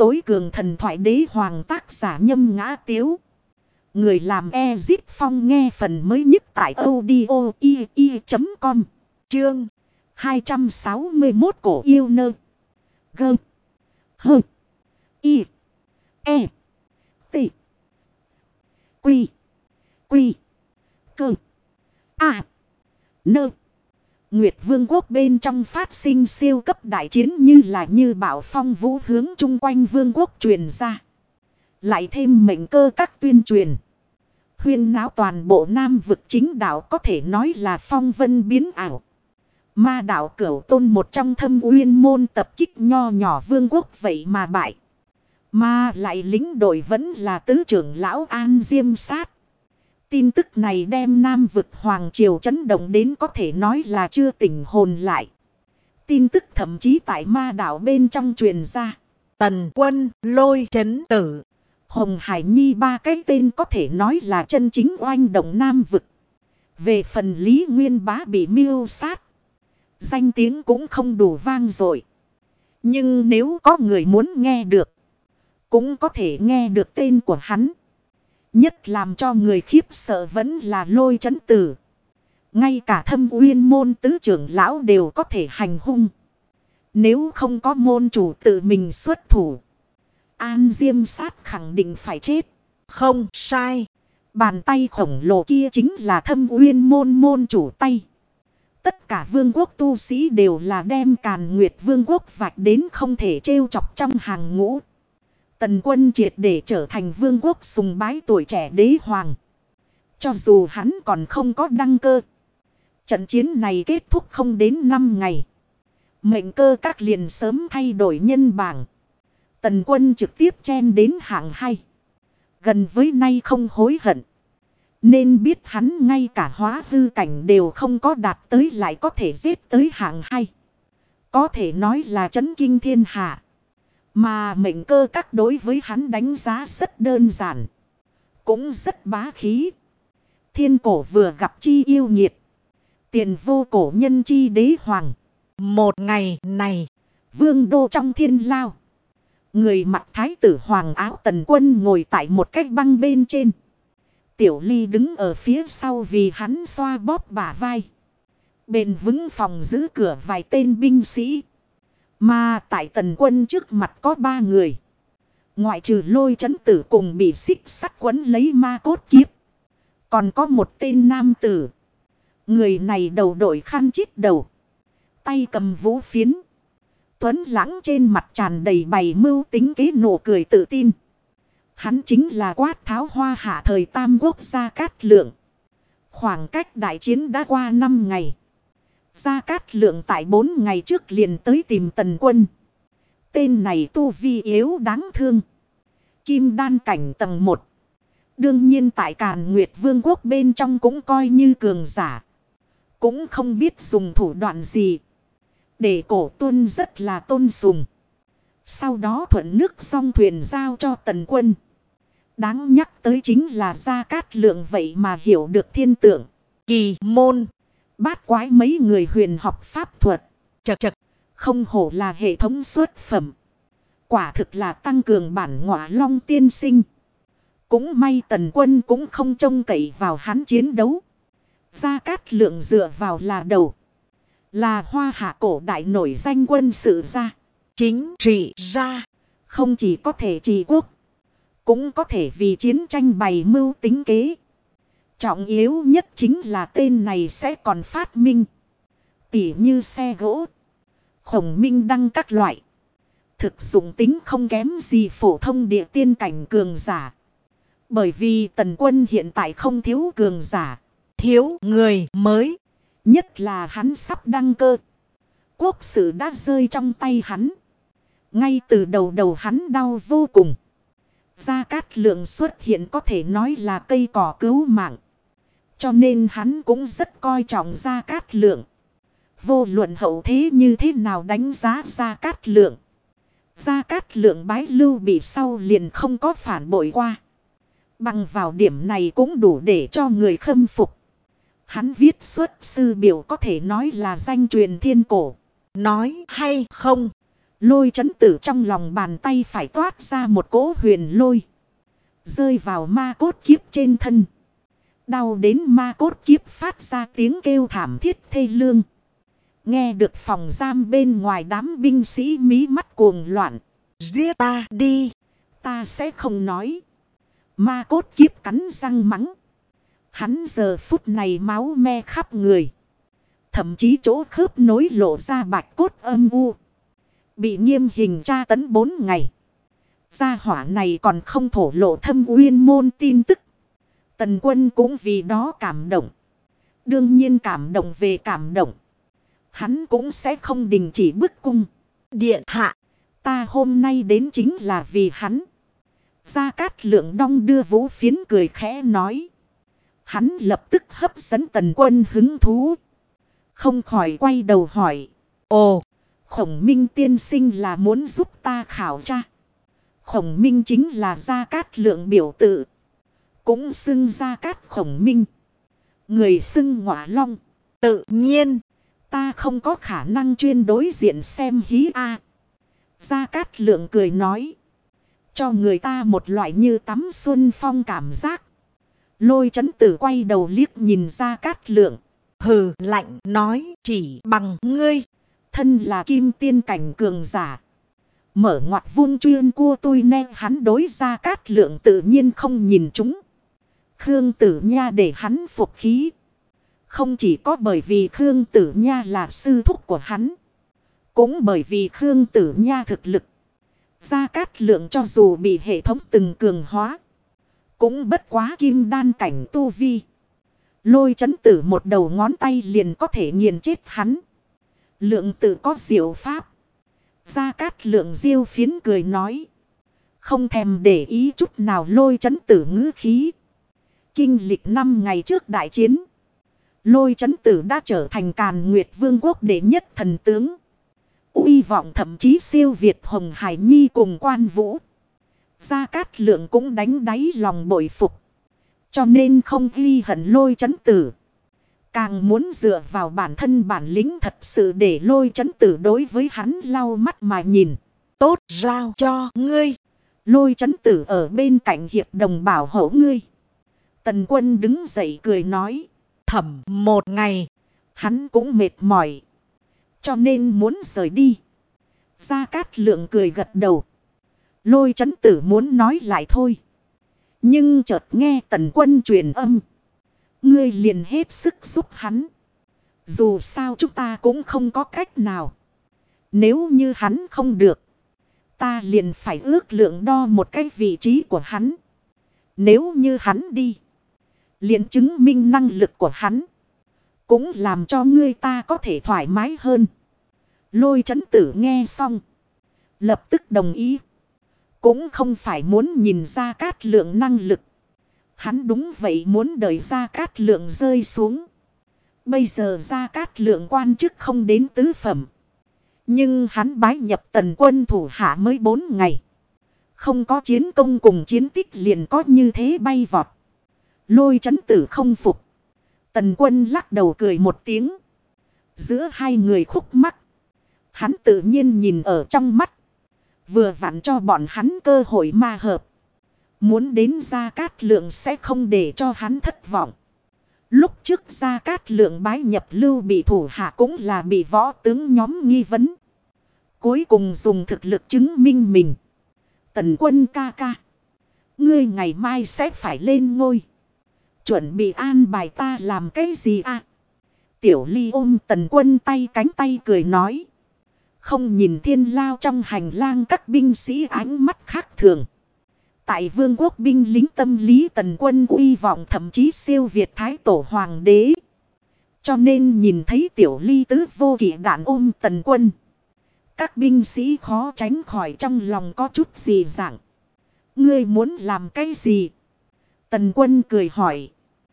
tối cường thần thoại đế hoàng, tác giả Nhâm Ngã Tiếu. Người làm Ezip Phong, nghe phần mới nhất tại audio.com. Chương 261, cổ yêu nơ. Gơm. Hơ. Y. E. T. Quy. Quy. Cơ. A. Nơ. Nguyệt Vương quốc bên trong phát sinh siêu cấp đại chiến như bão phong vũ hướng chung quanh vương quốc truyền ra. Lại thêm mệnh cơ các tuyên truyền. Huyên náo toàn bộ Nam vực chính đạo, có thể nói là phong vân biến ảo. Ma đạo Cửu Tôn một trong Thâm Uyên môn tập kích nho nhỏ vương quốc vậy mà bại. Mà lại lính đội vẫn là tứ trưởng lão An Diêm Sát. Tin tức này đem Nam vực hoàng triều chấn động đến có thể nói là chưa tỉnh hồn lại. Tin tức thậm chí tại ma đảo bên trong truyền ra. Tần Quân, Lôi Chấn Tử, Hồng Hải Nhi, ba cái tên có thể nói là chân chính oanh động Nam vực. Về phần Lý Nguyên Bá bị mưu sát, danh tiếng cũng không đủ vang dội. Nhưng nếu có người muốn nghe được, cũng có thể nghe được tên của hắn. Nhất làm cho người khiếp sợ vẫn là Lôi Chấn Tử. Ngay cả Thâm Uyên môn tứ trưởng lão đều có thể hành hung. Nếu không có môn chủ tự mình xuất thủ, An Diêm Sát khẳng định phải chết. Không sai, bàn tay khổng lồ kia chính là Thâm Uyên môn môn chủ tay. Tất cả vương quốc tu sĩ đều là đem Càn Nguyệt Vương quốc vạch đến không thể trêu chọc trong hàng ngũ. Tần Quân triệt để trở thành vương quốc sùng bái tuổi trẻ đế hoàng. Cho dù hắn còn không có đăng cơ, trận chiến này kết thúc không đến 5 ngày. Mệnh cơ các liền sớm thay đổi nhân bảng. Tần Quân trực tiếp chen đến hạng 2. Gần với nay không hối hận. Nên biết hắn ngay cả hóa hư cảnh đều không có đạt tới, lại có thể giết tới hạng 2. Có thể nói là chấn kinh thiên hạ. Mà mệnh cơ các đối với hắn đánh giá rất đơn giản, cũng rất bá khí. Thiên cổ vừa gặp chi yêu nhiệt, tiền vô cổ nhân chi đế hoàng. Một ngày này, vương đô trong thiên lao, người mặc thái tử hoàng áo Tần Quân ngồi tại một cái băng bên trên. Tiểu Ly đứng ở phía sau vì hắn xoa bóp bả vai. Bền vững phòng giữ cửa vài tên binh sĩ. Mà tại Tần Quân trước mặt có 3 người. Ngoại trừ Lôi Chấn Tử cùng bị xích sắt quấn lấy ma cốt kiếp, còn có một tên nam tử. Người này đầu đội khăn chít đầu, tay cầm vũ phiến. Tuấn lãng trên mặt tràn đầy bày mưu tính kế nụ cười tự tin. Hắn chính là Quát Tháo Hoa hạ thời Tam Quốc Gia Cát Lượng. Khoảng cách đại chiến đã qua 5 ngày. Gia Cát Lượng tại 4 ngày trước liền tới tìm Tần Quân. Tên này tu vi yếu đáng thương, kim đan cảnh tầng 1. Đương nhiên tại Càn Nguyệt Vương quốc bên trong cũng coi như cường giả. Cũng không biết dùng thủ đoạn gì, để Cổ Tuân rất là tôn sùng. Sau đó thuận nước song thuyền giao cho Tần Quân. Đáng nhắc tới chính là Gia Cát Lượng vậy mà hiểu được thiên tượng, kỳ môn, bát quái mấy người huyền học pháp thuật. Chật chật, không hổ là hệ thống xuất phẩm. Quả thực là tăng cường bản Ngọa Long tiên sinh. Cũng may Tần Quân cũng không trông cậy vào hắn chiến đấu. Gia Cát Lượng dựa vào là đầu, là Hoa hạ cổ đại nổi danh quân sự gia, chính trị gia. Không chỉ có thể trị quốc, cũng có thể vì chiến tranh bày mưu tính kế. Trọng yếu nhất chính là tên này sẽ còn phát minh, tỉ như xe gỗ, khổng minh đăng các loại. Thực dụng tính không kém gì phổ thông địa tiên cảnh cường giả. Bởi vì Tần Quân hiện tại không thiếu cường giả, thiếu người mới. Nhất là hắn sắp đăng cơ, quốc sự đã rơi trong tay hắn. Ngay từ đầu hắn đau vô cùng. Gia Cát Lượng xuất hiện có thể nói là cây cỏ cứu mạng. Cho nên hắn cũng rất coi trọng Gia Cát Lượng. Vô luận hậu thế như thế nào đánh giá Gia Cát Lượng, Gia Cát Lượng bái Lưu Bị sau liền không có phản bội qua. Bằng vào điểm này cũng đủ để cho người khâm phục. Hắn viết xuất sư biểu có thể nói là danh truyền thiên cổ. Nói hay không, Lôi Chấn Tử trong lòng bàn tay phải toát ra một cỗ huyền lôi. Rơi vào ma cốt kiếp trên thân. Đau đến ma cốt kiếp phát ra tiếng kêu thảm thiết thê lương. Nghe được phòng giam bên ngoài đám binh sĩ mí mắt cuồng loạn. Giết ta đi. Ta sẽ không nói. Ma cốt kiếp cắn răng mắng. Hắn giờ phút này máu me khắp người. Thậm chí chỗ khớp nối lộ ra bạch cốt âm u. Bị nghiêm hình tra tấn 4 ngày. Gia hỏa này còn không thổ lộ Thâm Uyên môn tin tức. Tần Quân cũng vì đó cảm động. Đương nhiên cảm động về cảm động. Hắn cũng sẽ không đình chỉ bức cung. Điện hạ, ta hôm nay đến chính là vì hắn. Gia Cát Lượng đong đưa vũ phiến cười khẽ nói. Hắn lập tức hấp dẫn Tần Quân hứng thú. Không khỏi quay đầu hỏi. Ồ, Khổng Minh tiên sinh là muốn giúp ta khảo tra. Khổng Minh chính là Gia Cát Lượng biểu tự. Cũng xưng Gia Cát Khổng Minh. Người xưng Ngọa Long. Tự nhiên, ta không có khả năng chuyên đối diện xem hí a. Gia Cát Lượng cười nói. Cho người ta một loại như tắm xuân phong cảm giác. Lôi Chấn Tử quay đầu liếc nhìn Gia Cát Lượng. Hừ lạnh nói chỉ bằng ngươi. Thân là kim tiên cảnh cường giả. Mở ngoặt vung chuyên cua tôi nè hắn đối Gia Cát Lượng tự nhiên không nhìn chúng. Khương Tử Nha để hắn phục khí. Không chỉ có bởi vì Khương Tử Nha là sư thúc của hắn. Cũng bởi vì Khương Tử Nha thực lực. Gia Cát Lượng cho dù bị hệ thống từng cường hóa. Cũng bất quá kim đan cảnh tu vi. Lôi Chấn Tử một đầu ngón tay liền có thể nghiền chết hắn. Lượng tử có diệu pháp. Gia Cát Lượng diêu phiến cười nói. Không thèm để ý chút nào Lôi Chấn Tử ngữ khí. Kinh lịch 5 ngày trước đại chiến. Lôi Chấn Tử đã trở thành Càn Nguyệt Vương quốc đệ nhất thần tướng. Uy vọng thậm chí siêu việt Hồng Hải Nhi cùng Quan Vũ. Gia Cát Lượng cũng đánh đáy lòng bội phục. Cho nên không ghi hận Lôi Chấn Tử. Càng muốn dựa vào bản thân bản lĩnh thật sự để Lôi Chấn Tử đối với hắn lau mắt mà nhìn. Tốt giao cho ngươi. Lôi Chấn Tử ở bên cạnh hiệp đồng bảo hộ ngươi. Tần Quân đứng dậy cười nói. Thẩm một ngày. Hắn cũng mệt mỏi. Cho nên muốn rời đi. Gia Cát Lượng cười gật đầu. Lôi Chấn Tử muốn nói lại thôi. Nhưng chợt nghe Tần Quân truyền âm. Ngươi liền hết sức giúp hắn. Dù sao chúng ta cũng không có cách nào. Nếu như hắn không được. Ta liền phải ước lượng đo một cái vị trí của hắn. Nếu như hắn đi. Liền chứng minh năng lực của hắn. Cũng làm cho ngươi ta có thể thoải mái hơn. Lôi Chấn Tử nghe xong. Lập tức đồng ý. Cũng không phải muốn nhìn Gia Cát Lượng năng lực. Hắn đúng vậy muốn đợi Gia Cát Lượng rơi xuống. Bây giờ Gia Cát Lượng quan chức không đến tứ phẩm. Nhưng hắn bái nhập Tần Quân thủ hạ mới 4 ngày. Không có chiến công cùng chiến tích liền có như thế bay vọt. Lôi Chấn Tử không phục. Tần Quân lắc đầu cười một tiếng. Giữa hai người khúc mắc. Hắn tự nhiên nhìn ở trong mắt. Vừa vặn cho bọn hắn cơ hội ma hợp. Muốn đến Gia Cát Lượng sẽ không để cho hắn thất vọng. Lúc trước Gia Cát Lượng bái nhập Lưu Bị thủ hạ cũng là bị võ tướng nhóm nghi vấn. Cuối cùng dùng thực lực chứng minh mình. Tần Quân ca ca. Ngươi ngày mai sẽ phải lên ngôi. Chuẩn bị an bài ta làm cái gì à? Tiểu Ly ôm Tần Quân tay cánh tay cười nói. Không nhìn Thiên Lao trong hành lang các binh sĩ ánh mắt khác thường. Tại vương quốc binh lính tâm lý Tần Quân uy vọng thậm chí siêu việt Thái Tổ Hoàng đế. Cho nên nhìn thấy Tiểu Ly tứ vô kỵ đạn ôm Tần Quân. Các binh sĩ khó tránh khỏi trong lòng có chút gì dạng. Ngươi muốn làm cái gì? Tần Quân cười hỏi.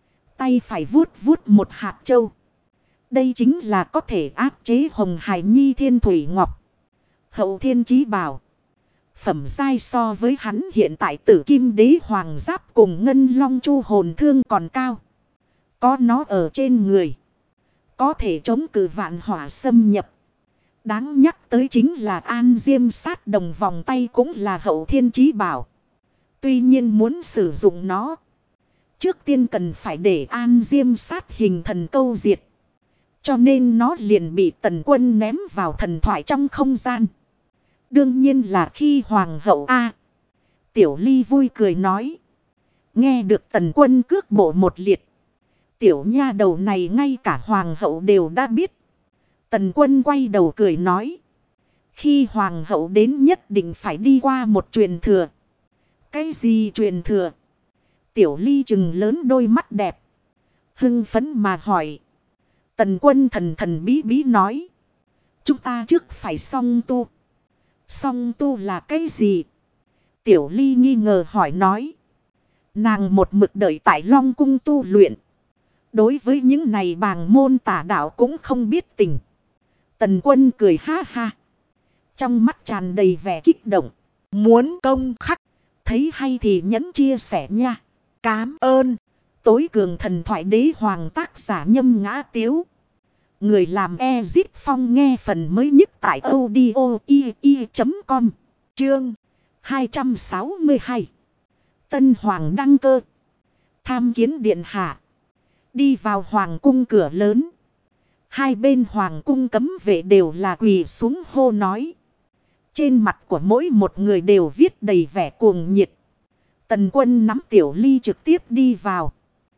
Tay phải vuốt vuốt một hạt châu. Đây chính là có thể áp chế Hồng Hải Nhi Thiên Thủy Ngọc. Hậu Thiên Chí Bảo. Phẩm giai so với hắn hiện tại Tử Kim Đế Hoàng Giáp cùng Ngân Long Chu Hồn Thương còn cao. Có nó ở trên người. Có thể chống cự vạn hỏa xâm nhập. Đáng nhắc tới chính là An Diêm sát đồng vòng tay cũng là hậu thiên chí bảo. Tuy nhiên muốn sử dụng nó, trước tiên cần phải để An Diêm sát hình thần câu diệt. Cho nên nó liền bị Tần Quân ném vào thần thoại trong không gian. Đương nhiên là khi hoàng hậu A. Tiểu Ly vui cười nói. Nghe được Tần Quân cước bộ một liệt. Tiểu nha đầu này ngay cả hoàng hậu đều đã biết. Tần Quân quay đầu cười nói. Khi hoàng hậu đến nhất định phải đi qua một truyền thừa. Cái gì truyền thừa? Tiểu Ly trừng lớn đôi mắt đẹp. Hưng phấn mà hỏi. Tần Quân thần thần bí bí nói. Chúng ta trước phải song tu. Song tu là cái gì? Tiểu Ly nghi ngờ hỏi nói. Nàng một mực đợi tại Long Cung tu luyện. Đối với những này bàng môn tả đạo cũng không biết tình. Tần Quân cười ha ha. Trong mắt tràn đầy vẻ kích động. Muốn công khắc. Thấy hay thì nhấn chia sẻ nha. Cám ơn. Tối cường thần thoại đế hoàng tác giả Nhâm Ngã Tiếu. Người làm Ezit Phong nghe phần mới nhất tại audio.com. Chương 262. Tân Hoàng đăng cơ. Tham kiến điện hạ. Đi vào hoàng cung cửa lớn. Hai bên hoàng cung cấm vệ đều là quỳ xuống hô nói. Trên mặt của mỗi một người đều viết đầy vẻ cuồng nhiệt. Tần Quân nắm Tiểu Ly trực tiếp đi vào.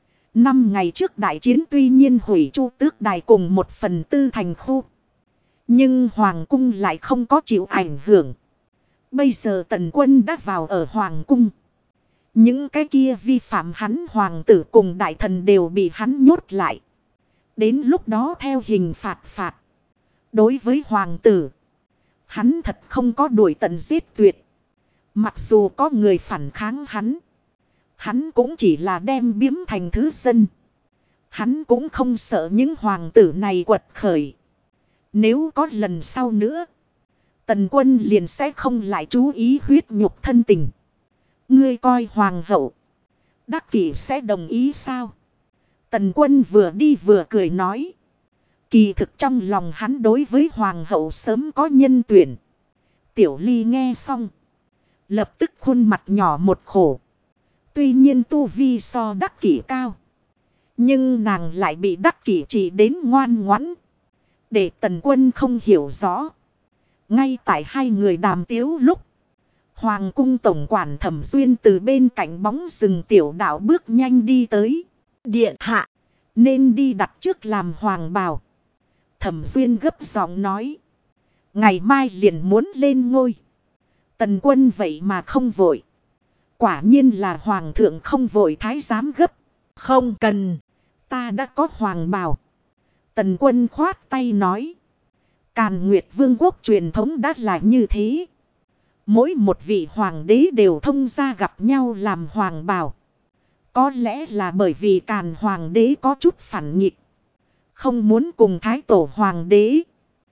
5 ngày trước đại chiến tuy nhiên hủy Chu Tước Đài cùng 1/4 thành khu. Nhưng hoàng cung lại không có chịu ảnh hưởng. Bây giờ Tần Quân đã vào ở hoàng cung. Những cái kia vi phạm hắn hoàng tử cùng đại thần đều bị hắn nhốt lại. Đến lúc đó theo hình phạt. Đối với hoàng tử, hắn thật không có đuổi tận giết tuyệt. Mặc dù có người phản kháng hắn cũng chỉ là đem biếm thành thứ dân. Hắn cũng không sợ những hoàng tử này quật khởi. Nếu có lần sau nữa, Tần Quân liền sẽ không lại chú ý huyết nhục thân tình. Ngươi coi hoàng hậu Đắc Kỷ sẽ đồng ý sao? Tần Quân vừa đi vừa cười nói. Kỳ thực trong lòng hắn đối với hoàng hậu sớm có nhân tuyển. Tiểu Ly nghe xong, lập tức khuôn mặt nhỏ một khổ. Tuy nhiên tu vi so Đắc Kỷ cao, nhưng nàng lại bị Đắc Kỷ chỉ đến ngoan ngoãn. Để Tần Quân không hiểu rõ. Ngay tại hai người đàm tiếu lúc, hoàng cung tổng quản Thẩm Duyên từ bên cạnh bóng rừng tiểu đạo bước nhanh đi tới. Điện hạ, nên đi đặt trước làm hoàng bào. Thẩm Duyên gấp giọng nói. Ngày mai liền muốn lên ngôi. Tần Quân vậy mà không vội. Quả nhiên là hoàng thượng không vội thái giám gấp. Không cần, ta đã có hoàng bào. Tần Quân khoát tay nói. Càn Nguyệt Vương quốc truyền thống đã là như thế. Mỗi một vị hoàng đế đều thông gia gặp nhau làm hoàng bào. Có lẽ là bởi vì Càn hoàng đế có chút phản nghịch, không muốn cùng thái tổ hoàng đế.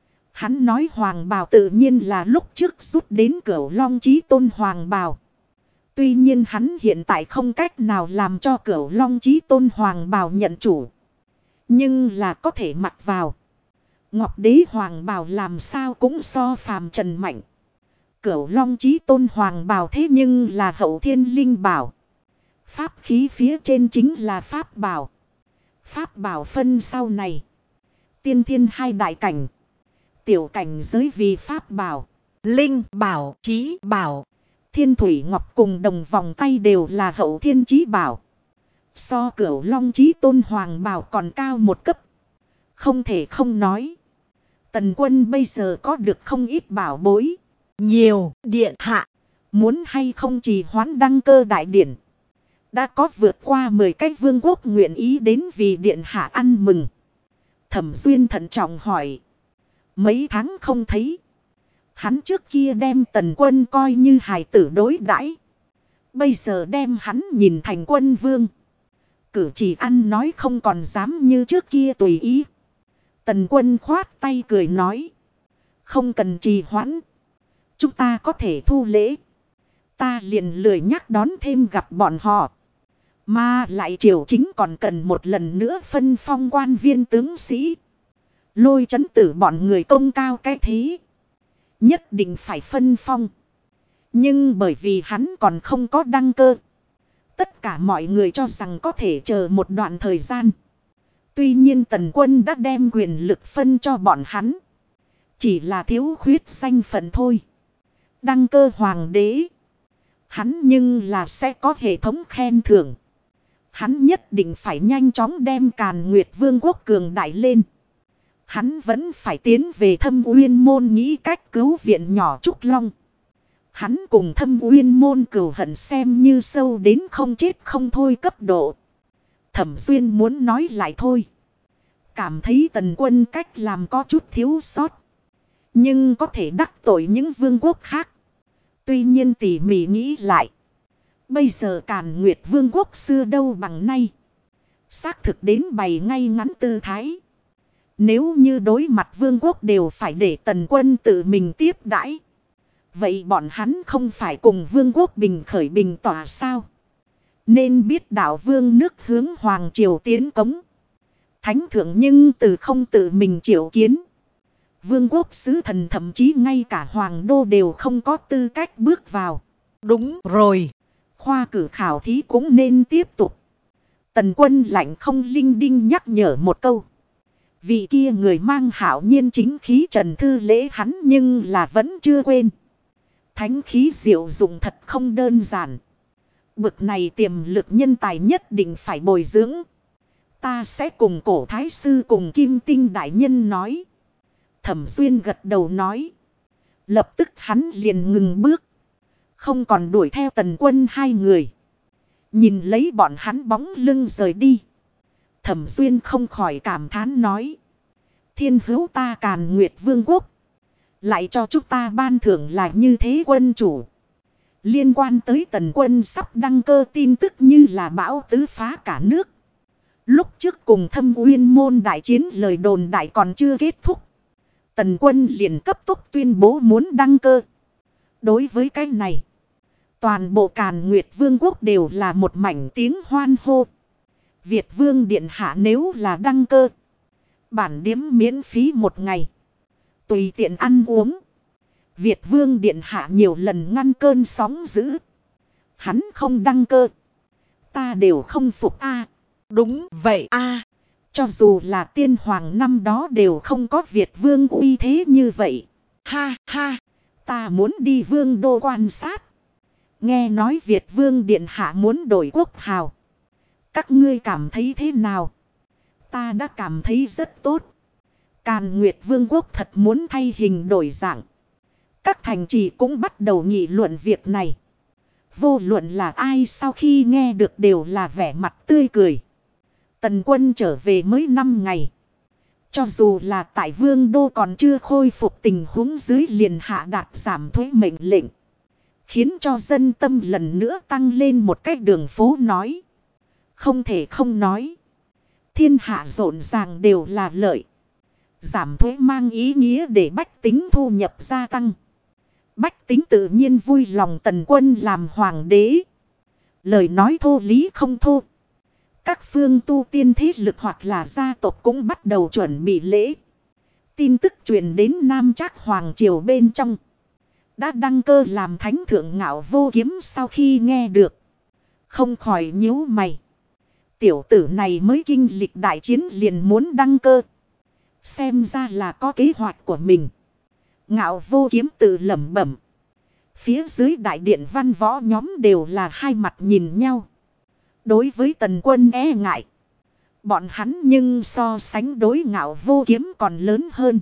Hắn nói hoàng bào tự nhiên là lúc trước rút đến Cửu Long Chí Tôn hoàng bào. Tuy nhiên hắn hiện tại không cách nào làm cho Cửu Long Chí Tôn hoàng bào nhận chủ. Nhưng là có thể mặc vào. Ngọc đế hoàng bào làm sao cũng so phàm trần mạnh. Cửu Long Chí Tôn hoàng bào thế nhưng là hậu thiên linh bảo. Pháp khí phía trên chính là pháp bảo. Pháp bảo phân sau này. Tiên thiên hai đại cảnh. Tiểu cảnh giới vì pháp bảo. Linh bảo, chí bảo. Thiên thủy ngọc cùng đồng vòng tay đều là hậu thiên chí bảo. So Cửu Long Chí Tôn hoàng bào còn cao một cấp. Không thể không nói. Tần Quân bây giờ có được không ít bảo bối. Nhiều, điện hạ. Muốn hay không trì hoãn đăng cơ đại điển. Đã có vượt qua 10 cái vương quốc nguyện ý đến vì điện hạ ăn mừng. Thẩm Duyên thận trọng hỏi. Mấy tháng không thấy. Hắn trước kia đem Tần Quân coi như hài tử đối đãi, bây giờ đem hắn nhìn thành quân vương. Cử chỉ ăn nói không còn dám như trước kia tùy ý. Tần Quân khoát tay cười nói. Không cần trì hoãn. Chúng ta có thể thu lễ. Ta liền lười nhắc đón thêm gặp bọn họ. Mà lại triều chính còn cần một lần nữa phân phong quan viên tướng sĩ. Lôi Chấn Tử bọn người công cao cái thế, nhất định phải phân phong. Nhưng bởi vì hắn còn không có đăng cơ, tất cả mọi người cho rằng có thể chờ một đoạn thời gian. Tuy nhiên Tần Quân đã đem quyền lực phân cho bọn hắn, chỉ là thiếu khuyết danh phận thôi. Đăng cơ hoàng đế, hắn nhưng là sẽ có hệ thống khen thưởng. Hắn nhất định phải nhanh chóng đem Càn Nguyệt Vương quốc cường đại lên. Hắn vẫn phải tiến về Thâm Uyên Môn nghĩ cách cứu viện nhỏ Trúc Long. Hắn cùng Thâm Uyên Môn cừu hận xem như sâu đến không chết không thôi cấp độ. Thẩm Xuyên muốn nói lại thôi. Cảm thấy Tần Quân cách làm có chút thiếu sót, nhưng có thể đắc tội những vương quốc khác. Tuy nhiên tỉ mỉ nghĩ lại, bây giờ Càn Nguyệt Vương quốc xưa đâu bằng nay. Xác thực đến bày ngay ngắn tư thái. Nếu như đối mặt vương quốc đều phải để Tần Quân tự mình tiếp đãi, vậy bọn hắn không phải cùng vương quốc bình khởi bình tỏa sao? Nên biết đảo vương nước hướng hoàng triều tiến cống. Thánh thượng nhưng từ không tự mình triệu kiến. Vương quốc sứ thần thậm chí ngay cả hoàng đô đều không có tư cách bước vào. Đúng rồi, khoa cử khảo thí cũng nên tiếp tục. Tần Quân lạnh không linh đinh nhắc nhở một câu. Vị kia người mang hảo nhiên chính khí Trần Thư Lễ hắn nhưng là vẫn chưa quên. Thánh khí diệu dụng thật không đơn giản. Bực này tiềm lực nhân tài nhất định phải bồi dưỡng. Ta sẽ cùng Cổ Thái Sư cùng Kim Tinh Đại Nhân nói. Thẩm Xuyên gật đầu nói. Lập tức hắn liền ngừng bước, không còn đuổi theo Tần Quân hai người. Nhìn lấy bọn hắn bóng lưng rời đi, Thẩm Xuyên không khỏi cảm thán nói. Thiên hữu ta Càn Nguyệt Vương quốc, lại cho chúng ta ban thưởng là như thế quân chủ. Liên quan tới Tần Quân sắp đăng cơ tin tức như là bão tứ phá cả nước. Lúc trước cùng Thâm Uyên Môn đại chiến lời đồn đại còn chưa kết thúc, Tần Quân liền cấp tốc tuyên bố muốn đăng cơ. Đối với cái này, toàn bộ Càn Nguyệt Vương quốc đều là một mảnh tiếng hoan hô. Việt Vương điện hạ nếu là đăng cơ, bản điếm miễn phí một ngày, tùy tiện ăn uống. Việt Vương điện hạ nhiều lần ngăn cơn sóng dữ. Hắn không đăng cơ, ta đều không phục a. Đúng vậy a. Cho dù là tiên hoàng năm đó đều không có Việt Vương uy thế như vậy. Ha ha, ta muốn đi vương đô quan sát. Nghe nói Việt Vương điện hạ muốn đổi quốc hào. Các ngươi cảm thấy thế nào? Ta đã cảm thấy rất tốt. Càn Nguyệt Vương quốc thật muốn thay hình đổi dạng. Các thành trì cũng bắt đầu nghị luận việc này. Vô luận là ai sau khi nghe được đều là vẻ mặt tươi cười. Tần Quân trở về mới 5 ngày. Cho dù là tại vương đô còn chưa khôi phục tình huống dưới liền hạ đạt giảm thuế mệnh lệnh. Khiến cho dân tâm lần nữa tăng lên một cái đường phố nói. Không thể không nói. Thiên hạ rộn ràng đều là lợi. Giảm thuế mang ý nghĩa để bách tính thu nhập gia tăng. Bách tính tự nhiên vui lòng Tần Quân làm hoàng đế. Lời nói thô lý không thô. Các phương tu tiên thế lực hoặc là gia tộc cũng bắt đầu chuẩn bị lễ. Tin tức truyền đến Nam Trác Hoàng Triều bên trong. Đã đăng cơ làm thánh thượng Ngạo Vô Kiếm sau khi nghe được, không khỏi nhíu mày. Tiểu tử này mới kinh lịch đại chiến liền muốn đăng cơ. Xem ra là có kế hoạch của mình. Ngạo Vô Kiếm tự lẩm bẩm. Phía dưới đại điện văn võ nhóm đều là hai mặt nhìn nhau. Đối với Tần Quân e ngại, bọn hắn nhưng so sánh đối Ngạo Vô Kiếm còn lớn hơn.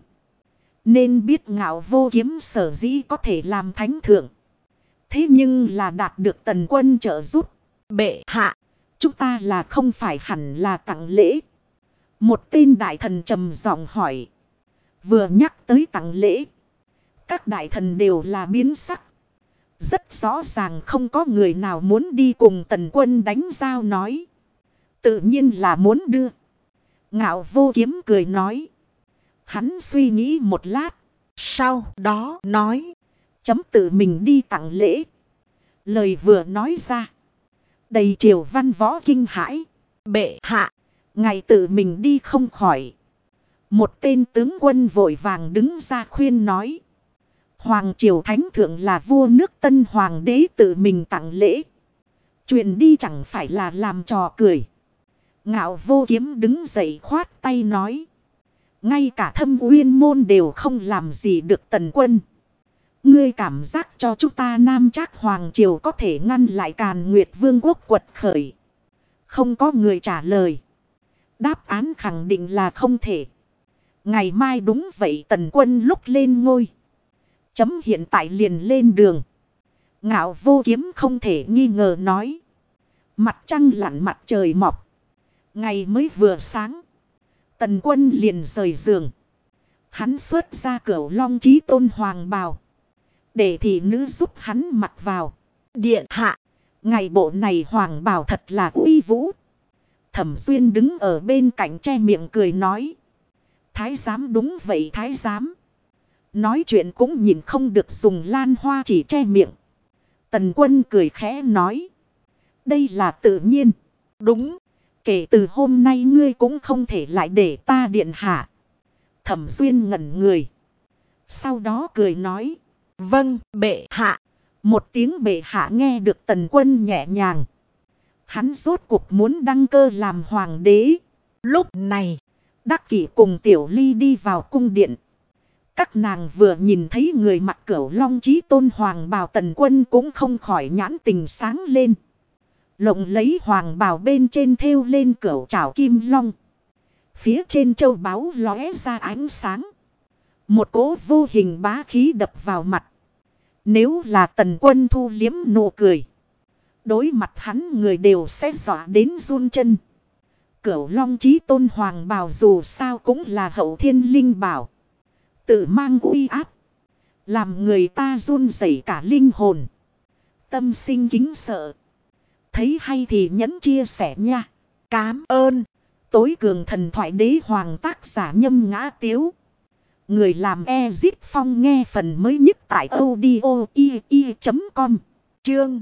Nên biết Ngạo Vô Kiếm sở dĩ có thể làm thánh thượng. Thế nhưng là đạt được Tần Quân trợ giúp. Bệ hạ, chúng ta là không phải hẳn là tặng lễ? Một tên đại thần trầm giọng hỏi. Vừa nhắc tới tặng lễ, các đại thần đều là biến sắc. Rất rõ ràng không có người nào muốn đi cùng Tần Quân đánh giao nói. Tự nhiên là muốn đưa. Ngạo Vô Kiếm cười nói. Hắn suy nghĩ một lát. Sau đó nói. Chấm tự mình đi tặng lễ. Lời vừa nói ra, đầy triều văn võ kinh hãi. Bệ hạ, ngài tự mình đi không khỏi. Một tên tướng quân vội vàng đứng ra khuyên nói. Hoàng triều thánh thượng là vua nước Tân hoàng đế tự mình tặng lễ. Chuyện đi chẳng phải là làm trò cười. Ngạo Vô Kiếm đứng dậy khoát tay nói. Ngay cả Thâm Uyên môn đều không làm gì được Tần quân. Ngươi cảm giác cho chúng ta Nam Trác hoàng triều có thể ngăn lại Càn Nguyệt vương quốc quật khởi. Không có người trả lời. Đáp án khẳng định là không thể. Ngày mai đúng vậy, Tần quân lúc lên ngôi. Chấm hiện tại liền lên đường. Ngạo Vô Kiếm không thể nghi ngờ nói. Mặt trăng lặn mặt trời mọc. Ngày mới vừa sáng. Tần quân liền rời giường. Hắn xuất ra Cửu Long Chí Tôn hoàng bào. Để thị nữ giúp hắn mặc vào. Điện hạ. Ngày bộ này hoàng bào thật là uy vũ. Thẩm Xuyên đứng ở bên cạnh che miệng cười nói. Thái giám đúng vậy thái giám. Nói chuyện cũng nhìn không được dùng lan hoa chỉ che miệng. Tần quân cười khẽ nói. Đây là tự nhiên. Đúng. Kể từ hôm nay ngươi cũng không thể lại để ta điện hạ. Thẩm Xuyên ngẩn người. Sau đó cười nói. Vâng, bệ hạ. Một tiếng bệ hạ nghe được Tần quân nhẹ nhàng. Hắn rốt cuộc muốn đăng cơ làm hoàng đế. Lúc này, Đắc Kỷ cùng Tiểu Ly đi vào cung điện. Các nàng vừa nhìn thấy người mặc Cửu Long Chí Tôn hoàng bào, Tần quân cũng không khỏi nhãn tình sáng lên. Lộng lấy hoàng bào bên trên thêu lên cửu trảo kim long. Phía trên châu báu lóe ra ánh sáng. Một cỗ vô hình bá khí đập vào mặt. Nếu là Tần quân thu liếm nụ cười. Đối mặt hắn người đều sẽ dọa đến run chân. Cửu Long Chí Tôn hoàng bào dù sao cũng là hậu thiên linh bảo. Tự mang uy áp. Làm người ta run rẩy cả linh hồn. Tâm sinh kính sợ. Thấy hay thì nhẫn chia sẻ nha. Cám ơn. Tối cường thần thoại đế hoàng tác giả Nhâm Ngã Tiếu. Người làm Ezip Phong nghe phần mới nhất tại audio.com. Chương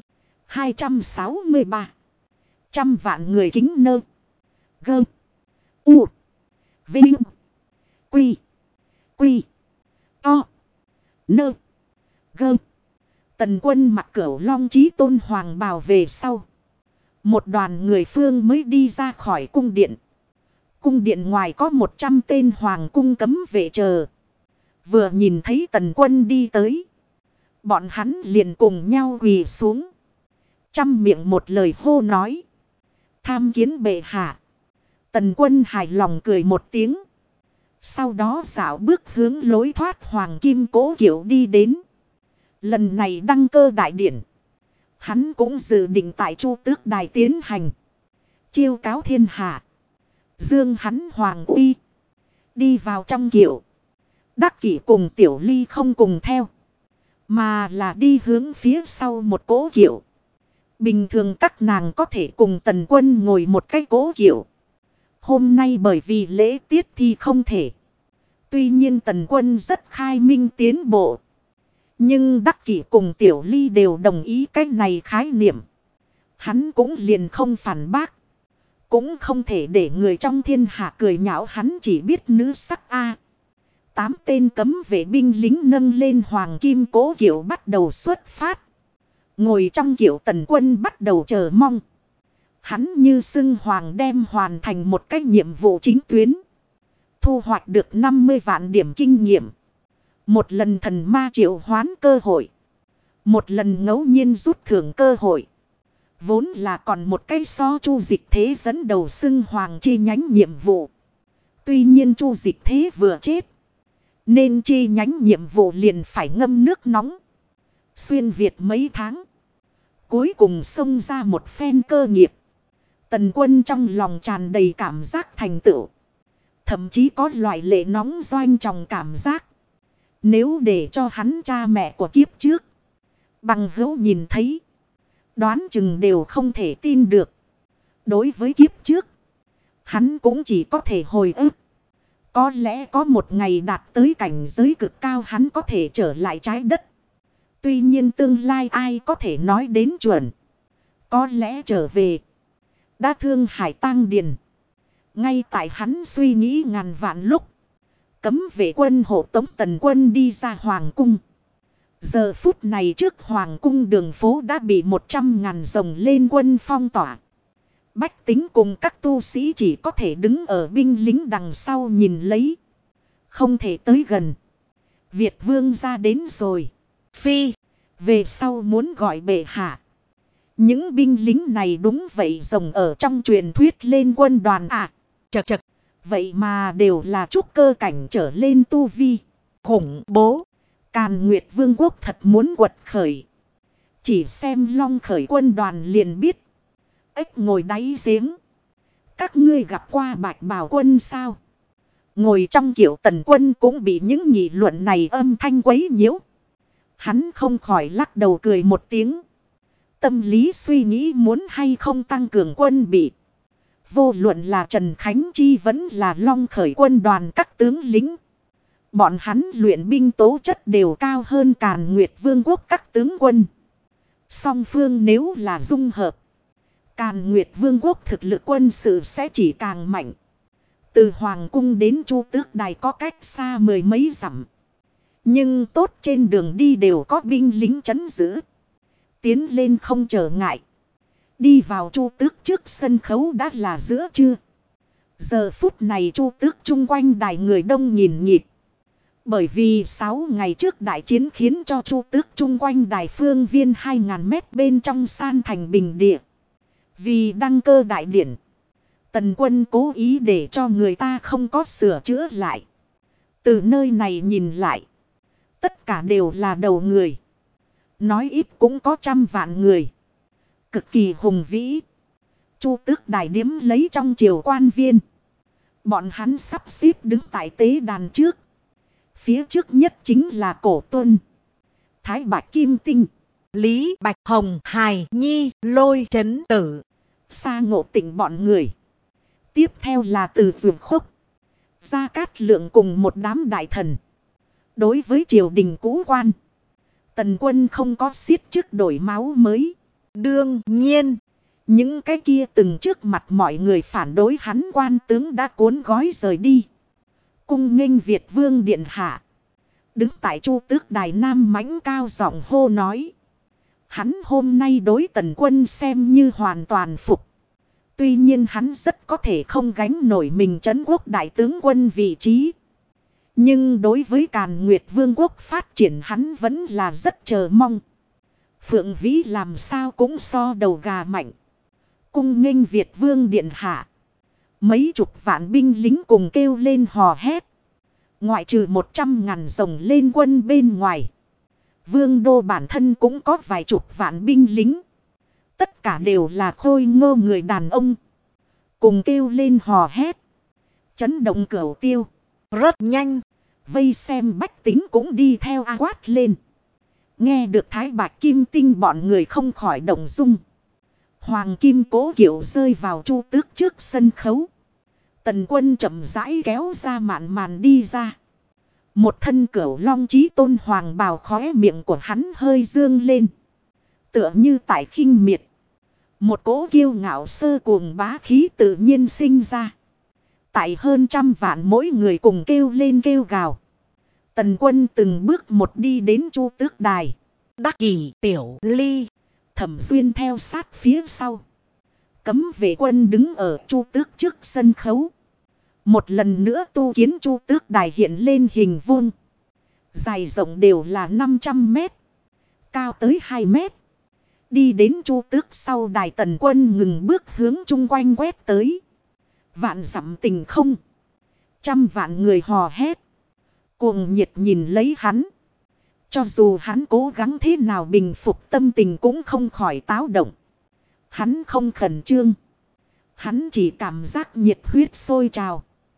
263. Trăm vạn người kính nơ. Gơ. U. Vinh. Quy. Quy. To. Nơ. Gơ. Tần quân mặc Cửu Long Chí Tôn hoàng bào về sau. Một đoàn người phương mới đi ra khỏi cung điện. Cung điện ngoài có 100 tên hoàng cung cấm vệ chờ. Vừa nhìn thấy Tần quân đi tới. Bọn hắn liền cùng nhau quỳ xuống. Trăm miệng một lời hô nói. Tham kiến bệ hạ. Tần quân hài lòng cười một tiếng. Sau đó dạo bước hướng lối thoát hoàng kim cố kiệu đi đến. Lần này đăng cơ đại điển. Hắn cũng dự định tại Chu Tước Đài tiến hành. Chiêu cáo thiên hạ. Dương hắn hoàng uy. Đi vào trong kiệu. Đắc Kỷ cùng Tiểu Ly không cùng theo. Mà là đi hướng phía sau một cố kiệu. Bình thường các nàng có thể cùng Tần quân ngồi một cái cố kiệu. Hôm nay bởi vì lễ tiết thì không thể. Tuy nhiên Tần quân rất khai minh tiến bộ. Nhưng Đắc Kỷ cùng Tiểu Ly đều đồng ý cái này khái niệm. Hắn cũng liền không phản bác. Cũng không thể để người trong thiên hạ cười nhạo hắn chỉ biết nữ sắc A. 8 tên cấm vệ binh lính nâng lên hoàng kim cố kiệu bắt đầu xuất phát. Ngồi trong kiệu Tần quân bắt đầu chờ mong. Hắn như xưng hoàng đem hoàn thành một cái nhiệm vụ chính tuyến. Thu hoạch được 50 vạn điểm kinh nghiệm. Một lần thần ma triệu hoán cơ hội. Một lần ngẫu nhiên rút thưởng cơ hội. Vốn là còn một cái so Chu Dịch Thế dẫn đầu xưng hoàng chi nhánh nhiệm vụ. Tuy nhiên Chu Dịch Thế vừa chết. Nên chi nhánh nhiệm vụ liền phải ngâm nước nóng. Xuyên Việt mấy tháng. Cuối cùng xông ra một phen cơ nghiệp. Tần quân trong lòng tràn đầy cảm giác thành tựu. Thậm chí có loại lệ nóng doanh trong cảm giác. Nếu để cho hắn cha mẹ của kiếp trước. Bằng hữu nhìn thấy. Đoán chừng đều không thể tin được. Đối với kiếp trước. Hắn cũng chỉ có thể hồi ức. Có lẽ có một ngày đạt tới cảnh giới cực cao hắn có thể trở lại trái đất. Tuy nhiên tương lai ai có thể nói đến chuẩn. Có lẽ trở về. Đã thương hải tang điền. Ngay tại hắn suy nghĩ ngàn vạn lúc. Cấm vệ quân hộ tống Tần Quân đi ra hoàng cung. Giờ phút này trước hoàng cung đường phố đã bị 100.000 rồng lên quân phong tỏa. Bách tính cùng các tu sĩ chỉ có thể đứng ở binh lính đằng sau nhìn lấy. Không thể tới gần. Việt vương ra đến rồi. Phi, về sau muốn gọi bệ hạ. Những binh lính này đúng vậy rồng ở trong truyền thuyết lên quân đoàn à. Chật chật. Vậy mà đều là trúc cơ cảnh trở lên tu vi. Khủng bố. Càn Nguyệt Vương quốc thật muốn quật khởi. Chỉ xem Long khởi quân đoàn liền biết. Ếch ngồi đáy giếng. Các ngươi gặp qua Bạch Bào quân sao? Ngồi trong kiểu Tần Quân cũng bị những nghị luận này âm thanh quấy nhiễu. Hắn không khỏi lắc đầu cười một tiếng. Tâm lý suy nghĩ muốn hay không tăng cường quân bị. Vô luận là Trần Khánh Chi vẫn là Long khởi quân đoàn các tướng lính. Bọn hắn luyện binh tố chất đều cao hơn Càn Nguyệt Vương quốc các tướng quân. Song phương nếu là dung hợp. Càn Nguyệt Vương quốc thực lực quân sự sẽ chỉ càng mạnh. Từ Hoàng cung đến Chu Tước Đài có cách xa mười mấy dặm. Nhưng tốt trên đường đi đều có binh lính trấn giữ. Tiến lên không trở ngại. Đi vào Chu Tước trước sân khấu đã là giữa trưa. Giờ phút này Chu Tước chung quanh đài người đông nghìn nghịt. Bởi vì 6 ngày trước đại chiến khiến cho Chu Tước chung quanh đài phương viên 2.000 mét bên trong san thành bình địa. Vì đăng cơ đại điển, Tần Quân cố ý để cho người ta không có sửa chữa lại. Từ nơi này nhìn lại, tất cả đều là đầu người. Nói ít cũng có 100 vạn người. Cực kỳ hùng vĩ. Chu Tước đài điếm lấy trong triều quan viên. Bọn hắn sắp xếp đứng tại tế đàn trước. Phía trước nhất chính là Cổ Tuân, Thái Bạch Kim Tinh, Lý Bạch Hồng, Hài Nhi, Lôi Trấn Tử, Sa Ngộ Tịnh bọn người. Tiếp theo là Từ Dược Khốc, Gia Cát Lượng cùng một đám đại thần. Đối với triều đình cũ quan, Tần Quân không có xiết trước đổi máu mới. Đương nhiên, những cái kia từng trước mặt mọi người phản đối hắn quan tướng đã cuốn gói rời đi. Cung nghênh Việt vương điện hạ. Đứng tại Chu Tước đài nam mãnh cao giọng hô nói. Hắn hôm nay đối Tần Quân xem như hoàn toàn phục. Tuy nhiên hắn rất có thể không gánh nổi mình trấn quốc đại tướng quân vị trí. Nhưng đối với Càn Nguyệt Vương quốc phát triển hắn vẫn là rất chờ mong. Phượng Vĩ làm sao cũng so đầu gà mạnh. Cung nghênh Việt vương điện hạ. Mấy chục vạn binh lính cùng kêu lên hò hét. Ngoại trừ 100.000 rồng lên quân bên ngoài. Vương đô bản thân cũng có vài chục vạn binh lính. Tất cả đều là khôi ngô người đàn ông. Cùng kêu lên hò hét. Chấn động cửu tiêu. Rất nhanh. Vây xem bách tính cũng đi theo quát lên. Nghe được Thái Bạch Kim Tinh bọn người không khỏi động dung. Hoàng Kim Cố Kiệu rơi vào Chu Tước trước sân khấu. Tần Quân chậm rãi kéo ra màn đi ra. Một thân cửu long chí tôn hoàng bào, khóe miệng của hắn hơi dương lên. Tựa như tại khinh miệt. Một cỗ kiêu ngạo sơ cuồng bá khí tự nhiên sinh ra. Tại hơn 100 vạn mỗi người cùng kêu lên kêu gào. Tần Quân từng bước một đi đến Chu Tước đài. Đắc Kỷ, Tiểu Ly, Thẩm Xuyên theo sát phía sau. Cấm vệ quân đứng ở Chu Tước trước sân khấu. Một lần nữa tu kiến Chu Tước đài hiện lên hình vuông. Dài rộng đều là 500 mét. Cao tới 2 mét. Đi đến Chu Tước sau đài, Tần Quân ngừng bước hướng chung quanh quét tới. Vạn dặm tình không. 100 vạn người hò hét. Cuồng nhiệt nhìn lấy hắn. Cho dù hắn cố gắng thế nào bình phục tâm tình cũng không khỏi táo động. Hắn không khẩn trương. Hắn chỉ cảm giác nhiệt huyết sôi trào.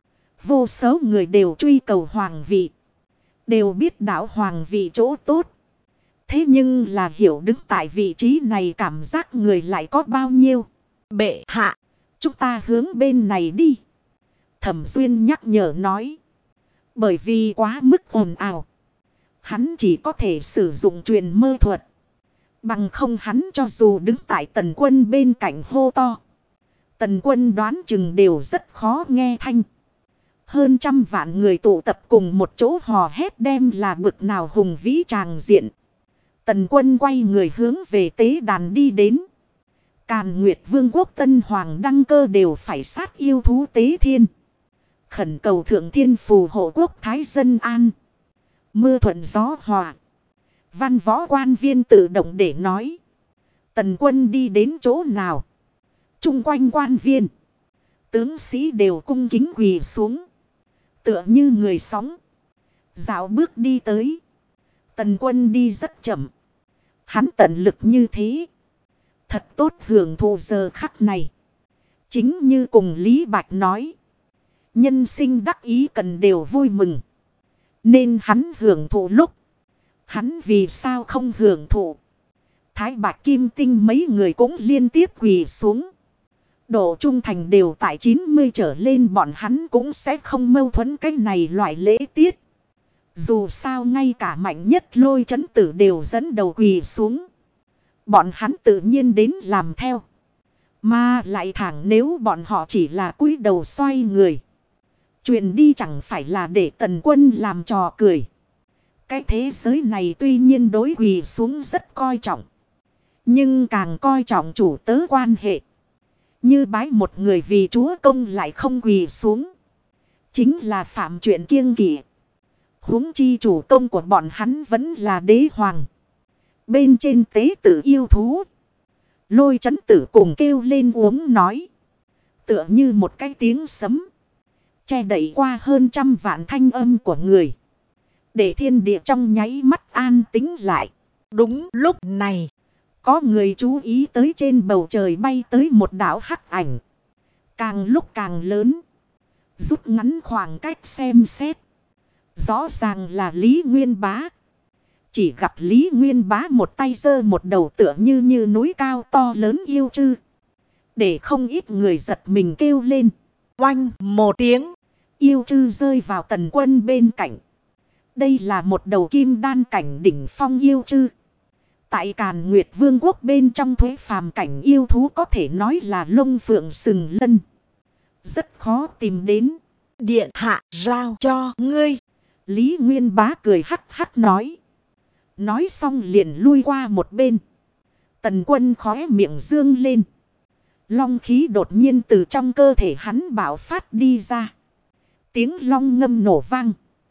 Vô số người đều truy cầu hoàng vị. Đều biết đạo hoàng vị chỗ tốt. Thế nhưng là hiểu đứng tại vị trí này cảm giác người lại có bao nhiêu. Bệ hạ, chúng ta hướng bên này đi. Thẩm Xuyên nhắc nhở nói. Bởi vì quá mức ồn ào. Hắn chỉ có thể sử dụng truyền mơ thuật. Bằng không hắn cho dù đứng tại Tần Quân bên cạnh hô to. Tần Quân đoán chừng đều rất khó nghe thanh. Hơn trăm vạn người tụ tập cùng một chỗ hò hét đem là bực nào hùng vĩ tràng diện. Tần Quân quay người hướng về tế đàn đi đến. Càn Nguyệt Vương quốc Tân Hoàng đăng cơ đều phải sát yêu thú tế thiên. Khẩn cầu thượng thiên phù hộ quốc thái dân an. Mưa thuận gió hòa. Văn võ quan viên tự động để nói. Tần Quân đi đến chỗ nào? Chung quanh quan viên, tướng sĩ đều cung kính quỳ xuống. Tựa như người sóng. Dạo bước đi tới. Tần Quân đi rất chậm. Hắn tận lực như thế. Thật tốt hưởng thụ giờ khắc này. Chính như cùng Lý Bạch nói. Nhân sinh đắc ý cần đều vui mừng. Nên hắn hưởng thụ lúc. Hắn vì sao không hưởng thụ? Thái Bạch Kim Tinh mấy người cũng liên tiếp quỳ xuống. Độ trung thành đều tại 90 trở lên, bọn hắn cũng sẽ không mâu thuẫn cái này loại lễ tiết. Dù sao ngay cả mạnh nhất Lôi Chấn Tử đều dẫn đầu quỳ xuống. Bọn hắn tự nhiên đến làm theo. Mà lại thẳng nếu bọn họ chỉ là cúi đầu xoay người. Chuyện đi chẳng phải là để Tần Quân làm trò cười. Cái thế giới này tuy nhiên đối quỳ xuống rất coi trọng. Nhưng càng coi trọng chủ tớ quan hệ. Như bái một người vì chúa công lại không quỳ xuống. Chính là phạm chuyện kiêng kỵ. Huống chi chủ công của bọn hắn vẫn là đế hoàng. Bên trên tế tử yêu thú. Lôi Chấn Tử cùng kêu lên uống nói. Tựa như một cái tiếng sấm. Che đậy qua hơn trăm vạn thanh âm của người. Để thiên địa trong nháy mắt an tĩnh lại. Đúng lúc này. Có người chú ý tới trên bầu trời bay tới một đạo hắc ảnh. Càng lúc càng lớn. Rút ngắn khoảng cách xem xét. Rõ ràng là Lý Nguyên Bá. Chỉ gặp Lý Nguyên Bá một tay giơ một đầu tựa như núi cao to lớn yêu chư. Để không ít người giật mình kêu lên. Oanh một tiếng. Yêu chư rơi vào Tần Quân bên cạnh. Đây là một đầu kim đan cảnh đỉnh phong yêu chư. Tại Càn Nguyệt Vương quốc bên trong thuế phàm cảnh yêu thú có thể nói là lông phượng sừng lân. Rất khó tìm đến. Điện hạ giao cho ngươi. Lý Nguyên Bá cười hắc hắc nói. Nói xong liền lui qua một bên. Tần Quân khóe miệng dương lên. Long khí đột nhiên từ trong cơ thể hắn bạo phát đi ra. Tiếng long ngâm nổ vang.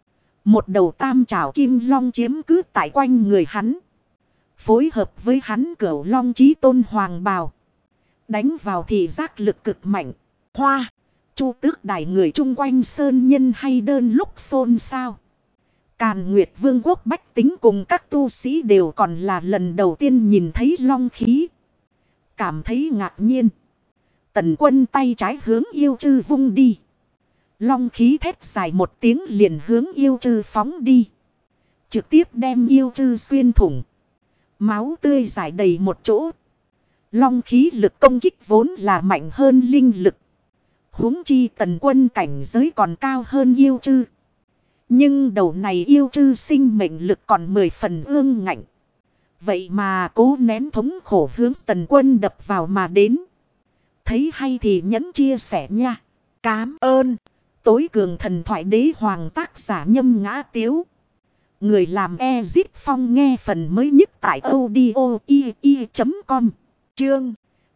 Một đầu tam trảo kim long chiếm cứ tại quanh người hắn. Phối hợp với hắn cửu long chí tôn hoàng bào. Đánh vào thì giác lực cực mạnh. Hoa, Chu Tước đài người chung quanh sơn nhân hay đơn lúc xôn xao. Càn Nguyệt Vương quốc bách tính cùng các tu sĩ đều còn là lần đầu tiên nhìn thấy long khí. Cảm thấy ngạc nhiên. Tần Quân tay trái hướng yêu chư vung đi. Long khí thét dài một tiếng liền hướng yêu chư phóng đi. Trực tiếp đem yêu chư xuyên thủng. Máu tươi rải đầy một chỗ. Long khí lực công kích vốn là mạnh hơn linh lực. Huống chi Tần Quân cảnh giới còn cao hơn yêu chư. Nhưng đầu này yêu chư sinh mệnh lực còn 10 phần ương ngạnh. Vậy mà cố nén thống khổ hướng Tần Quân đập vào mà đến. Thấy hay thì nhấn chia sẻ nha. Cám ơn. Tối cường thần thoại đế hoàng tác giả Nhâm Ngã Tiếu. Người làm Ezit Phong nghe phần mới nhất tại audio.com. Chương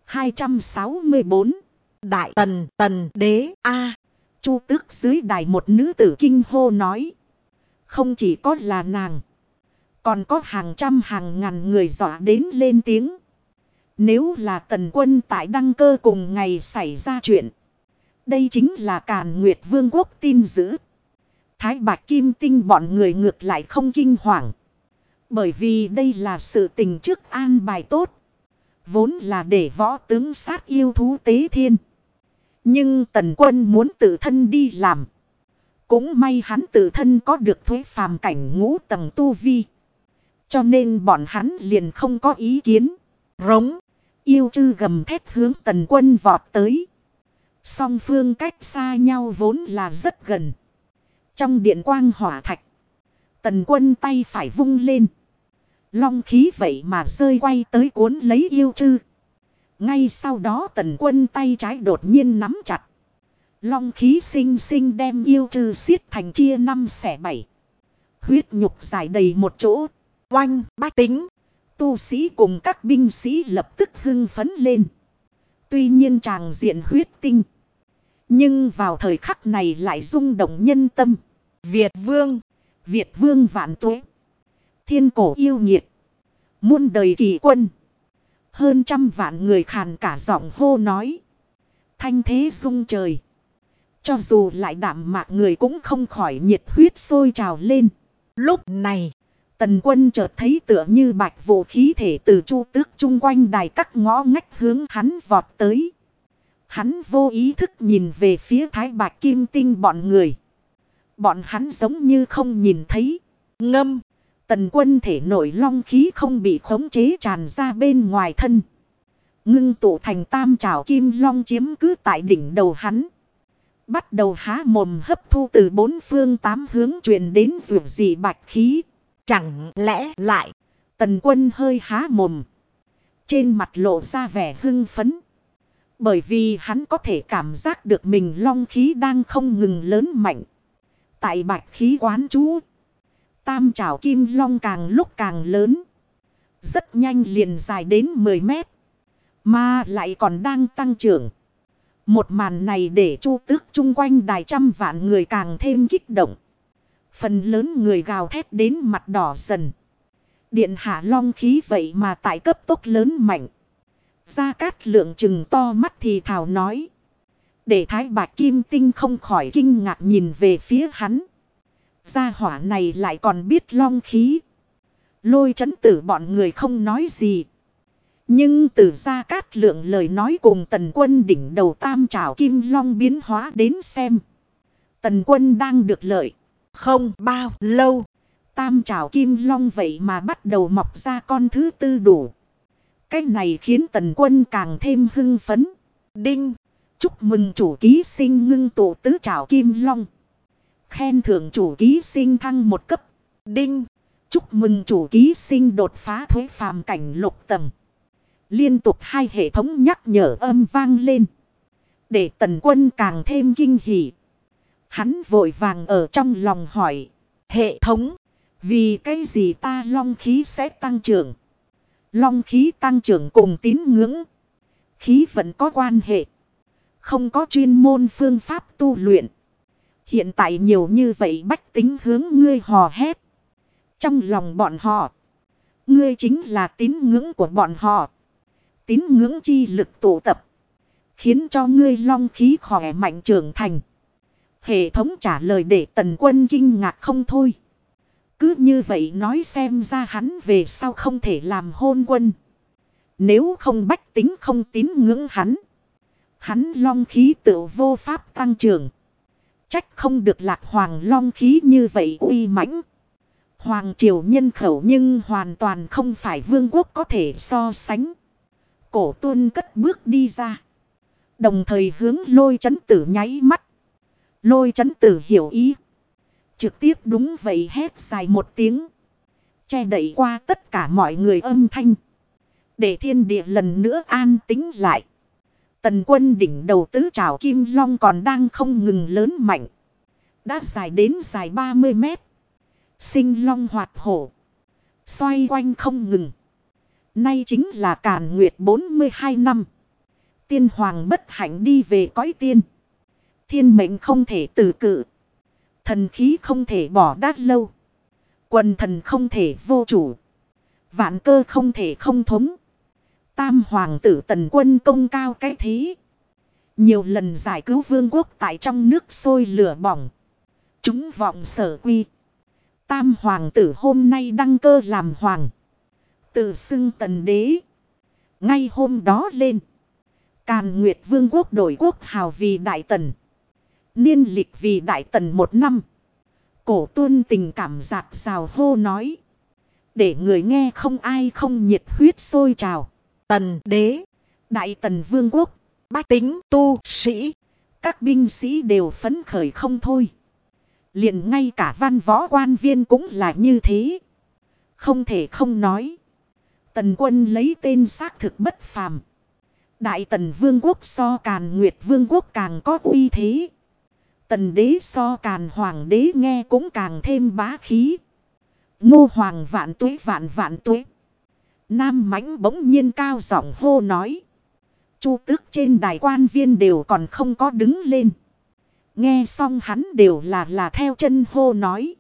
264. Đại Tần Tần Đế A. Chu Tước dưới đài một nữ tử kinh hô nói. Không chỉ có là nàng. Còn có hàng trăm hàng ngàn người dọa đến lên tiếng. Nếu là Tần Quân tại đăng cơ cùng ngày xảy ra chuyện. Đây chính là Càn Nguyệt Vương quốc tin dữ. Thái Bạch Kim Tinh bọn người ngược lại không kinh hoàng. Bởi vì đây là sự tình trước an bài tốt. Vốn là để võ tướng sát yêu thú tế thiên. Nhưng Tần Quân muốn tự thân đi làm. Cũng may hắn tự thân có được thuế phàm cảnh ngũ tầng tu vi. Cho nên bọn hắn liền không có ý kiến. Rống. Yêu chư gầm thét hướng Tần Quân vọt tới. Song phương cách xa nhau vốn là rất gần. Trong điện quang hỏa thạch. Tần Quân tay phải vung lên. Long khí vậy mà rơi quay tới cuốn lấy yêu chư. Ngay sau đó Tần Quân tay trái đột nhiên nắm chặt. Long khí sinh sinh đem yêu trừ xiết thành chia 5/7. Huyết nhục giải đầy một chỗ. Oanh, bách tính. Tu sĩ cùng các binh sĩ lập tức hưng phấn lên. Tuy nhiên tràng diện huyết tinh. Nhưng vào thời khắc này lại rung động nhân tâm. Việt vương vạn tuế. Thiên cổ yêu nghiệt. Muôn đời kỳ quân. Hơn trăm vạn người khàn cả giọng hô nói. Thanh thế rung trời. Cho dù lại đạm mạc người cũng không khỏi nhiệt huyết sôi trào lên. Lúc này, Tần Quân chợt thấy tựa như bạch vụ khí thể từ chu tước chung quanh đài các ngõ ngách hướng hắn vọt tới. Hắn vô ý thức nhìn về phía Thái Bạch Kim Tinh bọn người. Bọn hắn giống như không nhìn thấy. Ngâm, Tần Quân thể nội long khí không bị khống chế tràn ra bên ngoài thân. Ngưng tụ thành tam trảo kim long chiếm cứ tại đỉnh đầu hắn. Bắt đầu há mồm hấp thu từ bốn phương tám hướng truyền đến ruột dị bạch khí. Chẳng lẽ lại, Tần Quân hơi há mồm. Trên mặt lộ ra vẻ hưng phấn. Bởi vì hắn có thể cảm giác được mình long khí đang không ngừng lớn mạnh. Tại bạch khí quán trú, tam trảo kim long càng lúc càng lớn. Rất nhanh liền dài đến 10 mét. Mà lại còn đang tăng trưởng. Một màn này để chu tước chung quanh đài trăm vạn người càng thêm kích động. Phần lớn người gào thét đến mặt đỏ dần. Điện hạ long khí vậy mà tại cấp tốc lớn mạnh. Gia Cát Lượng trừng to mắt thì thào nói. Để Thái Bạch Kim Tinh không khỏi kinh ngạc nhìn về phía hắn. Gia hỏa này lại còn biết long khí. Lôi Chấn Tử bọn người không nói gì. Nhưng từ Gia Cát Lượng lời nói cùng Tần Quân đỉnh đầu tam trảo kim long biến hóa đến xem. Tần Quân đang được lợi. Không bao lâu, tam trảo kim long vậy mà bắt đầu mọc ra con thứ tư đủ. Cái này khiến Tần Quân càng thêm hưng phấn. Đinh, chúc mừng chủ ký sinh ngưng tụ tứ trảo kim long. Khen thưởng chủ ký sinh thăng một cấp. Đinh, chúc mừng chủ ký sinh đột phá thuế phàm cảnh lục tầng. Liên tục hai hệ thống nhắc nhở âm vang lên. Để Tần Quân càng thêm kinh hỉ. Hắn vội vàng ở trong lòng hỏi. Hệ thống, vì cái gì ta long khí sẽ tăng trưởng? Long khí tăng trưởng cùng tín ngưỡng. Khí vẫn có quan hệ. Không có chuyên môn phương pháp tu luyện. Hiện tại nhiều như vậy bách tính hướng ngươi hò hét. Trong lòng bọn họ, ngươi chính là tín ngưỡng của bọn họ. Tín ngưỡng chi lực tụ tập, khiến cho ngươi long khí khỏe mạnh trưởng thành. Hệ thống trả lời để Tần Quân kinh ngạc không thôi. Cứ như vậy nói xem ra hắn về sau không thể làm hôn quân. Nếu không bách tính không tín ngưỡng hắn. Hắn long khí tự vô pháp tăng trưởng. Trách không được Lạc Hoàng long khí như vậy uy mãnh. Hoàng triều nhân khẩu nhưng hoàn toàn không phải vương quốc có thể so sánh. Cổ Tuân cất bước đi ra. Đồng thời hướng Lôi Chấn Tử nháy mắt. Lôi Chấn Tử hiểu ý. Trực tiếp đúng vậy hét dài một tiếng. Che đậy qua tất cả mọi người âm thanh. Để thiên địa lần nữa an tĩnh lại. Tần Quân đỉnh đầu tứ trảo kim long còn đang không ngừng lớn mạnh. Đã dài đến dài 30 mét. Sinh long hoạt hổ. Xoay quanh không ngừng. Nay chính là Càn Nguyệt 42 năm. Tiên hoàng bất hạnh đi về cõi tiên. Thiên mệnh không thể tự cự. Thần khí không thể bỏ đát lâu. Quần thần không thể vô chủ. Vạn cơ không thể không thống. Tam hoàng tử Tần Quân công cao cái thế. Nhiều lần giải cứu vương quốc tại trong nước sôi lửa bỏng. Chúng vọng sở quy. Tam hoàng tử hôm nay đăng cơ làm hoàng. Tự xưng Tần đế. Ngay hôm đó lên. Càn Nguyệt vương quốc đổi quốc hào vì Đại Tần. Niên lịch vì Đại Tần 1 năm. Cổ Tuân tình cảm dạt rào hô nói. Để người nghe không ai không nhiệt huyết sôi trào. Tần đế, Đại Tần vương quốc, bách tính, tu, sĩ. Các binh sĩ đều phấn khởi không thôi. Liền ngay cả văn võ quan viên cũng là như thế. Không thể không nói. Tần Quân lấy tên xác thực bất phàm. Đại Tần Vương quốc so Càn Nguyệt Vương quốc càng có uy thế. Tần đế so Càn Hoàng đế nghe cũng càng thêm bá khí. Ngô Hoàng vạn tuế vạn vạn tuế. Nam Mãnh bỗng nhiên cao giọng hô nói. Chu tước trên đài quan viên đều còn không có đứng lên. Nghe xong hắn đều là theo chân hô nói.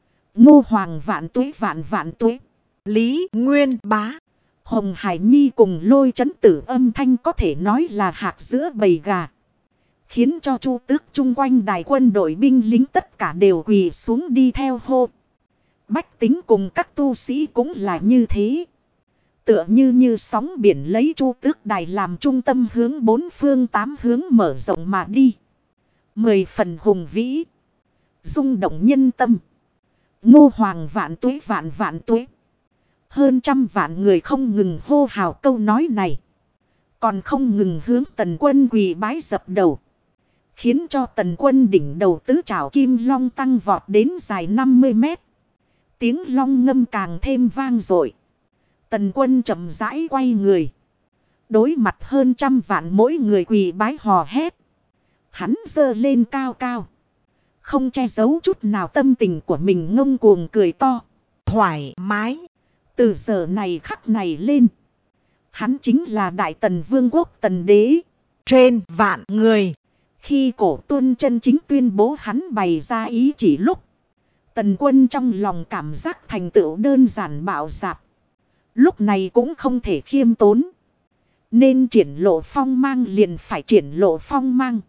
Ngô Hoàng vạn tuế vạn vạn tuế. Lý Nguyên Bá. Hồng Hải Nhi cùng Lôi Chấn Tử âm thanh có thể nói là hạt giữa bầy gà. Khiến cho Chu tước chung quanh đài quân đội binh lính tất cả đều quỳ xuống đi theo hô. Bách tính cùng các tu sĩ cũng là như thế. Tựa như sóng biển lấy Chu tước đài làm trung tâm hướng bốn phương tám hướng mở rộng mà đi. 10 phần hùng vĩ. Rung động nhân tâm. Ngô Hoàng vạn tuế vạn vạn tuế. Hơn trăm vạn người không ngừng hô hào câu nói này. Còn không ngừng hướng Tần Quân quỳ bái dập đầu. Khiến cho Tần Quân đỉnh đầu tứ trảo kim long tăng vọt đến dài 50 mét. Tiếng long ngâm càng thêm vang dội. Tần Quân chậm rãi quay người. Đối mặt hơn trăm vạn mỗi người quỳ bái hò hét. Hắn giơ lên cao cao. Không che giấu chút nào tâm tình của mình, ngông cuồng cười to. Thoải mái. Từ giờ này khắc này lên. Hắn chính là Đại Tần Vương quốc Tần đế. Trên vạn người. Khi Cổ Tuân chân chính tuyên bố hắn bày ra ý chỉ lúc. Tần Quân trong lòng cảm giác thành tựu đơn giản bạo dạp. Lúc này cũng không thể khiêm tốn. Nên triển lộ phong mang liền phải triển lộ phong mang.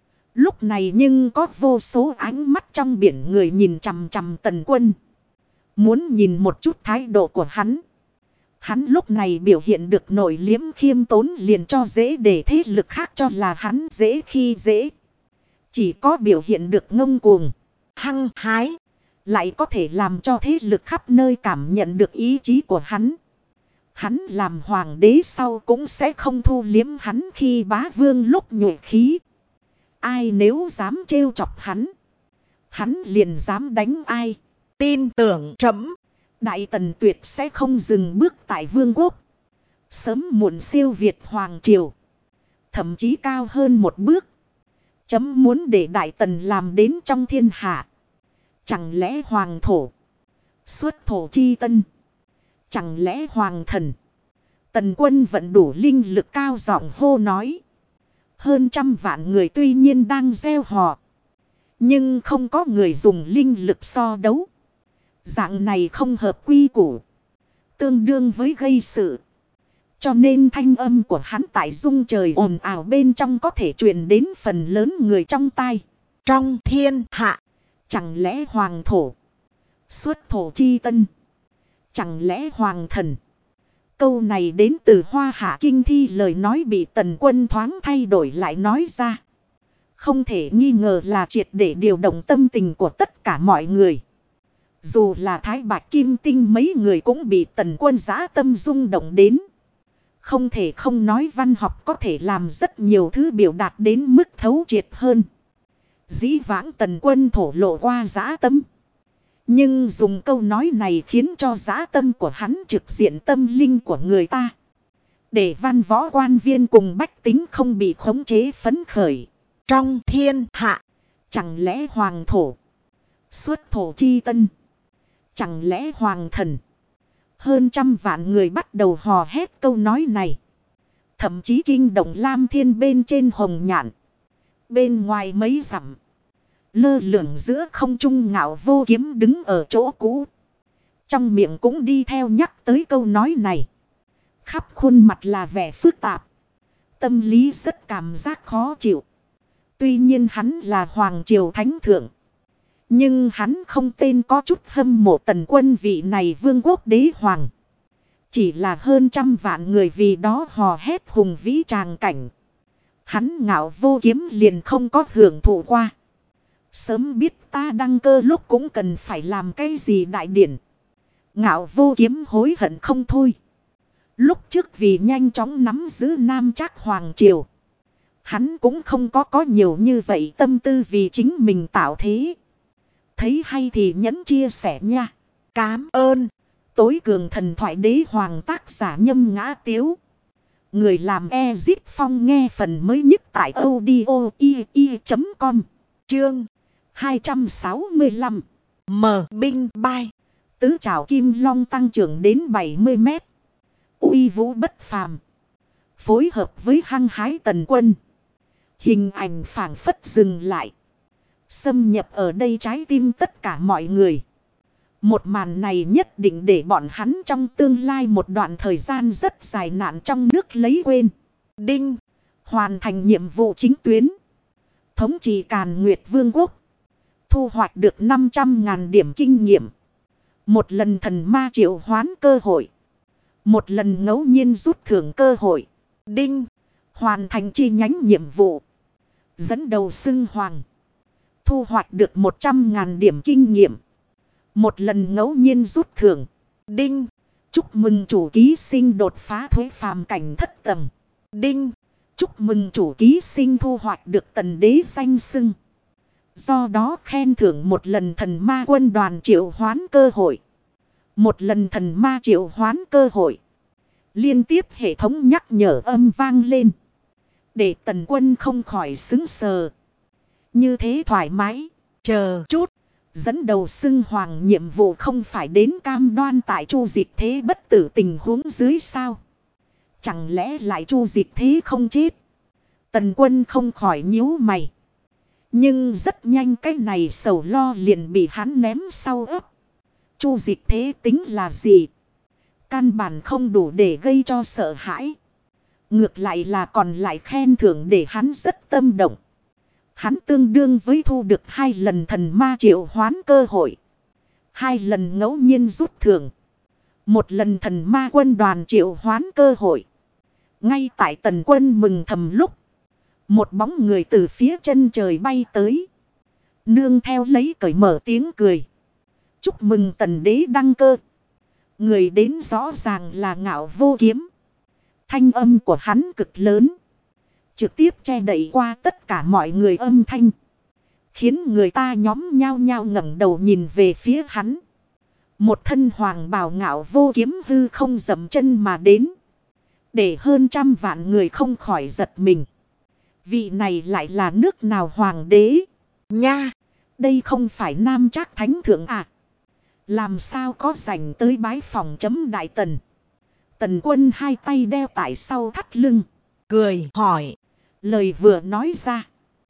Lúc này nhưng có vô số ánh mắt trong biển người nhìn chằm chằm Tần Quân. Muốn nhìn một chút thái độ của hắn. Hắn lúc này biểu hiện được nội liếm khiêm tốn liền cho dễ để thế lực khác cho là hắn dễ khi dễ. Chỉ có biểu hiện được ngông cuồng, hăng hái. Lại có thể làm cho thế lực khắp nơi cảm nhận được ý chí của hắn. Hắn làm hoàng đế sau cũng sẽ không thu liếm hắn khi bá vương lúc nhuệ khí. Ai nếu dám trêu chọc hắn, hắn liền dám đánh ai. Tin tưởng trẫm, Đại Tần tuyệt sẽ không dừng bước tại vương quốc. Sớm muộn siêu việt hoàng triều. Thậm chí cao hơn một bước. Chấm muốn để Đại Tần làm đến trong thiên hạ. Chẳng lẽ hoàng thổ, xuất thổ chi tân. Chẳng lẽ hoàng thần. Tần Quân vẫn đủ linh lực cao giọng hô nói. Hơn trăm vạn người tuy nhiên đang gieo hò. Nhưng không có người dùng linh lực so đấu. Dạng này không hợp quy củ. Tương đương với gây sự. Cho nên thanh âm của hắn tại rung trời ồn ào bên trong có thể truyền đến phần lớn người trong tai. Trong thiên hạ. Chẳng lẽ hoàng thổ, xuất thổ chi tân. Chẳng lẽ hoàng thần. Câu này đến từ Hoa Hạ Kinh Thi, lời nói bị Tần Quân thoáng thay đổi lại nói ra. Không thể nghi ngờ là triệt để điều động tâm tình của tất cả mọi người. Dù là Thái Bạch Kim Tinh mấy người cũng bị Tần Quân dã tâm rung động đến. Không thể không nói văn học có thể làm rất nhiều thứ biểu đạt đến mức thấu triệt hơn. Dĩ vãng Tần Quân thổ lộ qua dã tâm. Nhưng dùng câu nói này khiến cho dã tâm của hắn trực diện tâm linh của người ta. Để văn võ quan viên cùng bách tính không bị khống chế phấn khởi. Trong thiên hạ, chẳng lẽ hoàng thổ, xuất thổ chi tân. Chẳng lẽ hoàng thần. Hơn trăm vạn người bắt đầu hò hét câu nói này. Thậm chí kinh động Lam Thiên bên trên Hồng Nhạn. Bên ngoài mấy dặm, lơ lửng giữa không trung Ngạo Vô Kiếm đứng ở chỗ cũ. Trong miệng cũng đi theo nhắc tới câu nói này. Khắp khuôn mặt là vẻ phức tạp. Tâm lý rất cảm giác khó chịu. Tuy nhiên hắn là Hoàng Triều Thánh Thượng. Nhưng hắn không tên có chút hâm mộ Tần Quân vị này vương quốc đế hoàng. Chỉ là hơn trăm vạn người vì đó hò hét hùng vĩ tràng cảnh. Hắn Ngạo Vô Kiếm liền không có hưởng thụ qua. Sớm biết ta đăng cơ lúc cũng cần phải làm cái gì đại điển. Ngạo Vô Kiếm hối hận không thôi. Lúc trước vì nhanh chóng nắm giữ Nam Trác Hoàng Triều. Hắn cũng không có nhiều như vậy tâm tư vì chính mình tạo thế. Thấy hay thì nhấn chia sẻ nha. Cám ơn. Tối cường thần thoại đế hoàng tác giả Nhâm Ngã Tiếu. Người làm Ezit Phong nghe phần mới nhất tại audio i.com. Chương 265. Mở binh bay. Tứ trảo kim long tăng trưởng đến 70 mét. Uy vũ bất phàm. Phối hợp với hăng hái Tần Quân. Hình ảnh phảng phất dừng lại. Xâm nhập ở đây trái tim tất cả mọi người. Một màn này nhất định để bọn hắn trong tương lai một đoạn thời gian rất dài nạn trong nước lấy quên. Đinh. Hoàn thành nhiệm vụ chính tuyến. Thống trị Càn Nguyệt Vương quốc. Thu hoạch được 500.000 điểm kinh nghiệm. Một lần thần ma triệu hoán cơ hội. Một lần ngẫu nhiên rút thưởng cơ hội. Đinh. Hoàn thành chi nhánh nhiệm vụ. Dẫn đầu xưng hoàng. Thu hoạch được 100.000 điểm kinh nghiệm. Một lần ngẫu nhiên rút thưởng. Đinh. Chúc mừng chủ ký sinh đột phá thuế phàm cảnh thất tầng. Đinh. Chúc mừng chủ ký sinh thu hoạch được tần đế danh xưng. Do đó khen thưởng một lần thần ma quân đoàn triệu hoán cơ hội. Một lần thần ma triệu hoán cơ hội. Liên tiếp hệ thống nhắc nhở âm vang lên. Để Tần Quân không khỏi sững sờ. Như thế thoải mái. Chờ chút. Dẫn đầu xưng hoàng nhiệm vụ không phải đến cam đoan tại Chu Dịch Thế bất tử tình huống dưới sao? Chẳng lẽ lại Chu Dịch Thế không chết? Tần Quân không khỏi nhíu mày. Nhưng rất nhanh cái này sầu lo liền bị hắn ném sau ấp. Chu Dịch Thế tính là gì? Căn bản không đủ để gây cho sợ hãi. Ngược lại là còn lại khen thưởng để hắn rất tâm động. Hắn tương đương với thu được 2 lần thần ma triệu hoán cơ hội. 2 lần ngẫu nhiên rút thưởng. 1 lần thần ma quân đoàn triệu hoán cơ hội. Ngay tại Tần Quân mừng thầm lúc. Một bóng người từ phía chân trời bay tới. Nương theo lấy cởi mở tiếng cười. Chúc mừng Tần đế đăng cơ. Người đến rõ ràng là Ngạo Vô Kiếm. Thanh âm của hắn cực lớn. Trực tiếp che đậy qua tất cả mọi người âm thanh. Khiến người ta nhóm nhao nhao ngẩng đầu nhìn về phía hắn. Một thân hoàng bào Ngạo Vô Kiếm hư không dậm chân mà đến. Để hơn trăm vạn người không khỏi giật mình. Vị này lại là nước nào hoàng đế? Nha! Đây không phải Nam Trác Thánh Thượng à? Làm sao có rảnh tới bái phòng chấm Đại Tần? Tần Quân hai tay đeo tại sau thắt lưng. Cười hỏi. Lời vừa nói ra.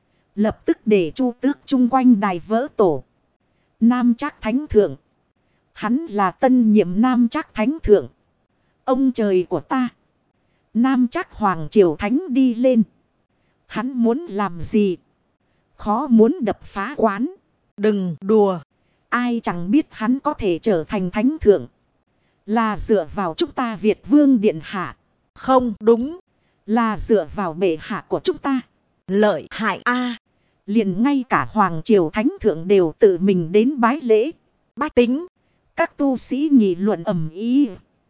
Lập tức để Chu Tước chung quanh đài vỡ tổ. Nam Trác Thánh Thượng. Hắn là tân nhiệm Nam Trác Thánh Thượng. Ông trời của ta. Nam Trác Hoàng Triều Thánh đi lên. Hắn muốn làm gì? Khó muốn đập phá quán. Đừng đùa. Ai chẳng biết hắn có thể trở thành thánh thượng. Là dựa vào chúng ta Việt Vương Điện Hạ. Không đúng. Là dựa vào bệ hạ của chúng ta. Lợi hại a. Liền ngay cả Hoàng Triều Thánh Thượng đều tự mình đến bái lễ. Bách tính. Các tu sĩ nghị luận ầm ĩ.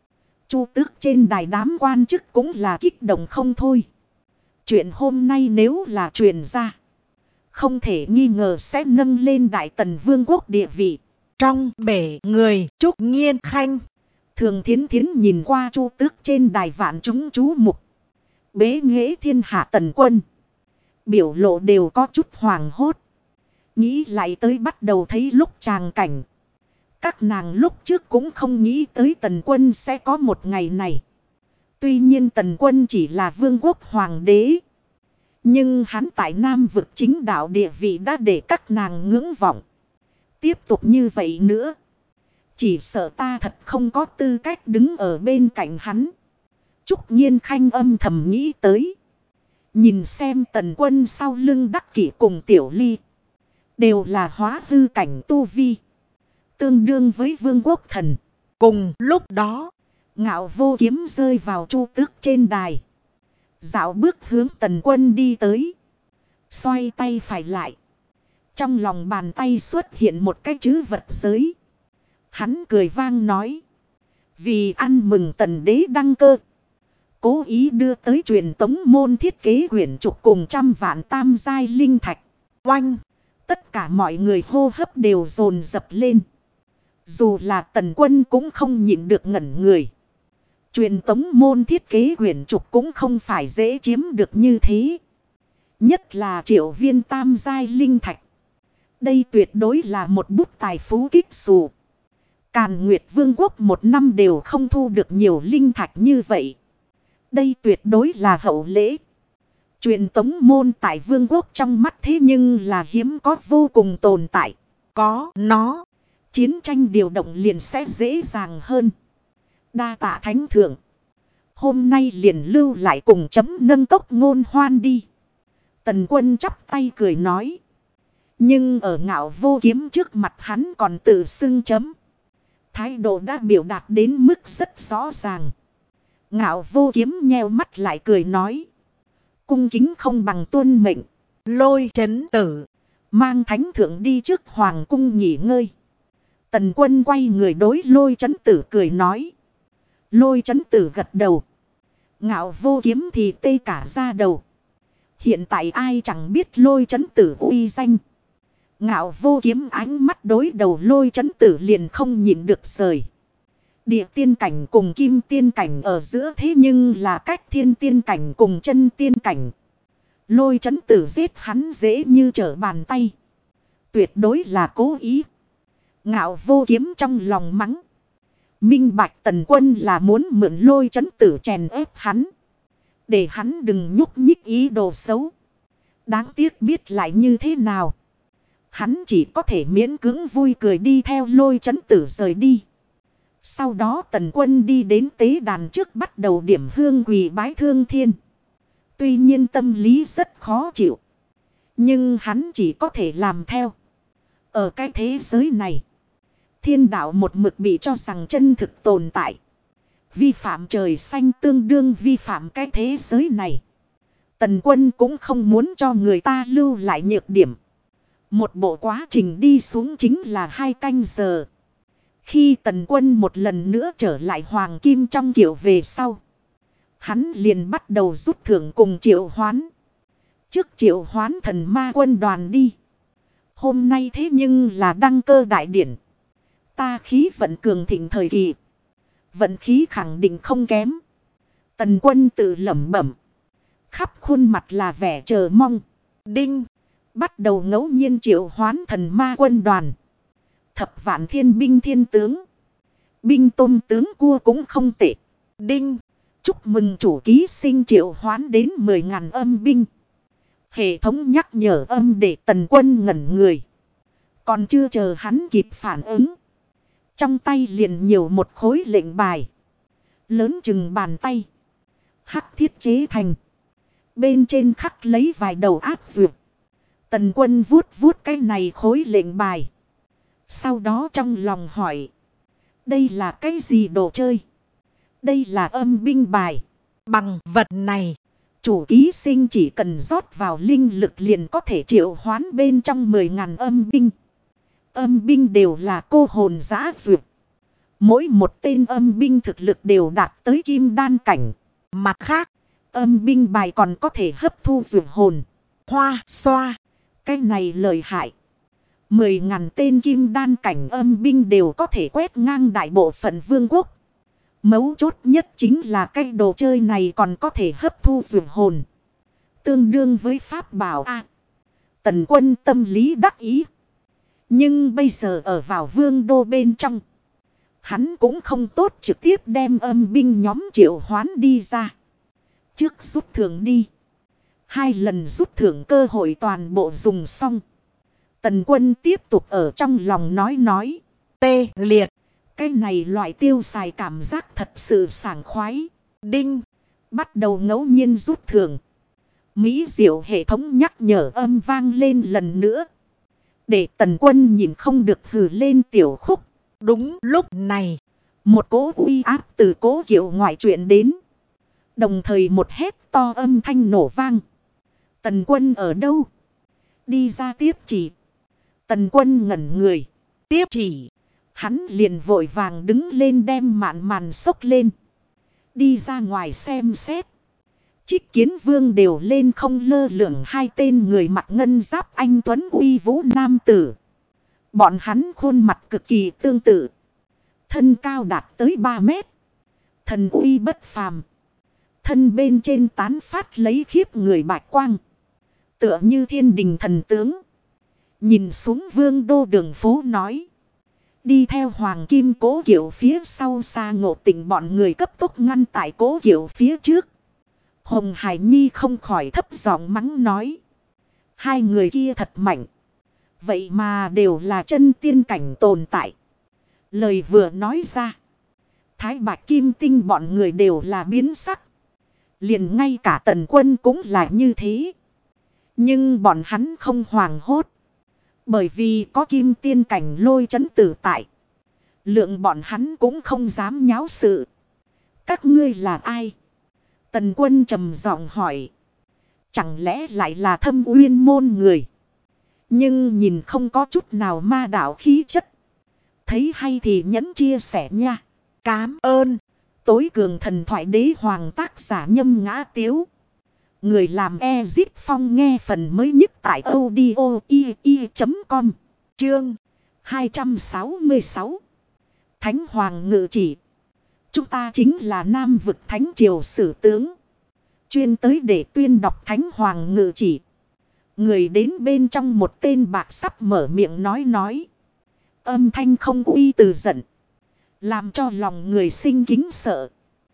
Chu Tước trên đài đám quan chức cũng là kích động không thôi. Chuyện hôm nay nếu là truyền ra. Không thể nghi ngờ sẽ nâng lên Đại Tần Vương quốc địa vị. Trong bể người Trúc Nghiên Khanh. Thường Thiến Thiến nhìn qua Chu Tước trên đài vạn chúng chú mục. Bế nghệ thiên hạ Tần Quân. Biểu lộ đều có chút hoàng hốt. Nghĩ lại tới bắt đầu thấy lúc tràng cảnh. Các nàng lúc trước cũng không nghĩ tới Tần Quân sẽ có một ngày này. Tuy nhiên Tần Quân chỉ là vương quốc hoàng đế. Nhưng hắn tại Nam vực chính đạo địa vị đã để các nàng ngưỡng vọng. Tiếp tục như vậy nữa. Chỉ sợ ta thật không có tư cách đứng ở bên cạnh hắn. Trúc Nhiên Khanh âm thầm nghĩ tới. Nhìn xem Tần Quân sau lưng Đắc Kỷ cùng Tiểu Ly. Đều là hóa hư cảnh tu vi. Tương đương với vương quốc thần. Cùng lúc đó. Ngạo Vô Kiếm rơi vào Chu Tước trên đài. Dạo bước hướng Tần Quân đi tới. Xoay tay phải lại. Trong lòng bàn tay xuất hiện một cái chữ vật giới. Hắn cười vang nói. Vì ăn mừng Tần đế đăng cơ. Cố ý đưa tới truyền tống môn thiết kế quyển trục cùng 100 vạn tam giai linh thạch. Oanh! Tất cả mọi người hô hấp đều dồn dập lên. Dù là Tần Quân cũng không nhịn được ngẩn người. Truyền tống môn thiết kế quyển trục cũng không phải dễ chiếm được như thế. Nhất là triệu viên tam giai linh thạch. Đây tuyệt đối là một bút tài phú kích xù. Càn Nguyệt Vương quốc một năm đều không thu được nhiều linh thạch như vậy. Đây tuyệt đối là hậu lễ. Truyền tống môn tại vương quốc trong mắt thế nhưng là hiếm có vô cùng tồn tại. Có nó, chiến tranh điều động liền sẽ dễ dàng hơn. Đa tạ thánh thượng. Hôm nay liền lưu lại cùng chấm nâng cốc ngôn hoan đi. Tần Quân chắp tay cười nói. Nhưng ở Ngạo Vô Kiếm trước mặt hắn còn tự xưng chấm. Thái độ đã biểu đạt đến mức rất rõ ràng. Ngạo Vô Kiếm nheo mắt lại cười nói. Cung kính không bằng tuân mệnh. Lôi Chấn Tử mang thánh thượng đi trước hoàng cung nghỉ ngơi. Tần Quân quay người đối Lôi Chấn Tử cười nói. Lôi Chấn Tử gật đầu. Ngạo Vô Kiếm thì tê cả da đầu. Hiện tại ai chẳng biết Lôi Chấn Tử uy danh. Ngạo Vô Kiếm ánh mắt đối đầu Lôi Chấn Tử liền không nhịn được rời. Địa tiên cảnh cùng kim tiên cảnh ở giữa thế nhưng là cách thiên tiên cảnh cùng chân tiên cảnh. Lôi Chấn Tử giết hắn dễ như trở bàn tay. Tuyệt đối là cố ý. Ngạo Vô Kiếm trong lòng mắng. Minh bạch Tần Quân là muốn mượn Lôi Chấn Tử chèn ép hắn. Để hắn đừng nhúc nhích ý đồ xấu. Đáng tiếc biết lại như thế nào. Hắn chỉ có thể miễn cưỡng vui cười đi theo Lôi Chấn Tử rời đi. Sau đó Tần Quân đi đến tế đàn trước bắt đầu điểm hương quỳ bái Thương Thiên. Tuy nhiên tâm lý rất khó chịu. Nhưng hắn chỉ có thể làm theo. Ở cái thế giới này. Thiên đạo một mực bị cho rằng chân thực tồn tại. Vi phạm trời xanh tương đương vi phạm cái thế giới này. Tần Quân cũng không muốn cho người ta lưu lại nhược điểm. Một bộ quá trình đi xuống chính là 2 canh giờ. Khi Tần Quân một lần nữa trở lại Hoàng Kim trong kiệu về sau. Hắn liền bắt đầu rút thưởng cùng triệu hoán. Trước triệu hoán thần ma quân đoàn đi. Hôm nay thế nhưng là đăng cơ đại điển. Ta khí vận cường thịnh thời kỳ. Vận khí khẳng định không kém. Tần Quân tự lẩm bẩm. Khắp khuôn mặt là vẻ chờ mong. Đinh. Bắt đầu ngẫu nhiên triệu hoán thần ma quân đoàn. Thập vạn thiên binh thiên tướng. Binh tôm tướng cua cũng không tệ. Đinh. Chúc mừng chủ ký sinh triệu hoán đến 10.000 âm binh. Hệ thống nhắc nhở âm để Tần Quân ngẩn người. Còn chưa chờ hắn kịp phản ứng. Trong tay liền nhiều một khối lệnh bài. Lớn chừng bàn tay. Hắc thiết chế thành. Bên trên khắc lấy vài đầu áp dược. Tần Quân vuốt vuốt cái này khối lệnh bài. Sau đó trong lòng hỏi. Đây là cái gì đồ chơi? Đây là âm binh bài. Bằng vật này. Chủ ký sinh chỉ cần rót vào linh lực liền có thể triệu hoán bên trong 10.000 âm binh. Âm binh đều là cô hồn dã dược. Mỗi một tên âm binh thực lực đều đạt tới kim đan cảnh. Mặt khác, âm binh bài còn có thể hấp thu dược hồn. Hoa xoa. Cái này lợi hại. 10.000 tên kim đan cảnh âm binh đều có thể quét ngang đại bộ phận vương quốc. Mấu chốt nhất chính là cái đồ chơi này còn có thể hấp thu dược hồn. Tương đương với pháp bảo A. Tần Quân tâm lý đắc ý. Nhưng bây giờ ở vào vương đô bên trong. Hắn cũng không tốt trực tiếp đem âm binh nhóm triệu hoán đi ra. Trước rút thưởng đi. 2 lần rút thưởng cơ hội toàn bộ dùng xong. Tần Quân tiếp tục ở trong lòng nói. Tê liệt. Cái này loại tiêu xài cảm giác thật sự sảng khoái. Đinh. Bắt đầu ngẫu nhiên rút thưởng. Mỹ diệu hệ thống nhắc nhở âm vang lên lần nữa. Để Tần Quân nhìn không được hừ lên tiểu khúc. Đúng lúc này. Một cỗ uy áp từ cố kiệu ngoại truyện đến. Đồng thời một hét to âm thanh nổ vang. Tần Quân ở đâu? Đi ra tiếp chỉ. Tần Quân ngẩn người. Tiếp chỉ. Hắn liền vội vàng đứng lên đem màn xốc lên. Đi ra ngoài xem xét. Trích Kiến Vương đều lên không lơ lửng 2 tên người mặc ngân giáp anh tuấn uy vũ nam tử. Bọn hắn khuôn mặt cực kỳ tương tự. Thân cao đạt tới 3 mét. Thần uy bất phàm. Thân bên trên tán phát lấy khiếp người bạch quang. Tựa như thiên đình thần tướng. Nhìn xuống vương đô đường phố nói. Đi theo Hoàng Kim Cố Kiệu phía sau xa Ngộ Tình bọn người cấp tốc ngăn tại Cố Kiệu phía trước. Hồng Hải Nhi không khỏi thấp giọng mắng nói. Hai người kia thật mạnh. Vậy mà đều là chân tiên cảnh tồn tại. Lời vừa nói ra. Thái Bạch Kim Tinh bọn người đều là biến sắc. Liền ngay cả Tần Quân cũng là như thế. Nhưng bọn hắn không hoảng hốt. Bởi vì có kim tiên cảnh Lôi Chấn Tử tại. Lượng bọn hắn cũng không dám nháo sự. Các ngươi là ai? Tần Quân trầm giọng hỏi. Chẳng lẽ lại là Thâm Uyên môn người? Nhưng nhìn không có chút nào ma đạo khí chất. Thấy hay thì nhẫn chia sẻ nha. Cám ơn. Tối cường thần thoại đế hoàng tác giả Nhâm Ngã Tiếu. Người làm Ezip Phong nghe phần mới nhất tại audio.com. Chương 266. Thánh Hoàng ngự chỉ. Chúng ta chính là Nam vực Thánh Triều Sử tướng. Chuyên tới để tuyên đọc Thánh Hoàng ngự chỉ. Người đến bên trong một tên bạc sắp mở miệng nói. Âm thanh không uy từ giận. Làm cho lòng người sinh kính sợ.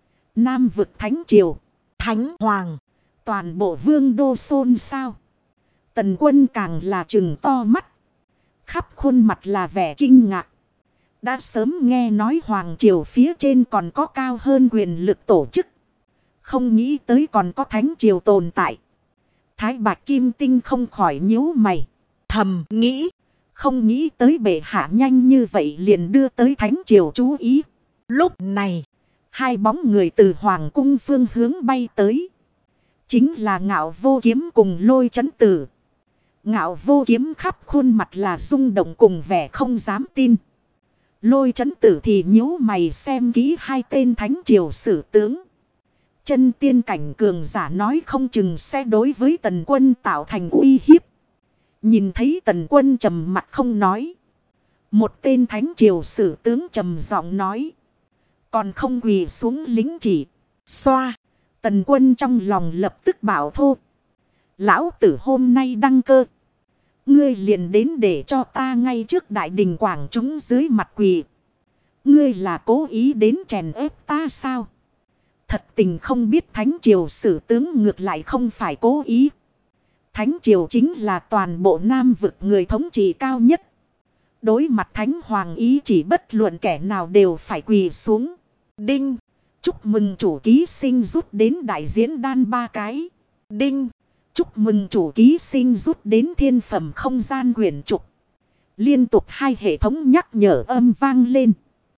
Nam vực Thánh Triều. Thánh Hoàng. Toàn bộ vương đô xôn xao. Tần Quân càng là trừng to mắt. Khắp khuôn mặt là vẻ kinh ngạc. Đã sớm nghe nói Hoàng Triều phía trên còn có cao hơn quyền lực tổ chức. Không nghĩ tới còn có Thánh Triều tồn tại. Thái Bạch Kim Tinh không khỏi nhíu mày. Thầm nghĩ. Không nghĩ tới bệ hạ nhanh như vậy liền đưa tới Thánh Triều chú ý. Lúc này. Hai bóng người từ Hoàng cung phương hướng bay tới. Chính là Ngạo Vô Kiếm cùng Lôi Chấn Tử. Ngạo Vô Kiếm khắp khuôn mặt là rung động cùng vẻ không dám tin. Lôi Chấn Tử thì nhíu mày xem kỹ hai tên Thánh Triều Sử tướng. Chân tiên cảnh cường giả nói không chừng sẽ đối với Tần Quân tạo thành uy hiếp. Nhìn thấy Tần Quân trầm mặt không nói. Một tên Thánh Triều Sử tướng trầm giọng nói. Còn không quỳ xuống lính chỉ. Xoa. Tần Quân trong lòng lập tức bảo thô. Lão tử hôm nay đăng cơ. Ngươi liền đến để cho ta ngay trước đại đình quảng chúng dưới mặt quỳ. Ngươi là cố ý đến chèn ép ta sao? Thật tình không biết Thánh Triều Sử tướng ngược lại không phải cố ý. Thánh Triều chính là toàn bộ Nam vực người thống trị cao nhất. Đối mặt Thánh Hoàng ý chỉ bất luận kẻ nào đều phải quỳ xuống. Đinh. Chúc mừng chủ ký sinh rút đến đại diễn đan 3 cái. Đinh. Chúc mừng chủ ký sinh rút đến thiên phẩm không gian quyển trục. Liên tục hai hệ thống nhắc nhở âm vang lên.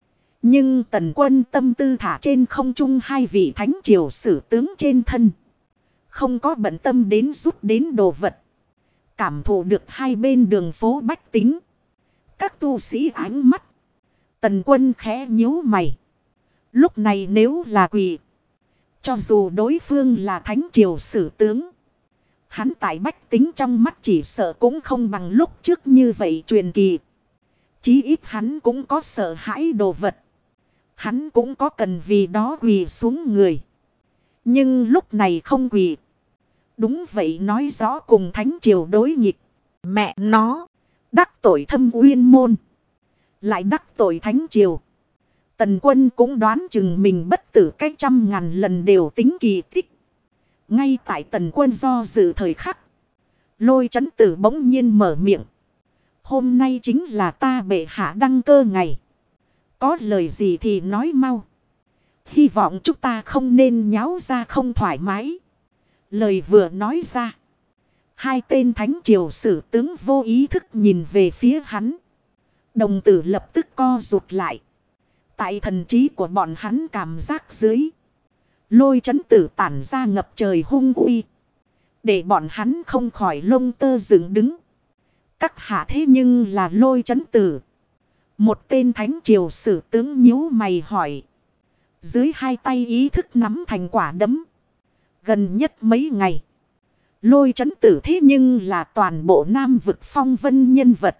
Nhưng Tần Quân tâm tư thả trên không trung hai vị Thánh Triều Sử tướng trên thân. Không có bận tâm đến rút đến đồ vật. Cảm thụ được hai bên đường phố bách tính. Các tu sĩ ánh mắt. Tần Quân khẽ nhíu mày. Lúc này nếu là quỳ. Cho dù đối phương là Thánh Triều Sử tướng. Hắn tại bách tính trong mắt chỉ sợ cũng không bằng lúc trước như vậy truyền kỳ. Chí ít hắn cũng có sợ hãi đồ vật. Hắn cũng có cần vì đó quỳ xuống người. Nhưng lúc này không quỳ. Đúng vậy nói rõ cùng Thánh Triều đối nghịch. Mẹ nó. Đắc tội Thâm Uyên môn. Lại đắc tội Thánh Triều. Tần Quân cũng đoán chừng mình bất tử cách 100.000 lần đều tính kỳ tích. Ngay tại Tần Quân do dự thời khắc. Lôi Chấn Tử bỗng nhiên mở miệng. Hôm nay chính là ta bệ hạ đăng cơ ngày. Có lời gì thì nói mau. Hy vọng chúng ta không nên nháo ra không thoải mái. Lời vừa nói ra. Hai tên Thánh Triều Sử tướng vô ý thức nhìn về phía hắn. Đồng tử lập tức co rụt lại. Tại thần trí của bọn hắn cảm giác dưới. Lôi Chấn Tử tản ra ngập trời hung uy. Để bọn hắn không khỏi lông tơ dựng đứng. Các hạ thế nhưng là Lôi Chấn Tử. Một tên Thánh Triều Sử tướng nhíu mày hỏi. Dưới hai tay ý thức nắm thành quả đấm. Gần nhất mấy ngày. Lôi Chấn Tử thế nhưng là toàn bộ Nam vực phong vân nhân vật.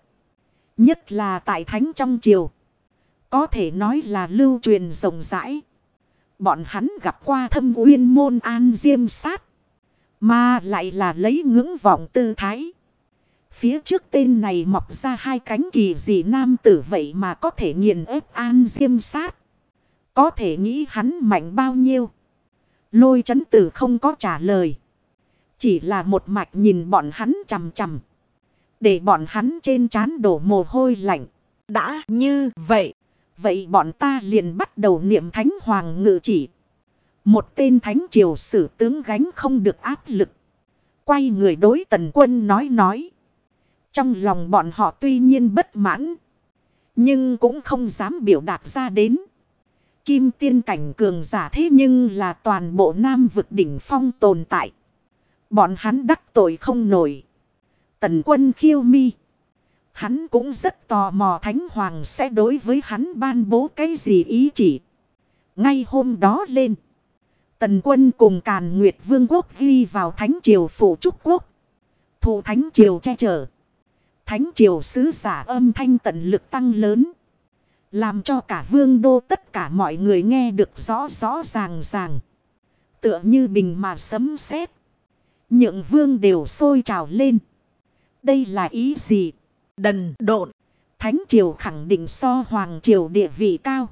Nhất là tại Thánh trong triều. Có thể nói là lưu truyền rộng rãi. Bọn hắn gặp qua Thâm Uyên môn An Diêm Sát, mà lại là lấy ngưỡng vọng tư thái. Phía trước tên này mọc ra hai cánh kỳ dị nam tử vậy mà có thể nghiền ép An Diêm Sát. Có thể nghĩ hắn mạnh bao nhiêu. Lôi Chấn Tử không có trả lời. Chỉ là một mạch nhìn bọn hắn chằm chằm. Để bọn hắn trên trán đổ mồ hôi lạnh. Đã như vậy. Vậy bọn ta liền bắt đầu niệm thánh hoàng ngự chỉ. Một tên thánh triều sử tướng gánh không được áp lực. Quay người đối Tần Quân nói. Trong lòng bọn họ tuy nhiên bất mãn. Nhưng cũng không dám biểu đạt ra đến. Kim tiên cảnh cường giả thế nhưng là toàn bộ Nam vực đỉnh phong tồn tại. Bọn hắn đắc tội không nổi. Tần Quân khiêu mi. Hắn cũng rất tò mò Thánh Hoàng sẽ đối với hắn ban bố cái gì ý chỉ. Ngay hôm đó lên. Tần Quân cùng Càn Nguyệt Vương quốc ghi vào Thánh Triều Phủ Trúc Quốc. Thụ Thánh Triều che chở. Thánh Triều sứ giả âm thanh tận lực tăng lớn. Làm cho cả vương đô tất cả mọi người nghe được rõ rõ ràng ràng. Tựa như bình mà sấm sét. Nhượng vương đều sôi trào lên. Đây là ý gì? Đần độn. Thánh Triều khẳng định so Hoàng Triều địa vị cao.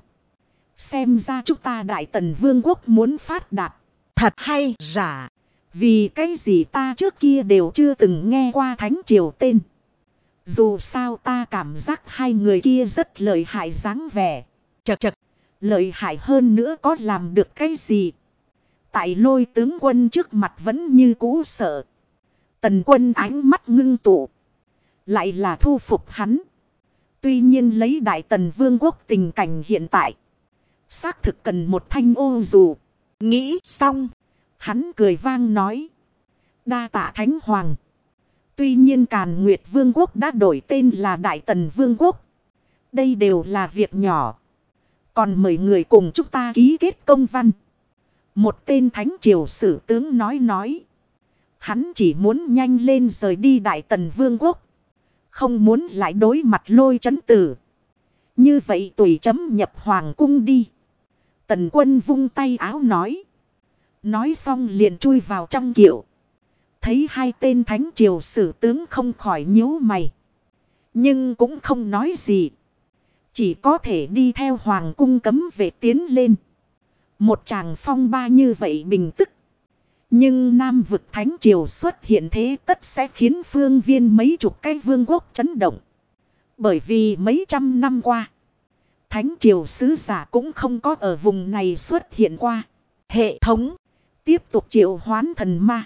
Xem ra chúng ta Đại Tần Vương quốc muốn phát đạt. Thật hay giả? Vì cái gì ta trước kia đều chưa từng nghe qua Thánh Triều tên. Dù sao ta cảm giác hai người kia rất lợi hại dáng vẻ. Chật chật. Lợi hại hơn nữa có làm được cái gì? Tại Lôi tướng quân trước mặt vẫn như cũ sợ. Tần Quân ánh mắt ngưng tụ. Lại là thu phục hắn. Tuy nhiên lấy Đại Tần Vương quốc tình cảnh hiện tại. Xác thực cần một thanh ô dù. Nghĩ xong. Hắn cười vang nói. Đa tạ Thánh Hoàng. Tuy nhiên Càn Nguyệt Vương quốc đã đổi tên là Đại Tần Vương quốc. Đây đều là việc nhỏ. Còn mời người cùng chúng ta ký kết công văn. Một tên Thánh Triều sử tướng nói. Hắn chỉ muốn nhanh lên rời đi Đại Tần Vương quốc. Không muốn lại đối mặt Lôi Chấn Tử. Như vậy tùy chấm nhập hoàng cung đi. Tần Quân vung tay áo nói. Nói xong liền chui vào trong kiệu. Thấy hai tên Thánh Triều sử tướng không khỏi nhíu mày. Nhưng cũng không nói gì. Chỉ có thể đi theo hoàng cung cấm vệ tiến lên. Một tràng phong ba như vậy bình tức. Nhưng Nam vực Thánh Triều xuất hiện thế tất sẽ khiến phương viên mấy chục cái vương quốc chấn động. Bởi vì mấy trăm năm qua, Thánh Triều sứ giả cũng không có ở vùng này xuất hiện qua. Hệ thống tiếp tục triệu hoán thần ma.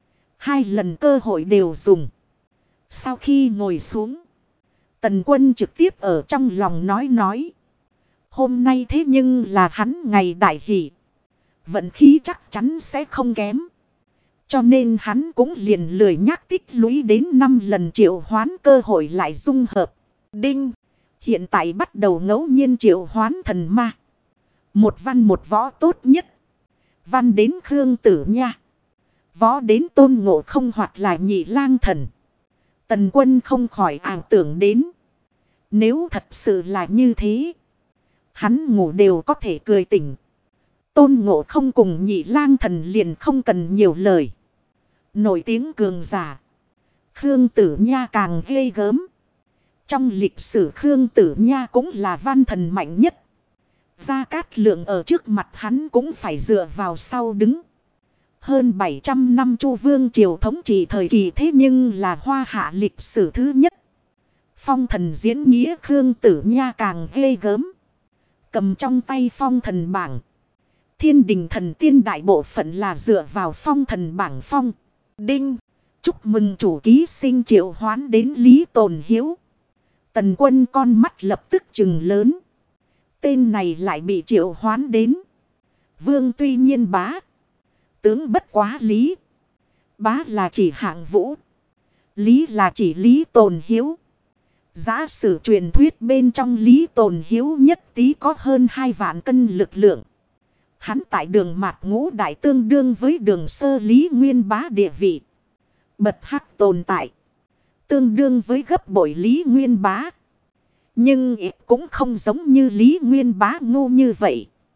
2 lần cơ hội đều dùng. Sau khi ngồi xuống, Tần Quân trực tiếp ở trong lòng nói. Hôm nay thế nhưng là hắn ngày đại hỷ. Vận khí chắc chắn sẽ không kém. Cho nên hắn cũng liền lười nhắc tích lũy đến 5 lần triệu hoán cơ hội lại dung hợp. Đinh. Hiện tại bắt đầu ngẫu nhiên triệu hoán thần ma. Một văn một võ tốt nhất. Văn đến Khương Tử Nha. Võ đến Tôn Ngộ Không hoặc là Nhị Lang Thần. Tần Quân không khỏi ảo tưởng đến. Nếu thật sự là như thế, hắn ngủ đều có thể cười tỉnh. Tôn Ngộ Không cùng Nhị Lang Thần liền không cần nhiều lời. Nổi tiếng cường giả. Khương Tử Nha càng ghê gớm. Trong lịch sử Khương Tử Nha cũng là văn thần mạnh nhất. Gia Cát Lượng ở trước mặt hắn cũng phải dựa vào sau đứng. Hơn 700 năm Chu Vương triều thống trị thời kỳ thế nhưng là hoa hạ lịch sử thứ nhất. Phong thần diễn nghĩa Khương Tử Nha càng ghê gớm. Cầm trong tay phong thần bảng. Thiên đình thần tiên đại bộ phận là dựa vào phong thần bảng phong. Đinh. Chúc mừng chủ ký sinh triệu hoán đến Lý Tồn Hiếu. Tần Quân con mắt lập tức trừng lớn. Tên này lại bị triệu hoán đến. Vương tuy nhiên bá. Tướng bất quá Lý. Bá là chỉ hạng vũ. Lý là chỉ Lý Tồn Hiếu. Giả sử truyền thuyết bên trong Lý Tồn Hiếu nhất tí có hơn 2 vạn cân lực lượng. Hắn tại đường mạt ngũ đại tương đương với đường sơ Lý Nguyên bá địa vị. Bật hắc tồn tại. Tương đương với gấp bội Lý Nguyên bá. Nhưng cũng không giống như Lý Nguyên bá ngu như vậy.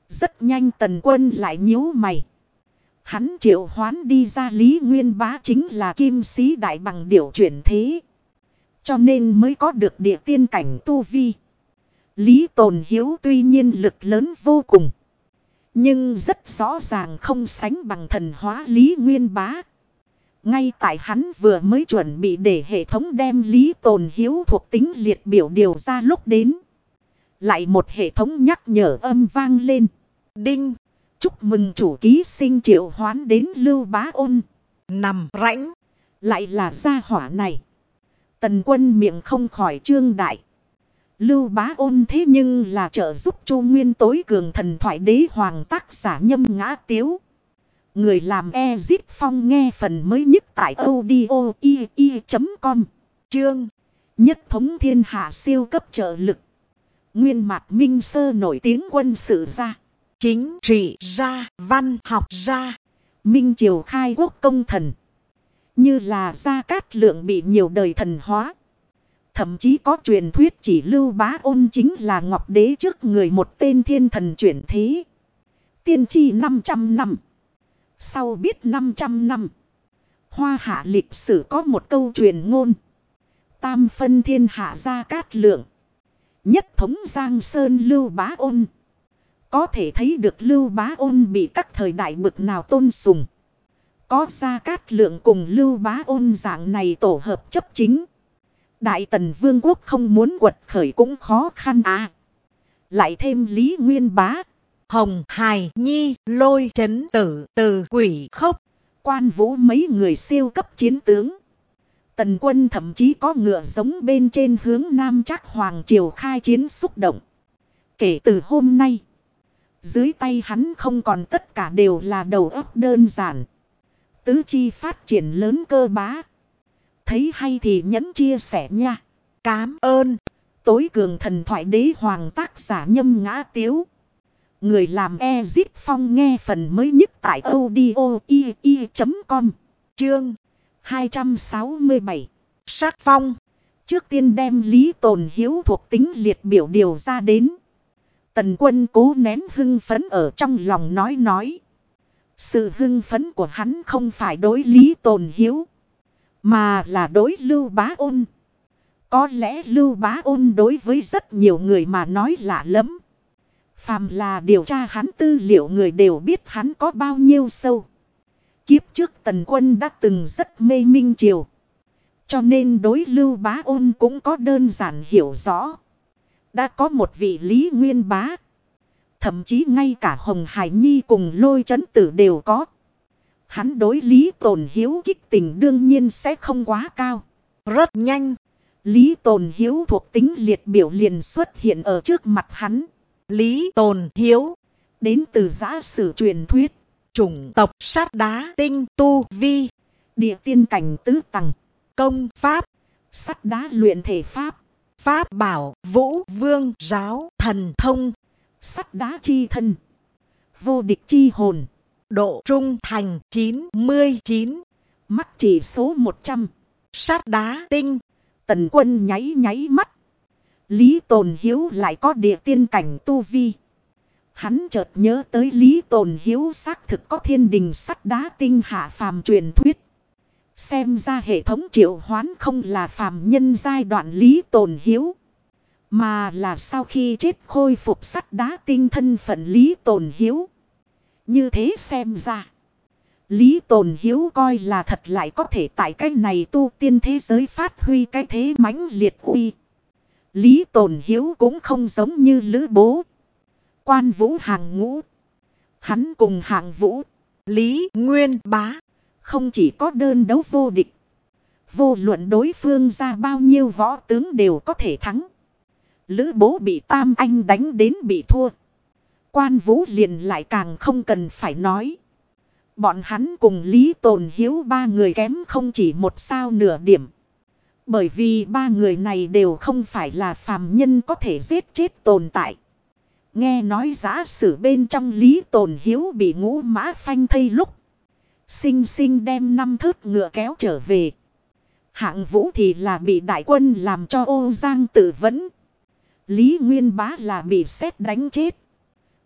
Rất nhanh Tần Quân lại nhíu mày. Hắn triệu hoán đi ra Lý Nguyên Bá chính là kim sĩ đại bằng điểu chuyển thế. Cho nên mới có được địa tiên cảnh tu vi. Lý Tồn Hiếu tuy nhiên lực lớn vô cùng. Nhưng rất rõ ràng không sánh bằng thần hóa Lý Nguyên Bá. Ngay tại hắn vừa mới chuẩn bị để hệ thống đem Lý Tồn Hiếu thuộc tính liệt biểu điều ra lúc đến. Lại một hệ thống nhắc nhở âm vang lên. Đinh! Chúc mừng chủ ký sinh triệu hoán đến Lưu Bá Ôn. Nằm rãnh. Lại là gia hỏa này. Tần Quân miệng không khỏi trương đại. Lưu Bá Ôn thế nhưng là trợ giúp Chu Nguyên tối cường thần thoại đế hoàng tác giả Nhâm Ngã Tiếu. Người làm Ezip Phong nghe phần mới nhất tại audio.com. Chương nhất thống thiên hạ siêu cấp trợ lực. Nguyên Mạc Minh Sơ nổi tiếng quân sự gia. Chính trị gia, văn học gia. Minh Triều khai quốc công thần. Như là Gia Cát Lượng bị nhiều đời thần hóa. Thậm chí có truyền thuyết chỉ Lưu Bá Ôn chính là Ngọc Đế trước người một tên thiên thần chuyển thế. Tiên tri 500 năm. Sau biết 500 năm. Hoa hạ lịch sử có một câu truyền ngôn. Tam phân thiên hạ Gia Cát Lượng. Nhất thống Giang Sơn Lưu Bá Ôn. Có thể thấy được Lưu Bá Ôn bị các thời đại bực nào tôn sùng. Có Gia Cát Lượng cùng Lưu Bá Ôn dạng này tổ hợp chấp chính. Đại Tần Vương quốc không muốn quật khởi cũng khó khăn à. Lại thêm Lý Nguyên Bá. Hồng Hài Nhi, Lôi Chấn Tử, Từ Quỷ Khốc. Quan Vũ mấy người siêu cấp chiến tướng. Tần Quân thậm chí có ngựa giống bên trên hướng Nam Trác Hoàng triều khai chiến xúc động. Kể từ hôm nay. Dưới tay hắn không còn tất cả đều là đầu óc đơn giản. Tứ chi phát triển lớn cơ bá. Thấy hay thì nhấn chia sẻ nha. Cám ơn. Tối cường thần thoại đế hoàng tác giả Nhâm Ngã Tiếu. Người làm Ezip Phong nghe phần mới nhất tại audio.com. Chương 267. Sắc phong. Trước tiên đem Lý Tồn Hiếu thuộc tính liệt biểu điều ra đến. Tần Quân cố nén hưng phấn ở trong lòng nói. Sự hưng phấn của hắn không phải đối Lý Tồn Hiếu. Mà là đối Lưu Bá Ôn. Có lẽ Lưu Bá Ôn đối với rất nhiều người mà nói lạ lắm. Phàm là điều tra hắn tư liệu người đều biết hắn có bao nhiêu sâu. Kiếp trước Tần Quân đã từng rất mê Minh Triều. Cho nên đối Lưu Bá Ôn cũng có đơn giản hiểu rõ. Đã có một vị Lý Nguyên Bá. Thậm chí ngay cả Hồng Hải Nhi cùng Lôi Chấn Tử đều có. Hắn đối Lý Tồn Hiếu kích tình đương nhiên sẽ không quá cao. Rất nhanh. Lý Tồn Hiếu thuộc tính liệt biểu liền xuất hiện ở trước mặt hắn. Lý Tồn Hiếu. Đến từ giã sử truyền thuyết. Chủng tộc sắt đá tinh tu vi. Địa tiên cảnh tứ tầng. Công pháp. Sắt đá luyện thể pháp. Pháp bảo vũ vương giáo thần thông. Sắt đá chi thân. Vô địch chi hồn. Độ trung thành 99. Mắt chỉ số 100. Sắt đá tinh. Tần Quân nháy mắt. Lý Tồn Hiếu lại có địa tiên cảnh tu vi. Hắn chợt nhớ tới Lý Tồn Hiếu xác thực có thiên đình sắt đá tinh hạ phàm truyền thuyết. Xem ra hệ thống triệu hoán không là phàm nhân giai đoạn Lý Tồn Hiếu. Mà là sau khi chết khôi phục sắt đá tinh thân phận Lý Tồn Hiếu. Như thế xem ra. Lý Tồn Hiếu coi là thật lại có thể tại cái này tu tiên thế giới phát huy cái thế mãnh liệt uy. Lý Tồn Hiếu cũng không giống như Lữ Bố. Quan Vũ hàng ngũ. Hắn cùng hạng Vũ. Lý Nguyên Bá. Không chỉ có đơn đấu vô địch. Vô luận đối phương ra bao nhiêu võ tướng đều có thể thắng. Lữ Bố bị Tam Anh đánh đến bị thua. Quan Vũ liền lại càng không cần phải nói. Bọn hắn cùng Lý Tồn Hiếu ba người kém không chỉ một sao nửa điểm. Bởi vì ba người này đều không phải là phàm nhân có thể giết chết tồn tại. Nghe nói giả sử bên trong Lý Tồn Hiếu bị Ngũ Mã Phanh thây lúc. Sinh sinh đem 5 thớt ngựa kéo trở về. Hạng Vũ thì là bị đại quân làm cho ô giang tự vẫn. Lý Nguyên Bá là bị sét đánh chết.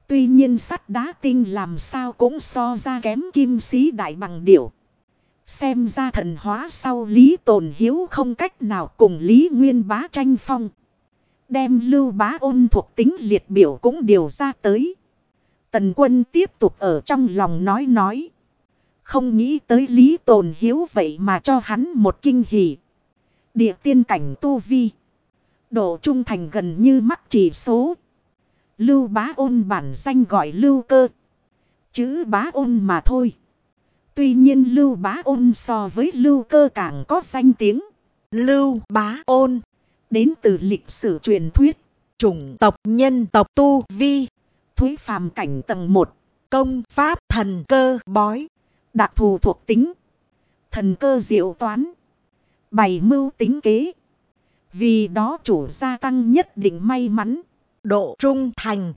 Tuy nhiên sắt đá tinh làm sao cũng so ra kém kim sĩ đại bằng điểu. Xem ra thần hóa sau Lý Tồn Hiếu không cách nào cùng Lý Nguyên Bá tranh phong. Đem Lưu Bá Ôn thuộc tính liệt biểu cũng điều ra tới. Tần Quân tiếp tục ở trong lòng nói. Không nghĩ tới Lý Tồn Hiếu vậy mà cho hắn một kinh hỉ. Địa tiên cảnh tu vi. Độ trung thành gần như mắc chỉ số. Lưu Bá Ôn bản danh gọi Lưu Cơ. Chữ Bá Ôn mà thôi. Tuy nhiên Lưu Bá Ôn so với Lưu Cơ càng có danh tiếng. Lưu Bá Ôn đến từ lịch sử truyền thuyết. Chủng tộc nhân tộc tu vi. Thúy phàm cảnh tầng 1. Công pháp thần cơ bói. Đặc thù thuộc tính. Thần cơ diệu toán. Bày mưu tính kế. Vì đó chủ gia tăng nhất định may mắn. Độ trung thành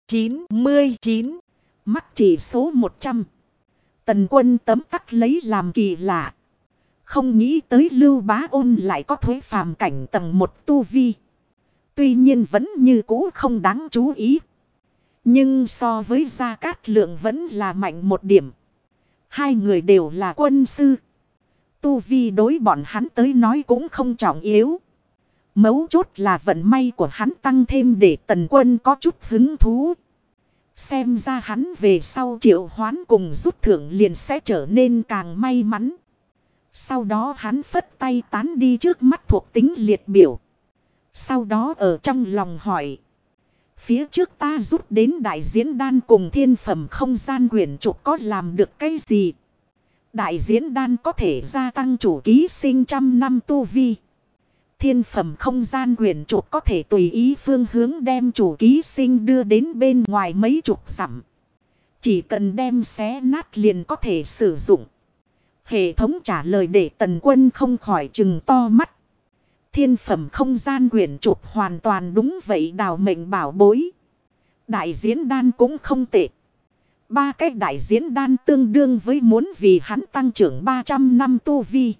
99. Mắc chỉ số 100. Tần Quân tấm tắc lấy làm kỳ lạ. Không nghĩ tới Lưu Bá Ôn lại có Thúy phàm cảnh tầng 1 tu vi. Tuy nhiên vẫn như cũ không đáng chú ý. Nhưng so với Gia Cát Lượng vẫn là mạnh một điểm. Hai người đều là quân sư. Tu vi đối bọn hắn tới nói cũng không trọng yếu. Mấu chốt là vận may của hắn tăng thêm để Tần Quân có chút hứng thú. Xem ra hắn về sau triệu hoán cùng rút thưởng liền sẽ trở nên càng may mắn. Sau đó hắn phất tay tán đi trước mắt thuộc tính liệt biểu. Sau đó ở trong lòng hỏi. Phía trước ta rút đến đại diễn đan cùng thiên phẩm không gian quyển trục có làm được cái gì? Đại diễn đan có thể gia tăng chủ ký sinh trăm năm tu vi. Thiên phẩm không gian quyển trục có thể tùy ý phương hướng đem chủ ký sinh đưa đến bên ngoài mấy chục dặm. Chỉ cần đem xé nát liền có thể sử dụng. Hệ thống trả lời để Tần Quân không khỏi trừng to mắt. Thiên phẩm không gian quyển trục hoàn toàn đúng vậy, đào mệnh bảo bối. Đại diễn đan cũng không tệ. 3 cái đại diễn đan tương đương với muốn vì hắn tăng trưởng 300 năm tu vi.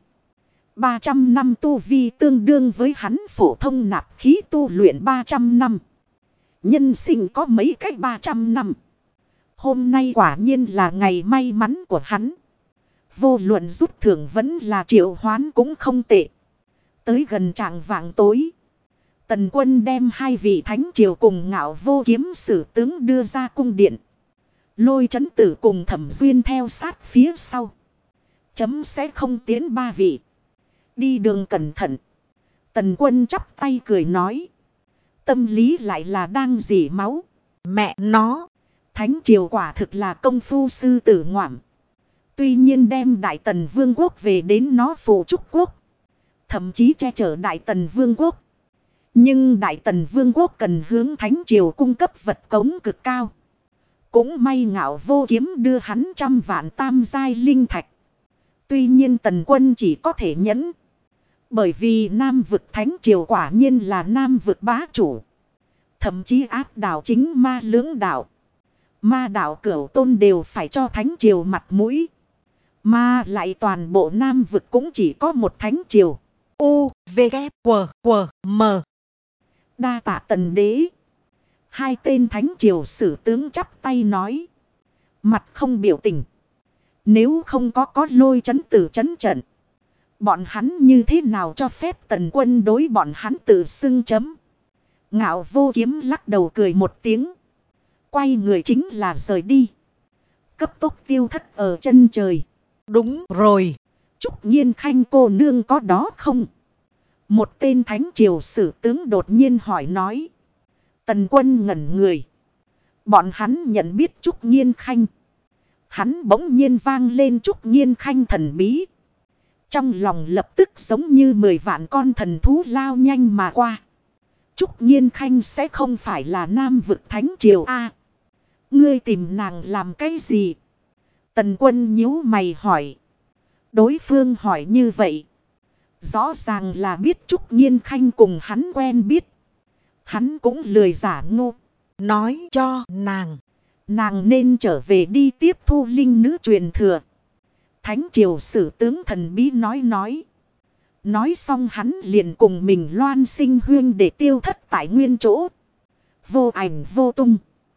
300 năm tu vi tương đương với hắn phổ thông nạp khí tu luyện 300 năm. Nhân sinh có mấy cách 300 năm. Hôm nay quả nhiên là ngày may mắn của hắn. Vô luận rút thưởng vẫn là triệu hoán cũng không tệ. Tới gần trạng vạng tối. Tần Quân đem 2 vị thánh triều cùng Ngạo Vô Kiếm sử tướng đưa ra cung điện. Lôi Chấn Tử cùng Thẩm Duyên theo sát phía sau. Chấm sẽ không tiến 3 vị. Đi đường cẩn thận. Tần Quân chắp tay cười nói. Tâm lý lại là đang rỉ máu. Mẹ nó. Thánh triều quả thực là công phu sư tử ngoạm. Tuy nhiên đem Đại Tần Vương quốc về đến nó phụ trúc quốc. Thậm chí che chở Đại Tần Vương quốc. Nhưng Đại Tần Vương quốc cần hướng Thánh triều cung cấp vật cống cực cao. Cũng may Ngạo Vô Kiếm đưa hắn 100 vạn tam giai linh thạch. Tuy nhiên Tần Quân chỉ có thể nhẫn. Bởi vì Nam vực Thánh triều quả nhiên là Nam vực bá chủ. Thậm chí áp đảo chính ma lưỡng đạo. Ma đạo Cửu Tôn đều phải cho Thánh triều mặt mũi. Mà lại toàn bộ Nam vực cũng chỉ có một Thánh triều. U, V, K, W, W, M. Đa tạ Tần đế. 2 tên Thánh triều sử tướng chắp tay nói. Mặt không biểu tình. Nếu không có Lôi Chấn Tử chấn trận. Bọn hắn như thế nào cho phép Tần Quân đối bọn hắn tự xưng chấm. Ngạo Vô Kiếm lắc đầu cười một tiếng. Quay người chính là rời đi. Cấp tốc tiêu thất ở chân trời. Đúng rồi. Trúc Nhiên Khanh cô nương có đó không? Một tên Thánh triều sử tướng đột nhiên hỏi nói. Tần Quân ngẩn người. Bọn hắn nhận biết Trúc Nhiên Khanh. Hắn bỗng nhiên vang lên Trúc Nhiên Khanh thần bí. Trong lòng lập tức giống như 10 vạn con thần thú lao nhanh mà qua. Trúc Nhiên Khanh sẽ không phải là Nam vực Thánh triều a? Ngươi tìm nàng làm cái gì? Tần Quân nhíu mày hỏi. Đối phương hỏi như vậy. Rõ ràng là biết Trúc Nhiên Khanh cùng hắn quen biết. Hắn cũng lười giả ngu. Nói cho nàng. Nàng nên trở về đi tiếp thu linh nữ truyền thừa. Thánh triều sử tướng thần bí nói. Nói xong hắn liền cùng mình Loan Sinh Huyên để tiêu thất tại nguyên chỗ. Vô ảnh vô tung.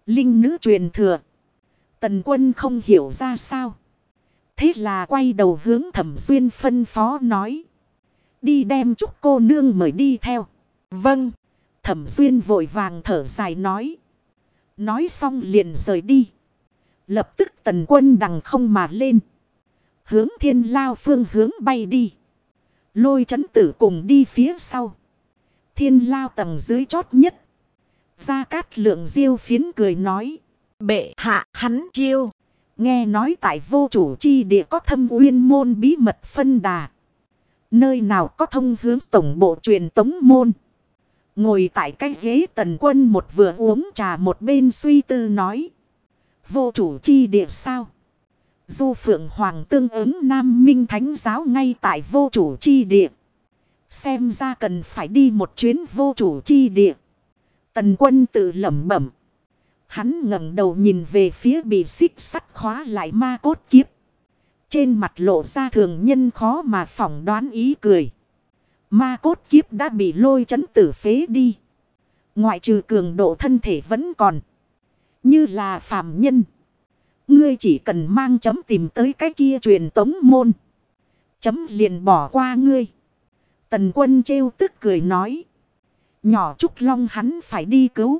Linh nữ truyền thừa. Tần Quân không hiểu ra sao. Thế là quay đầu hướng Thẩm Duyên phân phó nói. Đi đem Trúc cô nương mời đi theo. Vâng. Thẩm Duyên vội vàng thở dài nói. Nói xong liền rời đi. Lập tức Tần Quân đằng không mà lên. Hướng Thiên Lao phương hướng bay đi. Lôi Chấn Tử cùng đi phía sau. Thiên Lao tầng dưới chót nhất. Gia Cát Lượng diêu phiến cười nói. Bệ hạ hắn chiêu. Nghe nói tại vô chủ chi địa có thâm uyên môn bí mật phân đà. Nơi nào có thông hướng tổng bộ truyền tống môn. Ngồi tại cái ghế Tần Quân một vừa uống trà một bên suy tư nói. Vô chủ chi địa sao? Du Phượng Hoàng tương ứng Nam Minh Thánh giáo ngay tại vô chủ chi địa. Xem ra cần phải đi một chuyến vô chủ chi địa. Tần Quân tự lẩm bẩm. Hắn ngẩng đầu nhìn về phía bị xích sắt khóa lại ma cốt kiếp. Trên mặt lộ ra thường nhân khó mà phỏng đoán ý cười. Ma cốt kiếp đã bị Lôi Chấn Tử phế đi. Ngoại trừ cường độ thân thể vẫn còn. Như là phàm nhân. Ngươi chỉ cần mang chấm tìm tới cái kia truyền tống môn. Chấm liền bỏ qua ngươi. Tần Quân trêu tức cười nói. Nhỏ Trúc Long hắn phải đi cứu.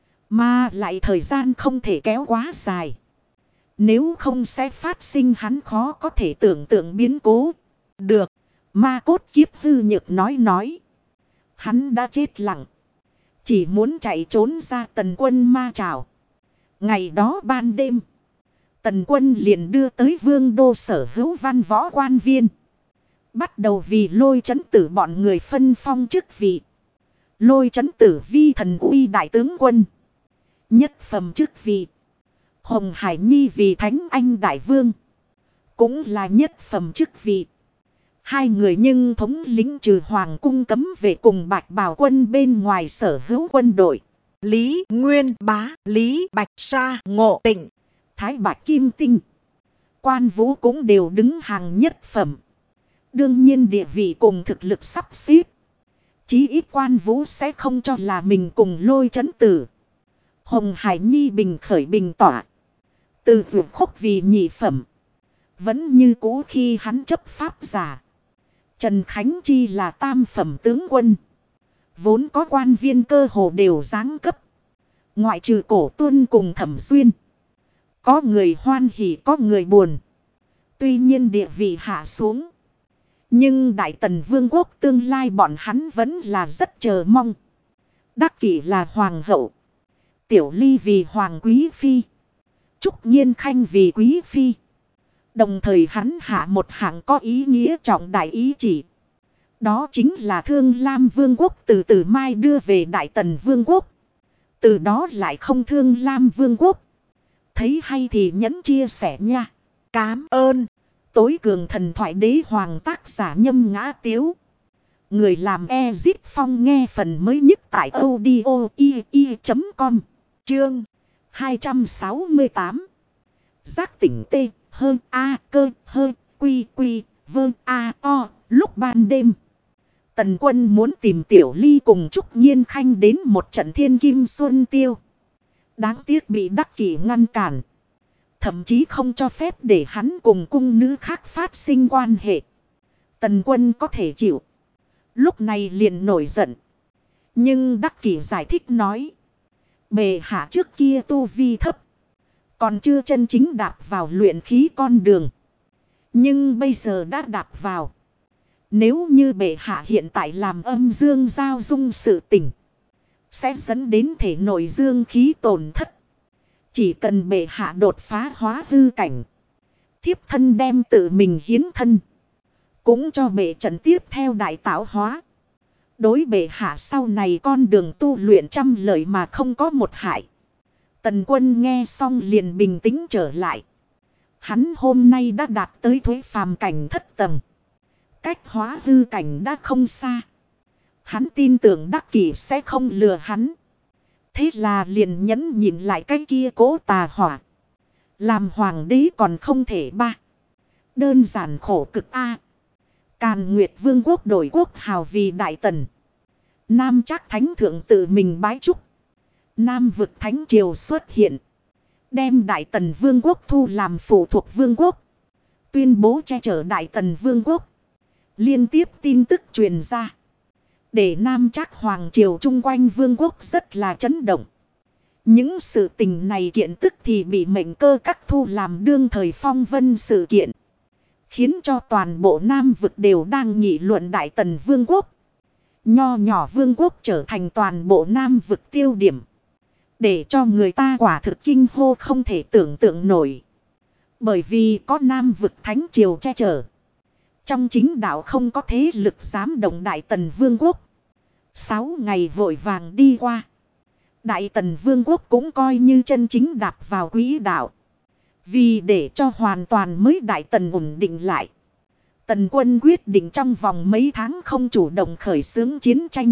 Mà lại thời gian không thể kéo quá dài. Nếu không sẽ phát sinh hắn khó có thể tưởng tượng biến cố. Được. Ma cốt kiếp hư nhược nói. Hắn đã chết lặng. Chỉ muốn chạy trốn ra Tần Quân ma trảo. Ngày đó ban đêm. Tần Quân liền đưa tới Vương đô sở hữu văn võ quan viên. Bắt đầu vì Lôi Chấn Tử bọn người phân phong chức vị. Lôi Chấn Tử vi thần uy đại tướng quân. Nhất phẩm chức vị. Hồng Hải Nhi vì Thánh Anh Đại Vương. Cũng là nhất phẩm chức vị. Hai người nhưng thống lĩnh trừ Hoàng cung cấm vệ cùng Bạch Bào quân bên ngoài sở hữu quân đội. Lý Nguyên Bá, Lý Bạch Sa, Ngộ Tịnh, Thái Bạch Kim Tinh. Quan Vũ cũng đều đứng hàng nhất phẩm. Đương nhiên địa vị cùng thực lực sắp xếp. Chí ít Quan Vũ sẽ không cho là mình cùng Lôi Chấn Tử. Hồng Hải Nhi bình khởi bình tỏa. Từ vượt khúc vì nhị phẩm. Vẫn như cũ khi hắn chấp pháp giả. Trần Khánh Chi là tam phẩm tướng quân. Vốn có quan viên cơ hồ đều giáng cấp. Ngoại trừ Cổ Tuân cùng Thẩm Duyên. Có người hoan hỉ có người buồn. Tuy nhiên địa vị hạ xuống. Nhưng Đại Tần Vương quốc tương lai bọn hắn vẫn là rất chờ mong. Đắc Kỷ là hoàng hậu. Tiểu Ly vì hoàng quý phi. Trúc Nhiên Khanh vì quý phi. Đồng thời hắn hạ một hạng có ý nghĩa trọng đại ý chỉ. Đó chính là Thương Lam Vương quốc từ Tử Mai đưa về Đại Tần Vương quốc. Từ đó lại không Thương Lam Vương quốc. Thấy hay thì nhấn chia sẻ nha. Cám ơn. Tối cường thần thoại đế hoàng tác giả Nhâm Ngã Tiếu. Người làm Ezit Phong nghe phần mới nhất tại audio.com. Chương 268. Giác tỉnh T hơn A cơ hơn quy quy vơ A o lúc ban đêm. Tần Quân muốn tìm Tiểu Ly cùng Trúc Nhiên Khanh đến một trận thiên kim xuân tiêu. Đáng tiếc bị Đắc Kỷ ngăn cản. Thậm chí không cho phép để hắn cùng cung nữ khác phát sinh quan hệ. Tần Quân có thể chịu. Lúc này liền nổi giận. Nhưng Đắc Kỷ giải thích nói. Bệ hạ trước kia tu vi thấp. Còn chưa chân chính đạp vào luyện khí con đường. Nhưng bây giờ đã đạp vào. Nếu như bệ hạ hiện tại làm âm dương giao dung sự tình. Sẽ dẫn đến thể nội dương khí tổn thất. Chỉ cần bệ hạ đột phá hóa hư cảnh. Thiếp thân đem tự mình hiến thân. Cũng cho bệ trận tiếp theo đại tạo hóa. Đối bệ hạ sau này con đường tu luyện trăm lợi mà không có một hại. Tần Quân nghe xong liền bình tĩnh trở lại. Hắn hôm nay đã đạt tới thuế phàm cảnh thất tầng. Cách hóa hư cảnh đã không xa. Hắn tin tưởng Đắc Kỷ sẽ không lừa hắn. Thế là liền nhẫn nhịn lại cái kia cố tà hỏa. Làm hoàng đế còn không thể ba. Đơn giản khổ cực a. Càn Nguyệt Vương quốc đổi quốc hào vì Đại Tần. Nam Trác Thánh Thượng tự mình bái chúc. Nam vực thánh triều xuất hiện. Đem Đại Tần Vương quốc thu làm phụ thuộc vương quốc. Tuyên bố che chở Đại Tần Vương quốc. Liên tiếp tin tức truyền ra. Để Nam Trác Hoàng triều chung quanh vương quốc rất là chấn động. Những sự tình này kiện tức thì bị mệnh cơ các thu làm đương thời phong vân sự kiện. Khiến cho toàn bộ Nam vực đều đang nghị luận Đại Tần Vương quốc. Nho nhỏ vương quốc trở thành toàn bộ Nam vực tiêu điểm. Để cho người ta quả thực kinh hô không thể tưởng tượng nổi. Bởi vì có Nam vực thánh triều che chở. Trong chính đạo không có thế lực dám động Đại Tần Vương quốc. 6 ngày vội vàng đi qua. Đại Tần Vương quốc cũng coi như chân chính đạp vào quỹ đạo. Vì để cho hoàn toàn mới Đại Tần ổn định lại. Tần quân quyết định trong vòng mấy tháng không chủ động khởi xướng chiến tranh.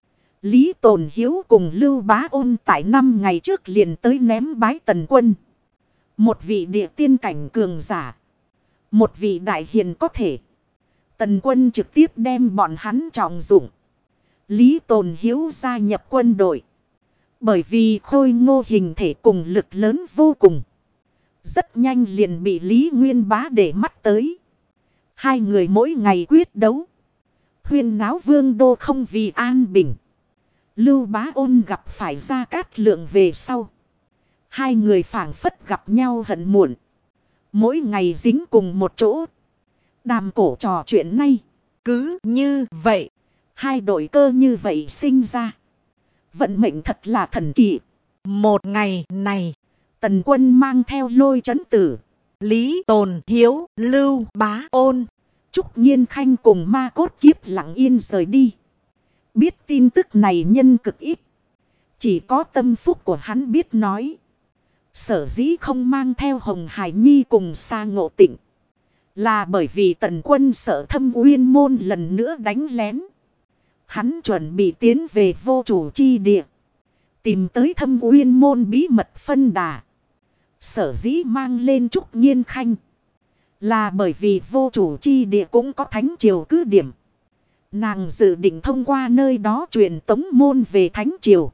Lý Tồn Hiếu cùng Lưu Bá Ôn tại 5 ngày trước liền tới ném bái Tần quân. Một vị địa tiên cảnh cường giả. Một vị đại hiền có thể. Tần quân trực tiếp đem bọn hắn trọng dụng. Lý Tồn Hiếu gia nhập quân đội. Bởi vì khôi ngô hình thể cùng lực lớn vô cùng. Rất nhanh liền bị Lý Nguyên Bá để mắt tới. Hai người mỗi ngày quyết đấu. Huyên náo vương đô không vì an bình. Lưu Bá Ôn gặp phải Gia Cát Lượng về sau. Hai người phảng phất gặp nhau hận muộn. Mỗi ngày dính cùng một chỗ. Đàm cổ trò chuyện nay. Cứ như vậy. Hai đội cơ như vậy sinh ra. Vận mệnh thật là thần kỳ. Một ngày này. Tần quân mang theo Lôi Chấn Tử. Lý Tồn Hiếu, Lưu Bá Ôn. Trúc Nhiên Khanh cùng Ma Cốt Kiếp lặng yên rời đi. Biết tin tức này nhân cực ít. Chỉ có tâm phúc của hắn biết nói. Sở dĩ không mang theo Hồng Hải Nhi cùng Sa Ngộ Tịnh. Là bởi vì Tần quân sợ Thâm Uyên Môn lần nữa đánh lén. Hắn chuẩn bị tiến về vô chủ chi địa. Tìm tới Thâm Uyên Môn bí mật phân đà. Sở dĩ mang lên Trúc Nhiên Khanh. Là bởi vì vô chủ chi địa cũng có thánh triều cứ điểm. Nàng dự định thông qua nơi đó truyền tống môn về thánh triều.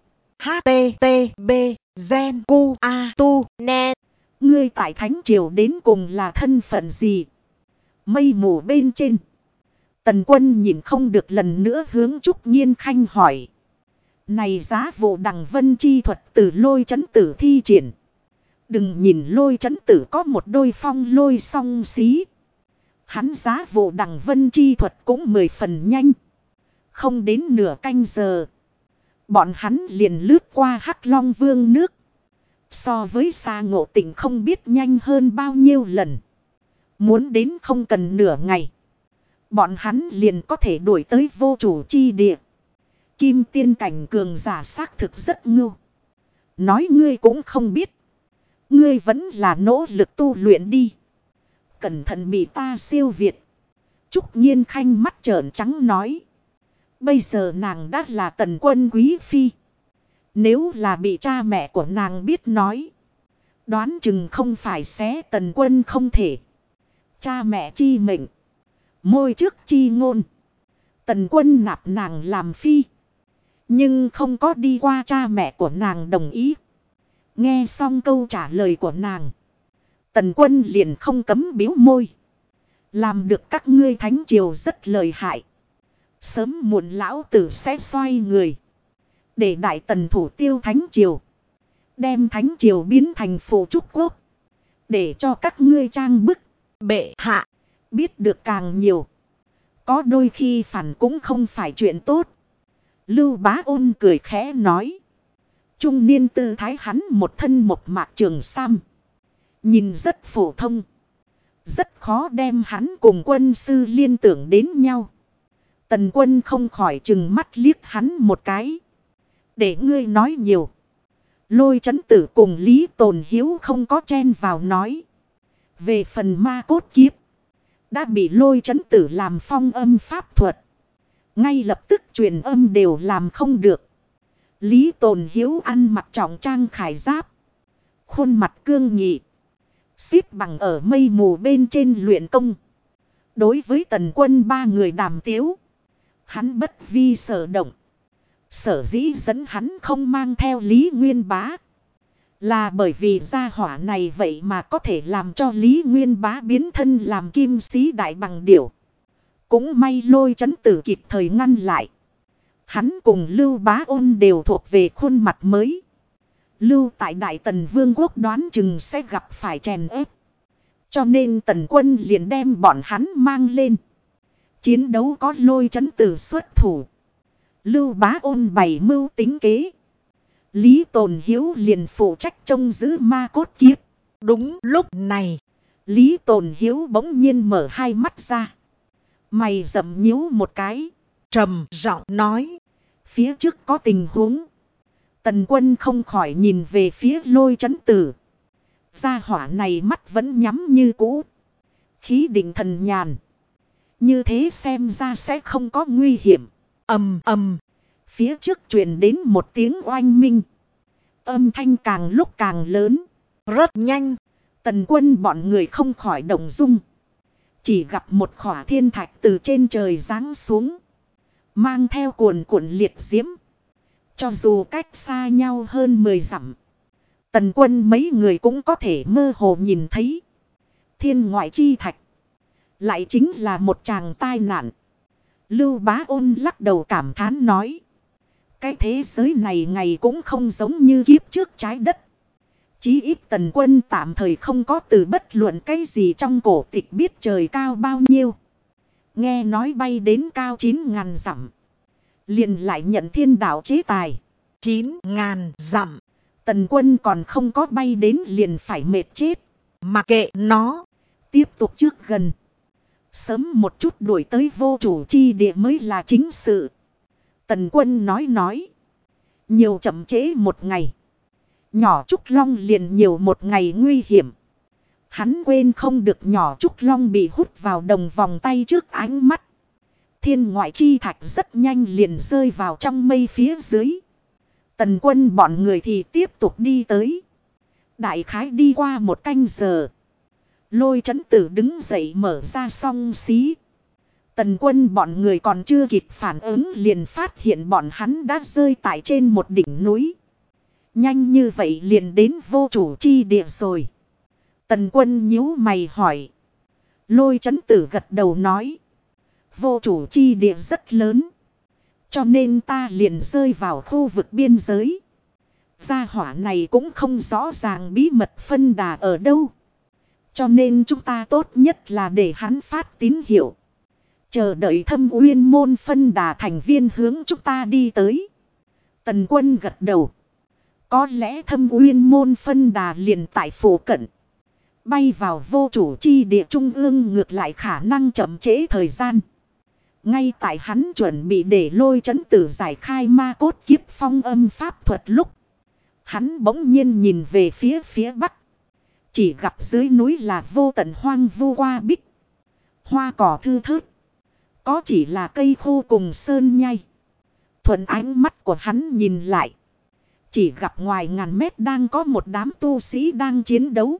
HTTB Gen Cu A Tu Net. Ngươi tại thánh triều đến cùng là thân phận gì? Mây mù bên trên. Tần quân nhìn không được lần nữa hướng Trúc Nhiên Khanh hỏi. Này giá vụ đằng vân chi thuật từ Lôi Chấn Tử thi triển. Đừng nhìn Lôi Chấn Tử có một đôi phong lôi song xí. Hắn giá vụ đằng vân chi thuật cũng 10 phần nhanh. Không đến nửa canh giờ. Bọn hắn liền lướt qua Hắc Long Vương nước. So với Sa Ngộ Tịnh không biết nhanh hơn bao nhiêu lần. Muốn đến không cần nửa ngày. Bọn hắn liền có thể đuổi tới vô chủ chi địa. Kim tiên cảnh cường giả xác thực rất ngưu. Nói ngươi cũng không biết. Ngươi vẫn là nỗ lực tu luyện đi. Cẩn thận bị ta siêu việt. Trúc Nhiên Khanh mắt trợn trắng nói. Bây giờ nàng đã là Tần quân quý phi. Nếu là bị cha mẹ của nàng biết nói. Đoán chừng không phải xé Tần quân không thể. Cha mẹ chi mệnh. Môi trước chi ngôn. Tần quân nạp nàng làm phi. Nhưng không có đi qua cha mẹ của nàng đồng ý. Nghe xong câu trả lời của nàng. Tần quân liền không cấm biếu môi. Làm được các ngươi thánh triều rất lợi hại. Sớm muộn lão tử sẽ xoay người. Để Đại Tần thủ tiêu thánh triều. Đem thánh triều biến thành phụ trúc quốc. Để cho các ngươi trang bức. Bệ hạ. Biết được càng nhiều. Có đôi khi phản cũng không phải chuyện tốt. Lưu Bá Ôn cười khẽ nói. Trung niên tư thái hắn một thân một mạc trường sam. Nhìn rất phổ thông. Rất khó đem hắn cùng quân sư liên tưởng đến nhau. Tần quân không khỏi chừng mắt liếc hắn một cái. Để ngươi nói nhiều. Lôi Chấn Tử cùng Lý Tồn Hiếu không có chen vào nói. Về phần Ma Cốt Kiếp. Đã bị Lôi Chấn Tử làm phong âm pháp thuật. Ngay lập tức truyền âm đều làm không được. Lý Tồn Hiếu ăn mặc trọng trang khải giáp. Khuôn mặt cương nghị. Xếp bằng ở mây mù bên trên luyện công. Đối với Tần quân ba người đàm tiếu. Hắn bất vi sở động. Sở dĩ dẫn hắn không mang theo Lý Nguyên Bá, là bởi vì gia hỏa này vậy mà có thể làm cho Lý Nguyên Bá biến thân làm kim sĩ đại bằng điểu. Cũng may Lôi Chấn Tử kịp thời ngăn lại. Hắn cùng Lưu Bá Ôn đều thuộc về khuôn mặt mới. Lưu tại Đại Tần Vương quốc đoán chừng sẽ gặp phải chèn ép. Cho nên Tần Quân liền đem bọn hắn mang lên. Chiến đấu có Lôi Chấn Tử xuất thủ. Lưu Bá Ôn bày mưu tính kế. Lý Tồn Hiếu liền phụ trách trông giữ ma cốt kiếp. Đúng lúc này, Lý Tồn Hiếu bỗng nhiên mở hai mắt ra. Mày rậm nhíu một cái. trầm giọng nói. Phía trước có tình huống. Tần Quân không khỏi nhìn về phía Lôi Chấn Tử. Gia hỏa này mắt vẫn nhắm như cũ. Khí định thần nhàn. Như thế xem ra sẽ không có nguy hiểm. Ầm ầm. Phía trước truyền đến một tiếng oanh minh. Âm thanh càng lúc càng lớn. Rất nhanh. Tần Quân bọn người không khỏi động dung. Chỉ gặp một khỏa thiên thạch từ trên trời giáng xuống. Mang theo cuồn cuộn liệt diễm. Cho dù cách xa nhau hơn 10 dặm. Tần Quân mấy người cũng có thể mơ hồ nhìn thấy. Thiên ngoại chi thạch. Lại chính là một tràng tai nạn. Lưu Bá Ôn lắc đầu cảm thán nói. Cái thế giới này ngày cũng không giống như kiếp trước trái đất. Chí ít Tần Quân tạm thời không có từ bất luận cái gì trong cổ tịch biết trời cao bao nhiêu. Nghe nói bay đến cao 9.000 dặm. Liền lại nhận thiên đạo chế tài. 9.000 dặm. Tần Quân còn không có bay đến liền phải mệt chết. Mặc kệ nó. Tiếp tục trước gần. Sớm một chút đuổi tới vô chủ chi địa mới là chính sự. Tần Quân nói. Nhiều chậm trễ một ngày. Nhỏ Trúc Long liền nhiều một ngày nguy hiểm. Hắn quên không được nhỏ Trúc Long bị hút vào đồng vòng tay trước ánh mắt. Thiên ngoại chi thạch rất nhanh liền rơi vào trong mây phía dưới. Tần Quân bọn người thì tiếp tục đi tới. Đại khái đi qua một canh giờ. Lôi Chấn Tử đứng dậy mở ra song xí. Tần Quân bọn người còn chưa kịp phản ứng liền phát hiện bọn hắn đã rơi tại trên một đỉnh núi. Nhanh như vậy liền đến vô chủ chi địa rồi. Tần Quân nhíu mày hỏi. Lôi Chấn Tử gật đầu nói. Vô chủ chi địa rất lớn. Cho nên ta liền rơi vào khu vực biên giới. Gia hỏa này cũng không rõ ràng bí mật phân đà ở đâu. Cho nên chúng ta tốt nhất là để hắn phát tín hiệu. Chờ đợi Thâm Uyên môn phân đà thành viên hướng chúng ta đi tới. Tần Quân gật đầu. Có lẽ Thâm Uyên môn phân đà liền tại phủ cận. Bay vào vô chủ chi địa trung ương ngược lại khả năng chậm trễ thời gian. Ngay tại hắn chuẩn bị để Lôi Chấn Tử giải khai ma cốt kiếp phong âm pháp thuật lúc. Hắn bỗng nhiên nhìn về phía bắc. Chỉ gặp dưới núi là vô tận hoang vu hoa bích. Hoa cỏ thư thớt. Có chỉ là cây khô cùng sơn nhai. Thuận ánh mắt của hắn nhìn lại. Chỉ gặp ngoài ngàn mét đang có một đám tu sĩ đang chiến đấu.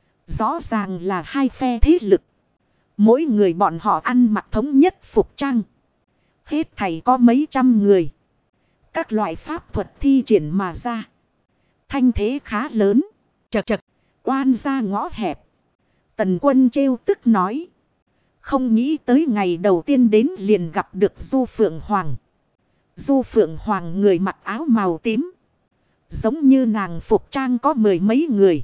Rõ ràng là hai phe thế lực. Mỗi người bọn họ ăn mặc thống nhất phục trang. Hết thảy có mấy trăm người. Các loại pháp thuật thi triển mà ra. Thanh thế khá lớn. Chật. Oan ra ngõ hẹp. Tần Quân trêu tức nói. Không nghĩ tới ngày đầu tiên đến liền gặp được Du Phượng Hoàng. Du Phượng Hoàng người mặc áo màu tím. Giống như nàng phục trang có mười mấy người.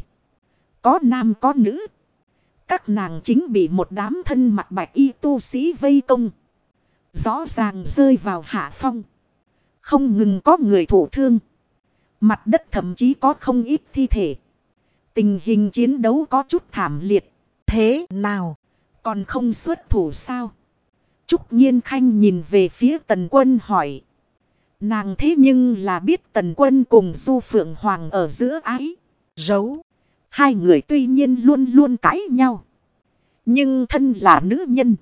Có nam có nữ. Các nàng chính bị một đám thân mặc bạch y tu sĩ vây công. Rõ ràng rơi vào hạ phong. Không ngừng có người thụ thương. Mặt đất thậm chí có không ít thi thể. Tình hình chiến đấu có chút thảm liệt. Thế nào? Còn không xuất thủ sao? Trúc Nhiên Khanh nhìn về phía Tần Quân hỏi. Nàng thế nhưng là biết Tần Quân cùng Du Phượng Hoàng ở giữa ái Dấu. Hai người tuy nhiên luôn luôn cãi nhau. Nhưng thân là nữ nhân.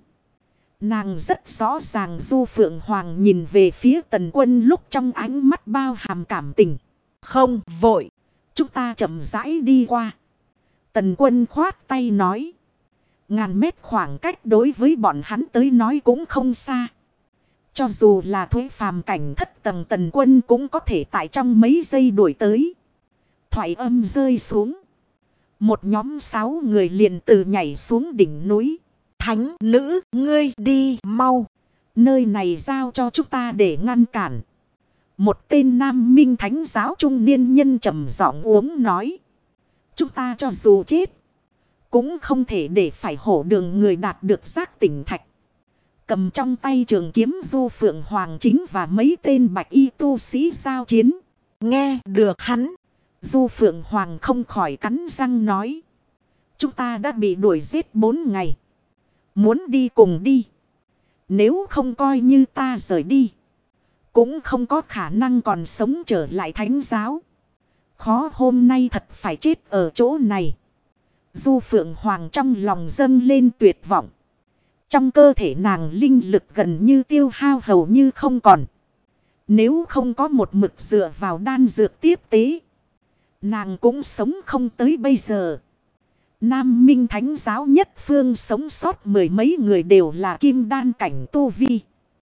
Nàng rất rõ ràng Du Phượng Hoàng nhìn về phía Tần Quân lúc trong ánh mắt bao hàm cảm tình. Không vội. Chúng ta chậm rãi đi qua. Tần Quân khoát tay nói. Ngàn mét khoảng cách đối với bọn hắn tới nói cũng không xa. Cho dù là thuế phàm cảnh thất tầng Tần Quân cũng có thể tại trong mấy giây đuổi tới. Thoại âm rơi xuống. Một nhóm 6 người liền từ nhảy xuống đỉnh núi. Thánh nữ, ngươi đi mau. Nơi này giao cho chúng ta để ngăn cản. Một tên Nam Minh Thánh giáo trung niên nhân trầm giọng uống nói. Chúng ta cho dù chết, cũng không thể để phải hổ đường người đạt được giác tỉnh thạch. Cầm trong tay trường kiếm Du Phượng Hoàng chính và mấy tên bạch y tu sĩ giao chiến. Nghe được hắn. Du Phượng Hoàng không khỏi cắn răng nói. Chúng ta đã bị đuổi giết 4 ngày. Muốn đi cùng đi. Nếu không coi như ta rời đi, cũng không có khả năng còn sống trở lại thánh giáo. Khó hôm nay thật phải chết ở chỗ này. Du Phượng Hoàng trong lòng dâng lên tuyệt vọng. Trong cơ thể nàng linh lực gần như tiêu hao hầu như không còn. Nếu không có một mực dựa vào đan dược tiếp tế, nàng cũng sống không tới bây giờ. Nam Minh Thánh giáo nhất phương sống sót 10 mấy người đều là kim đan cảnh tu vi.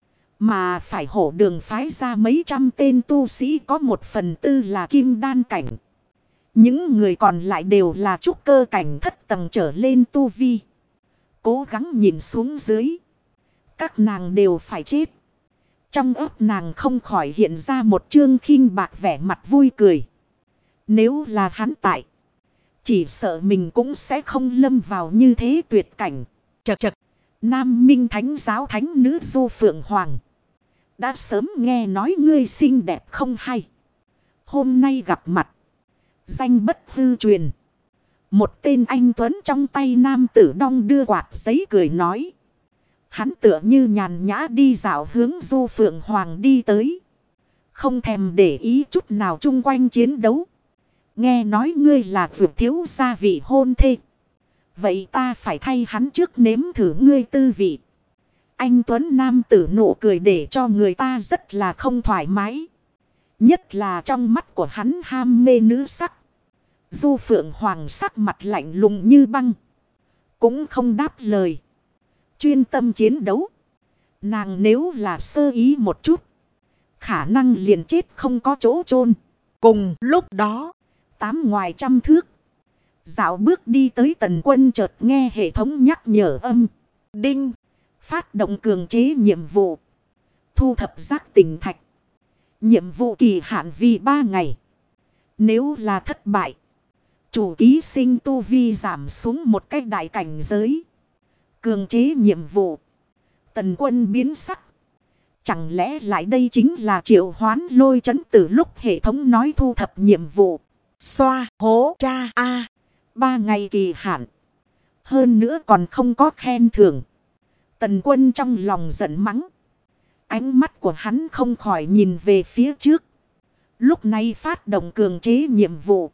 Mà phải hổ đường phái ra mấy trăm tên tu sĩ có 1/4 là kim đan cảnh. Những người còn lại đều là trúc cơ cảnh thất tầng trở lên tu vi. Cố gắng nhìn xuống dưới, các nàng đều phải chết. Trong óc nàng không khỏi hiện ra một chương khinh bạc vẻ mặt vui cười. Nếu là hắn tại, chỉ sợ mình cũng sẽ không lâm vào như thế tuyệt cảnh. Chật chật. Nam Minh Thánh giáo thánh nữ Du Phượng Hoàng. Đã sớm nghe nói ngươi xinh đẹp không hay. Hôm nay gặp mặt, danh bất hư truyền. Một tên anh tuấn trong tay nam tử đong đưa quạt giấy cười nói. Hắn tựa như nhàn nhã đi dạo hướng Du Phượng Hoàng đi tới. Không thèm để ý chút nào chung quanh chiến đấu. Nghe nói ngươi là vượt thiếu gia vị hôn thê. Vậy ta phải thay hắn trước nếm thử ngươi tư vị. Anh tuấn nam tử nụ cười để cho người ta rất là không thoải mái. Nhất là trong mắt của hắn ham mê nữ sắc. Du Phượng Hoàng sắc mặt lạnh lùng như băng. Cũng không đáp lời. Chuyên tâm chiến đấu. Nàng nếu là sơ ý một chút, khả năng liền chết không có chỗ chôn. Cùng lúc đó, 8 ngoài trăm thước. Dạo bước đi tới Tần Quân chợt nghe hệ thống nhắc nhở âm. đinh. Phát động cường chế nhiệm vụ. Thu thập giác tỉnh thạch. Nhiệm vụ kỳ hạn vì 3 ngày. Nếu là thất bại, chủ ký sinh tu vi giảm xuống một cách đại cảnh giới. Cường chế nhiệm vụ. Tần Quân biến sắc. Chẳng lẽ lại đây chính là triệu hoán lôi trấn từ lúc hệ thống nói thu thập nhiệm vụ. Xoa hố cha a. 3 ngày kỳ hạn. Hơn nữa còn không có khen thưởng. Tần Quân trong lòng giận mắng. Ánh mắt của hắn không khỏi nhìn về phía trước. Lúc này phát động cường chế nhiệm vụ.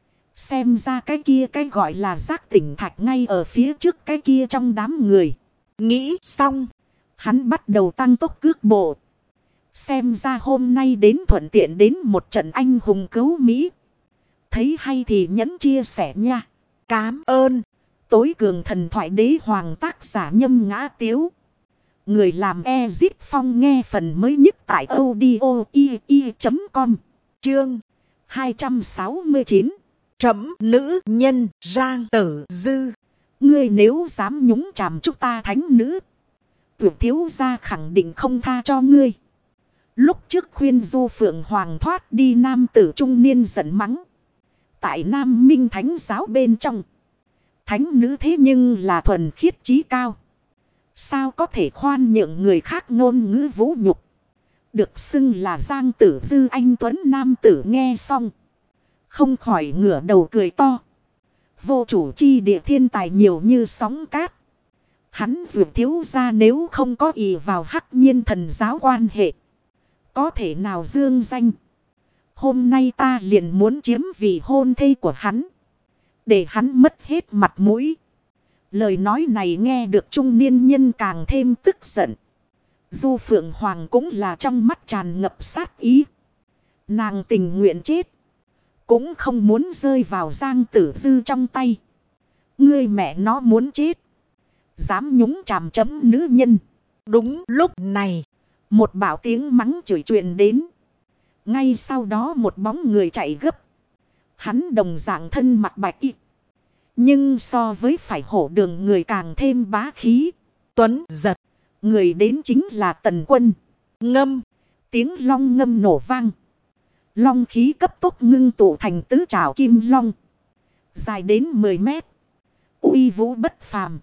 Xem ra cái kia cái gọi là giác tỉnh thạch ngay ở phía trước cái kia trong đám người. Nghĩ xong, hắn bắt đầu tăng tốc cước bộ. Xem ra hôm nay đến thuận tiện đến một trận anh hùng cứu Mỹ. Thấy hay thì nhấn chia sẻ nha. Cám ơn. Tối cường thần thoại đế hoàng tác giả Nhâm Ngã Tiếu. Người làm Ezit Phong nghe phần mới nhất tại audio.com. Chương 269. Trẫm nữ nhân Giang Tử Dư. Ngươi nếu dám nhúng chàm chúng ta thánh nữ, tuyệt thiếu gia khẳng định không tha cho ngươi. Lúc trước khuyên Du Phượng Hoàng thoát đi nam tử trung niên giận mắng. Tại Nam Minh Thánh giáo bên trong, thánh nữ thế nhưng là thuần khiết trí cao. Sao có thể khoan nhượng người khác ngôn ngữ vũ nhục. Được xưng là Giang Tử Dư anh tuấn nam tử nghe xong, không khỏi ngửa đầu cười to. Vô chủ chi địa thiên tài nhiều như sóng cát. Hắn vượt thiếu ra nếu không có ý vào hắc nhiên thần giáo quan hệ, có thể nào dương danh. Hôm nay ta liền muốn chiếm vị hôn thê của hắn, để hắn mất hết mặt mũi. Lời nói này nghe được trung niên nhân càng thêm tức giận. Du Phượng Hoàng cũng là trong mắt tràn ngập sát ý. Nàng tình nguyện chết, cũng không muốn rơi vào Giang Tử Dư trong tay. Ngươi mẹ nó muốn chết, dám nhúng chàm chấm nữ nhân. Đúng lúc này, Một bảo tiếng mắng chửi truyền đến. Ngay sau đó một bóng người chạy gấp. Hắn đồng dạng thân mặc bạch y. Nhưng so với phải hổ đường người càng thêm bá khí. Tuấn giật. Người đến chính là Tần Quân. Ngâm. Tiếng long ngâm nổ vang. Long khí cấp tốc ngưng tụ thành tứ trảo kim long. Dài đến 10 mét. Uy vũ bất phàm.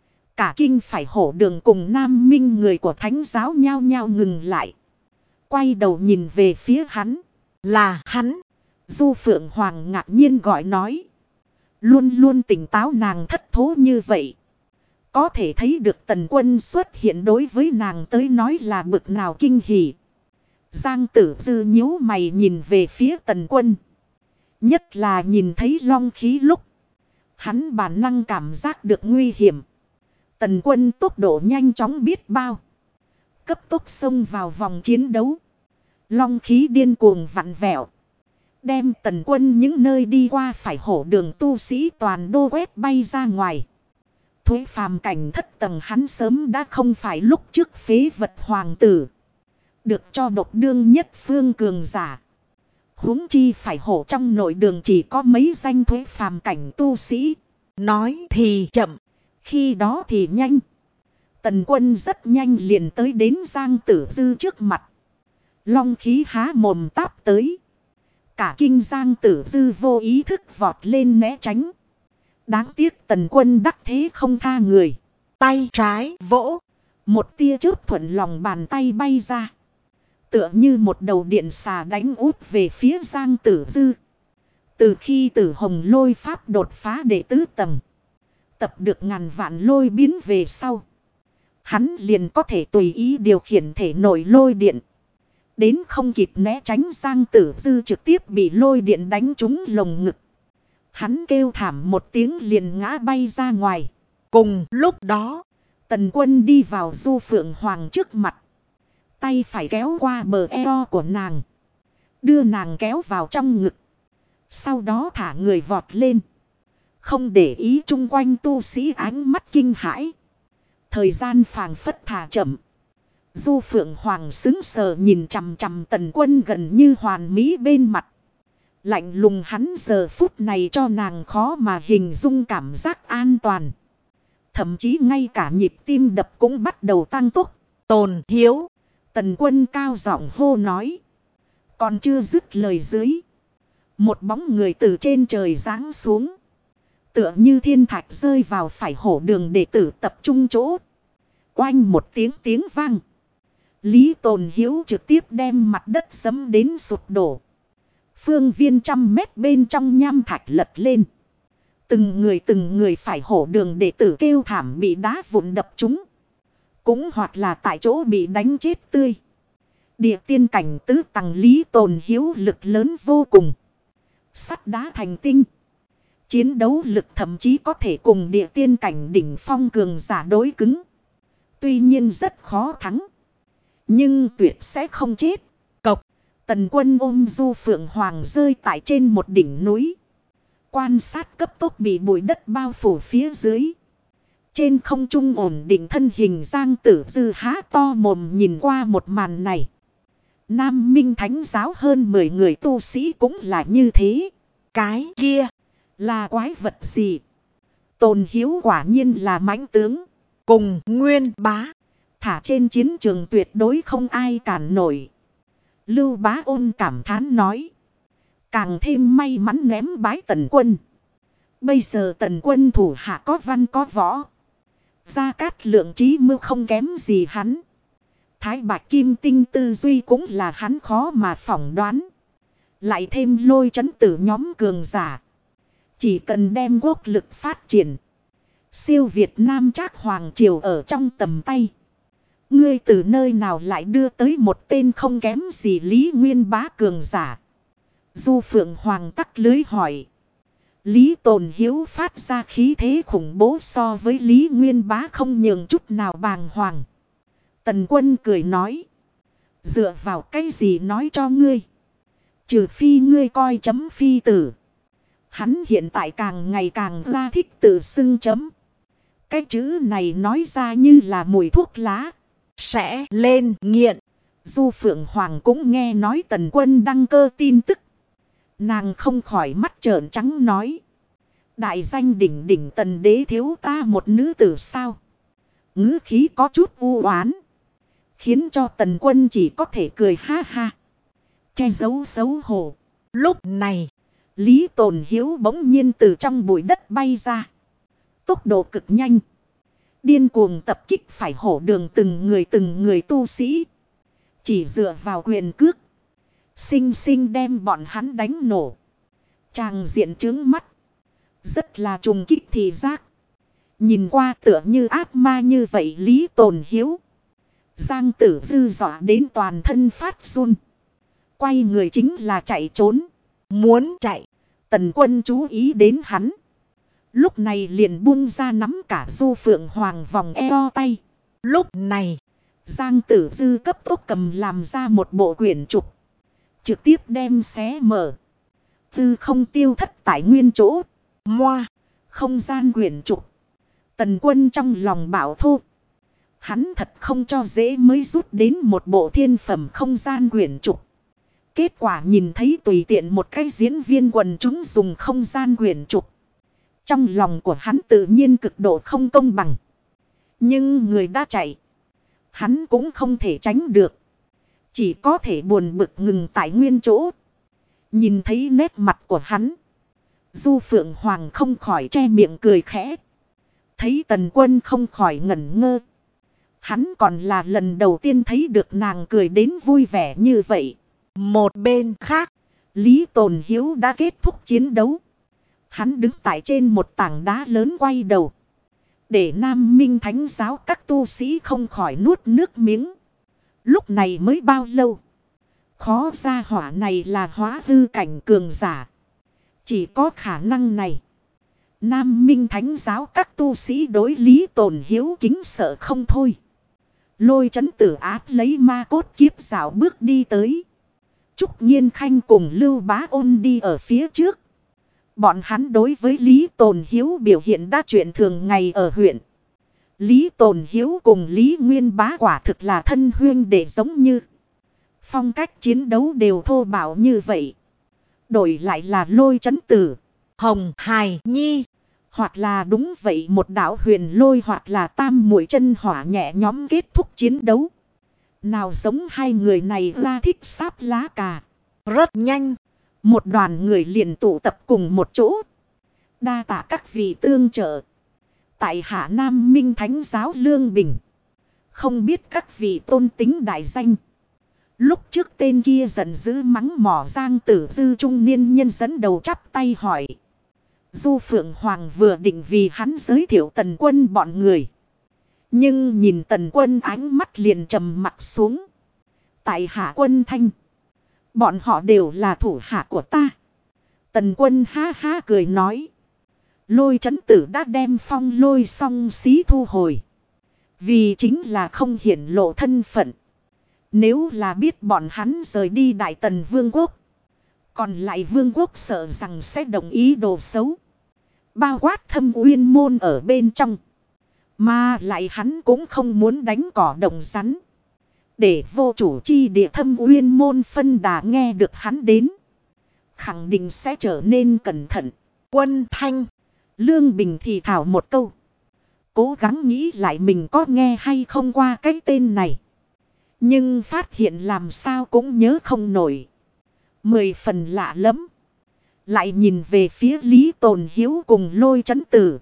Cả kinh phải hổ đường cùng Nam Minh người của thánh giáo nhao nhao ngừng lại. Quay đầu nhìn về phía hắn. Là hắn. Du Phượng Hoàng ngạc nhiên gọi nói. Luôn luôn tỉnh táo nàng thất thố như vậy. Có thể thấy được Tần Quân xuất hiện đối với nàng tới nói là bực nào kinh hỉ. Giang Tử Dư nhíu mày nhìn về phía Tần Quân. Nhất là nhìn thấy long khí lúc. Hắn bản năng cảm giác được nguy hiểm. Tần Quân tốc độ nhanh chóng biết bao. Cấp tốc xông vào vòng chiến đấu. Long khí điên cuồng vặn vẹo. Đem Tần Quân những nơi đi qua phải hổ đường tu sĩ toàn đô quét bay ra ngoài. Thuế phàm cảnh thất tầng hắn sớm đã không phải lúc trước phế vật hoàng tử. Được cho độc đương nhất phương cường giả. Huống chi phải hổ trong nội đường chỉ có mấy danh thuế phàm cảnh tu sĩ. Nói thì chậm. Khi đó thì nhanh. Tần Quân rất nhanh liền tới đến Giang Tử Dư trước mặt. Long khí há mồm táp tới. Cả kinh Giang Tử Dư vô ý thức vọt lên né tránh. Đáng tiếc Tần Quân đắc thế không tha người. Tay trái vỗ. Một tia chớp thuận lòng bàn tay bay ra. Tựa như một đầu điện xà đánh út về phía Giang Tử Dư. Từ khi Tử Hồng lôi pháp đột phá đệ tứ tầng. Tập được ngàn vạn lôi biến về sau. Hắn liền có thể tùy ý điều khiển thể nội lôi điện. Đến không kịp né tránh Giang Tử Dư trực tiếp bị lôi điện đánh trúng lồng ngực. Hắn kêu thảm một tiếng liền ngã bay ra ngoài. Cùng lúc đó, Tần Quân đi vào Du Phượng Hoàng trước mặt. Tay phải kéo qua bờ eo của nàng. Đưa nàng kéo vào trong ngực. Sau đó thả người vọt lên. Không để ý chung quanh tu sĩ ánh mắt kinh hãi. Thời gian phảng phất thả chậm. Du Phượng Hoàng sững sờ nhìn chằm chằm Tần Quân gần như hoàn mỹ bên mặt. Lạnh lùng hắn giờ phút này cho nàng khó mà hình dung cảm giác an toàn. Thậm chí ngay cả nhịp tim đập cũng bắt đầu tăng tốc. Tồn Hiếu. Tần Quân cao giọng hô nói. Còn chưa dứt lời dưới. Một bóng người từ trên trời giáng xuống. Tựa như thiên thạch rơi vào phải hổ đường đệ tử tập trung chỗ. Oanh một tiếng vang. Lý Tồn Hiếu trực tiếp đem mặt đất giẫm đến sụp đổ. Phương viên 100 mét bên trong nham thạch lật lên. Từng người phải hổ đường đệ tử kêu thảm bị đá vụn đập trúng. Cũng hoặc là tại chỗ bị đánh chết tươi. Địa tiên cảnh tứ tầng Lý Tồn Hiếu lực lớn vô cùng. Sắt đá thành tinh. Chiến đấu lực thậm chí có thể cùng địa tiên cảnh đỉnh phong cường giả đối cứng. Tuy nhiên rất khó thắng. Nhưng tuyệt sẽ không chết. Cộc. Tần Quân ôm Du Phượng Hoàng rơi tại trên một đỉnh núi. Quan sát cấp tốc bị bụi đất bao phủ phía dưới. Trên không trung ổn định thân hình Giang Tử Dư há to mồm nhìn qua một màn này. Nam Minh Thánh giáo hơn 10 người tu sĩ cũng là như thế. Cái kia là quái vật gì? Tồn Hiếu quả nhiên là mãnh tướng. Cùng Nguyên Bá. Thả trên chiến trường tuyệt đối không ai cản nổi. Lưu Bá Ôn cảm thán nói. Càng thêm may mắn ném bái Tần Quân. Bây giờ Tần Quân thủ hạ có văn có võ. Gia Cát Lượng trí mưu không kém gì hắn. Thái Bạch Kim Tinh tư duy cũng là hắn khó mà phỏng đoán. Lại thêm lôi trấn tử nhóm cường giả. Chỉ cần đem quốc lực phát triển. Siêu Việt Nam Trác Hoàng Triều ở trong tầm tay. Ngươi từ nơi nào lại đưa tới một tên không kém gì Lý Nguyên Bá cường giả? Du Phượng Hoàng tắc lưới hỏi. Lý Tồn Hiếu phát ra khí thế khủng bố so với Lý Nguyên Bá không nhường chút nào bàng hoàng. Tần Quân cười nói. Dựa vào cái gì nói cho ngươi? Trừ phi ngươi coi chấm phi tử. Hắn hiện tại càng ngày càng ra thích tự xưng chấm. Cái chữ này nói ra như là mùi thuốc lá. Sẽ lên nghiện. Du Phượng Hoàng cũng nghe nói Tần Quân đăng cơ tin tức. Nàng không khỏi mắt trợn trắng nói. Đại danh đỉnh đỉnh Tần đế thiếu ta một nữ tử sao? Ngữ khí có chút u oán, khiến cho Tần Quân chỉ có thể cười ha ha, che giấu xấu hổ. Lúc này, Lý Tồn Hiếu bỗng nhiên từ trong bụi đất bay ra. Tốc độ cực nhanh, điên cuồng tập kích phải hổ đường từng người tu sĩ. Chỉ dựa vào quyền cước, xinh xinh đem bọn hắn đánh nổ. Tràng diện trướng mắt, rất là trùng kích thị giác. Nhìn qua tựa như ác ma như vậy Lý Tồn Hiếu. Giang Tử Dư dọa đến toàn thân phát run. Quay người chính là chạy trốn. muốn chạy, Tần Quân chú ý đến hắn. Lúc này liền buông ra nắm cả Du Phượng Hoàng vòng eo tay. lúc này, Giang Tử Dư cấp tốc cầm làm ra một bộ quyển trục. Trực tiếp đem xé mở. Tư không tiêu thất tại nguyên chỗ. moa, Không gian quyển trục. Tần Quân trong lòng bảo thô. Hắn thật không cho dễ mới rút đến một bộ thiên phẩm không gian quyển trục. Kết quả nhìn thấy tùy tiện một cái diễn viên quần chúng dùng không gian quyển trục. Trong lòng của hắn tự nhiên cực độ không công bằng. Nhưng người đã chạy, hắn cũng không thể tránh được. Chỉ có thể buồn bực ngừng tại nguyên chỗ. Nhìn thấy nét mặt của hắn, Du Phượng Hoàng không khỏi che miệng cười khẽ. Thấy Tần Quân không khỏi ngẩn ngơ. Hắn còn là lần đầu tiên thấy được nàng cười đến vui vẻ như vậy. một bên khác, Lý Tồn Hiếu đã kết thúc chiến đấu. Hắn đứng tại trên một tảng đá lớn quay đầu. Để Nam Minh Thánh giáo các tu sĩ không khỏi nuốt nước miếng. Lúc này mới bao lâu? Khó ra hỏa này là hóa hư cảnh cường giả. Chỉ có khả năng này. Nam Minh Thánh giáo các tu sĩ đối Lý Tồn Hiếu kính sợ không thôi. Lôi Trấn Tử áp lấy ma cốt kiếp dạo bước đi tới. Trúc Nhiên Khanh cùng Lưu Bá Ôn đi ở phía trước. Bọn hắn đối với Lý Tồn Hiếu biểu hiện đã chuyện thường ngày ở huyện. Lý Tồn Hiếu cùng Lý Nguyên Bá quả thực là thân huyên để giống như. Phong cách chiến đấu đều thô bạo như vậy. Đổi lại là Lôi Trấn Tử, Hồng Hải Nhi, hoặc là đúng vậy một đạo huyền lôi hoặc là tam muội chân hỏa nhẹ nhóm kết thúc chiến đấu. Nào giống hai người này ra thích sáp lá cà. rất nhanh, Một đoàn người liền tụ tập cùng một chỗ. Đa tạ các vị tương trợ. Tại Hạ Nam Minh Thánh giáo Lương Bình. Không biết các vị tôn tính đại danh. Lúc trước tên kia giận dữ mắng mỏ Giang Tử Dư trung niên nhân dẫn đầu chắp tay hỏi. Du Phượng Hoàng vừa định vì hắn giới thiệu Tần Quân bọn người. Nhưng nhìn Tần Quân ánh mắt liền trầm mặt xuống. Tại Hạ Quân Thanh. Bọn họ đều là thủ hạ của ta. Tần Quân ha ha cười nói. Lôi Trấn Tử đã đem Phong Lôi song xí thu hồi. Vì chính là không hiển lộ thân phận. Nếu là biết bọn hắn rời đi Đại Tần Vương quốc. Còn lại Vương quốc sợ rằng sẽ đồng ý đồ xấu. Bao quát Thâm Uyên môn ở bên trong. Mà lại hắn cũng không muốn đánh cỏ đồng rắn. Để vô chủ chi địa Thâm Uyên môn phân đà nghe được hắn đến. Khẳng định sẽ trở nên cẩn thận. Quân Thanh, Lương Bình thì thảo một câu. Cố gắng nghĩ lại mình có nghe hay không qua cái tên này. Nhưng phát hiện làm sao cũng nhớ không nổi. 10 phần lạ lắm. Lại nhìn về phía Lý Tồn Hiếu cùng Lôi Trấn Tử.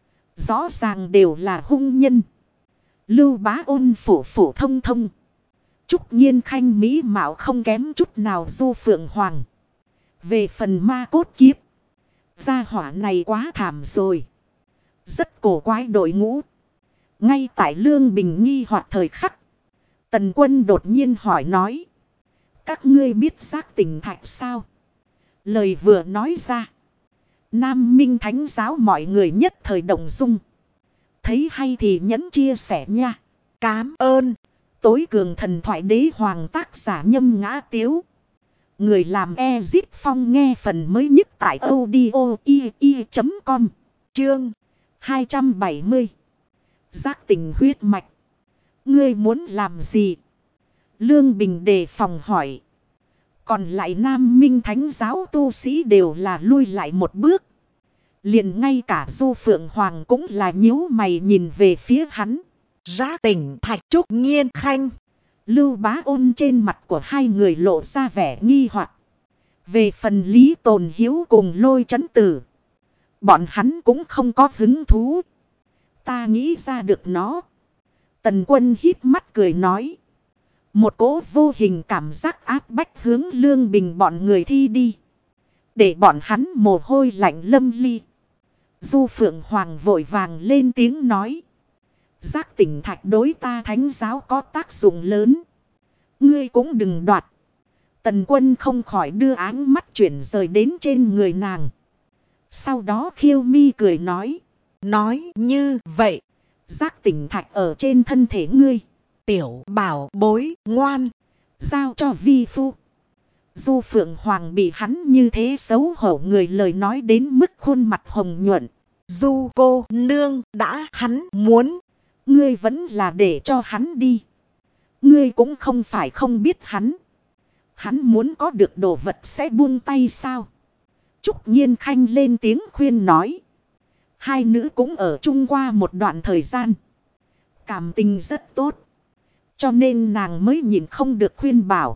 Rõ ràng đều là hung nhân. Lưu Bá Ôn phổ phổ thông thông. Trúc Nhiên Khanh mỹ mạo không kém chút nào Du Phượng Hoàng. Về phần ma cốt kiếp. Gia hỏa này quá thảm rồi. Rất cổ quái đội ngũ. Ngay tại Lương Bình nghi hoặc thời khắc. Tần Quân đột nhiên hỏi nói. Các ngươi biết giác tỉnh thạch sao? Lời vừa nói ra. Nam Minh Thánh giáo mọi người nhất thời động dung. Thấy hay thì nhẫn chia sẻ nha. cám ơn, Tối cường thần thoại đế hoàng tác giả Nhâm Ngã Tiếu. Người làm Ezit Phong nghe phần mới nhất tại audio.com. chương 270. Giác tỉnh huyết mạch. Ngươi muốn làm gì? Lương Bình đề phòng hỏi. Còn lại Nam Minh Thánh giáo tu sĩ đều là lui lại một bước. Liền ngay cả Du Phượng Hoàng cũng là nhíu mày nhìn về phía hắn. Giác Tỉnh Thạch Trúc Nhiên Khanh. Lưu Bá Ôn trên mặt của hai người lộ ra vẻ nghi hoặc. Về phần Lý Tồn Hiếu cùng Lôi Chấn Tử, bọn hắn cũng không có hứng thú. Ta nghĩ ra được nó. Tần Quân híp mắt cười nói. Một cỗ vô hình cảm giác áp bách hướng Lương Bình bọn người thi đi. Để bọn hắn mồ hôi lạnh lâm ly. Du Phượng Hoàng vội vàng lên tiếng nói. Giác Tỉnh Thạch đối ta Thánh giáo có tác dụng lớn. Ngươi cũng đừng đoạt. Tần Quân không khỏi đưa áng mắt chuyển rời đến trên người nàng. Sau đó khiêu mi cười nói. Nói như vậy. Giác Tỉnh Thạch ở trên thân thể ngươi. Tiểu bảo bối ngoan. Giao cho vi phu. Du Phượng Hoàng bị hắn như thế xấu hổ người lời nói đến mức khuôn mặt hồng nhuận. Du cô nương đã hắn muốn. Ngươi vẫn là để cho hắn đi. Ngươi cũng không phải không biết hắn. Hắn muốn có được đồ vật sẽ buông tay sao? Trúc Nhiên Khanh lên tiếng khuyên nói. Hai nữ cũng ở chung qua một đoạn thời gian. Cảm tình rất tốt. Cho nên nàng mới nhìn không được khuyên bảo.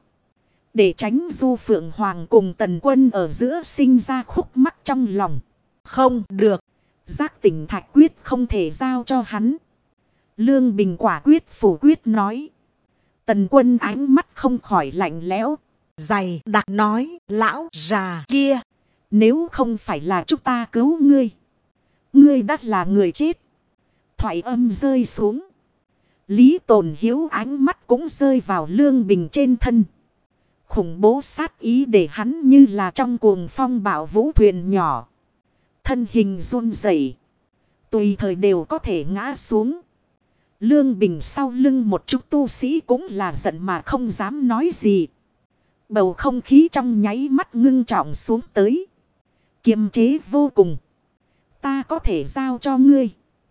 Để tránh Du Phượng Hoàng cùng Tần Quân ở giữa sinh ra khúc mắc trong lòng. Không được. Giác Tỉnh Thạch quyết không thể giao cho hắn. Lương Bình quả quyết phủ quyết nói. Tần Quân ánh mắt không khỏi lạnh lẽo. Dày đặc nói. Lão già kia. Nếu không phải là chúng ta cứu ngươi. Ngươi đã là người chết. Thoại âm rơi xuống. Lý Tồn Hiếu ánh mắt cũng rơi vào Lương Bình trên thân. Khủng bố sát ý để hắn như là trong cuồng phong bão vũ thuyền nhỏ. Thân hình run rẩy, tùy thời đều có thể ngã xuống. Lương Bình sau lưng một chút tu sĩ cũng là giận mà không dám nói gì. Bầu không khí trong nháy mắt ngưng trọng xuống tới. Kiềm chế vô cùng. Ta có thể giao cho ngươi.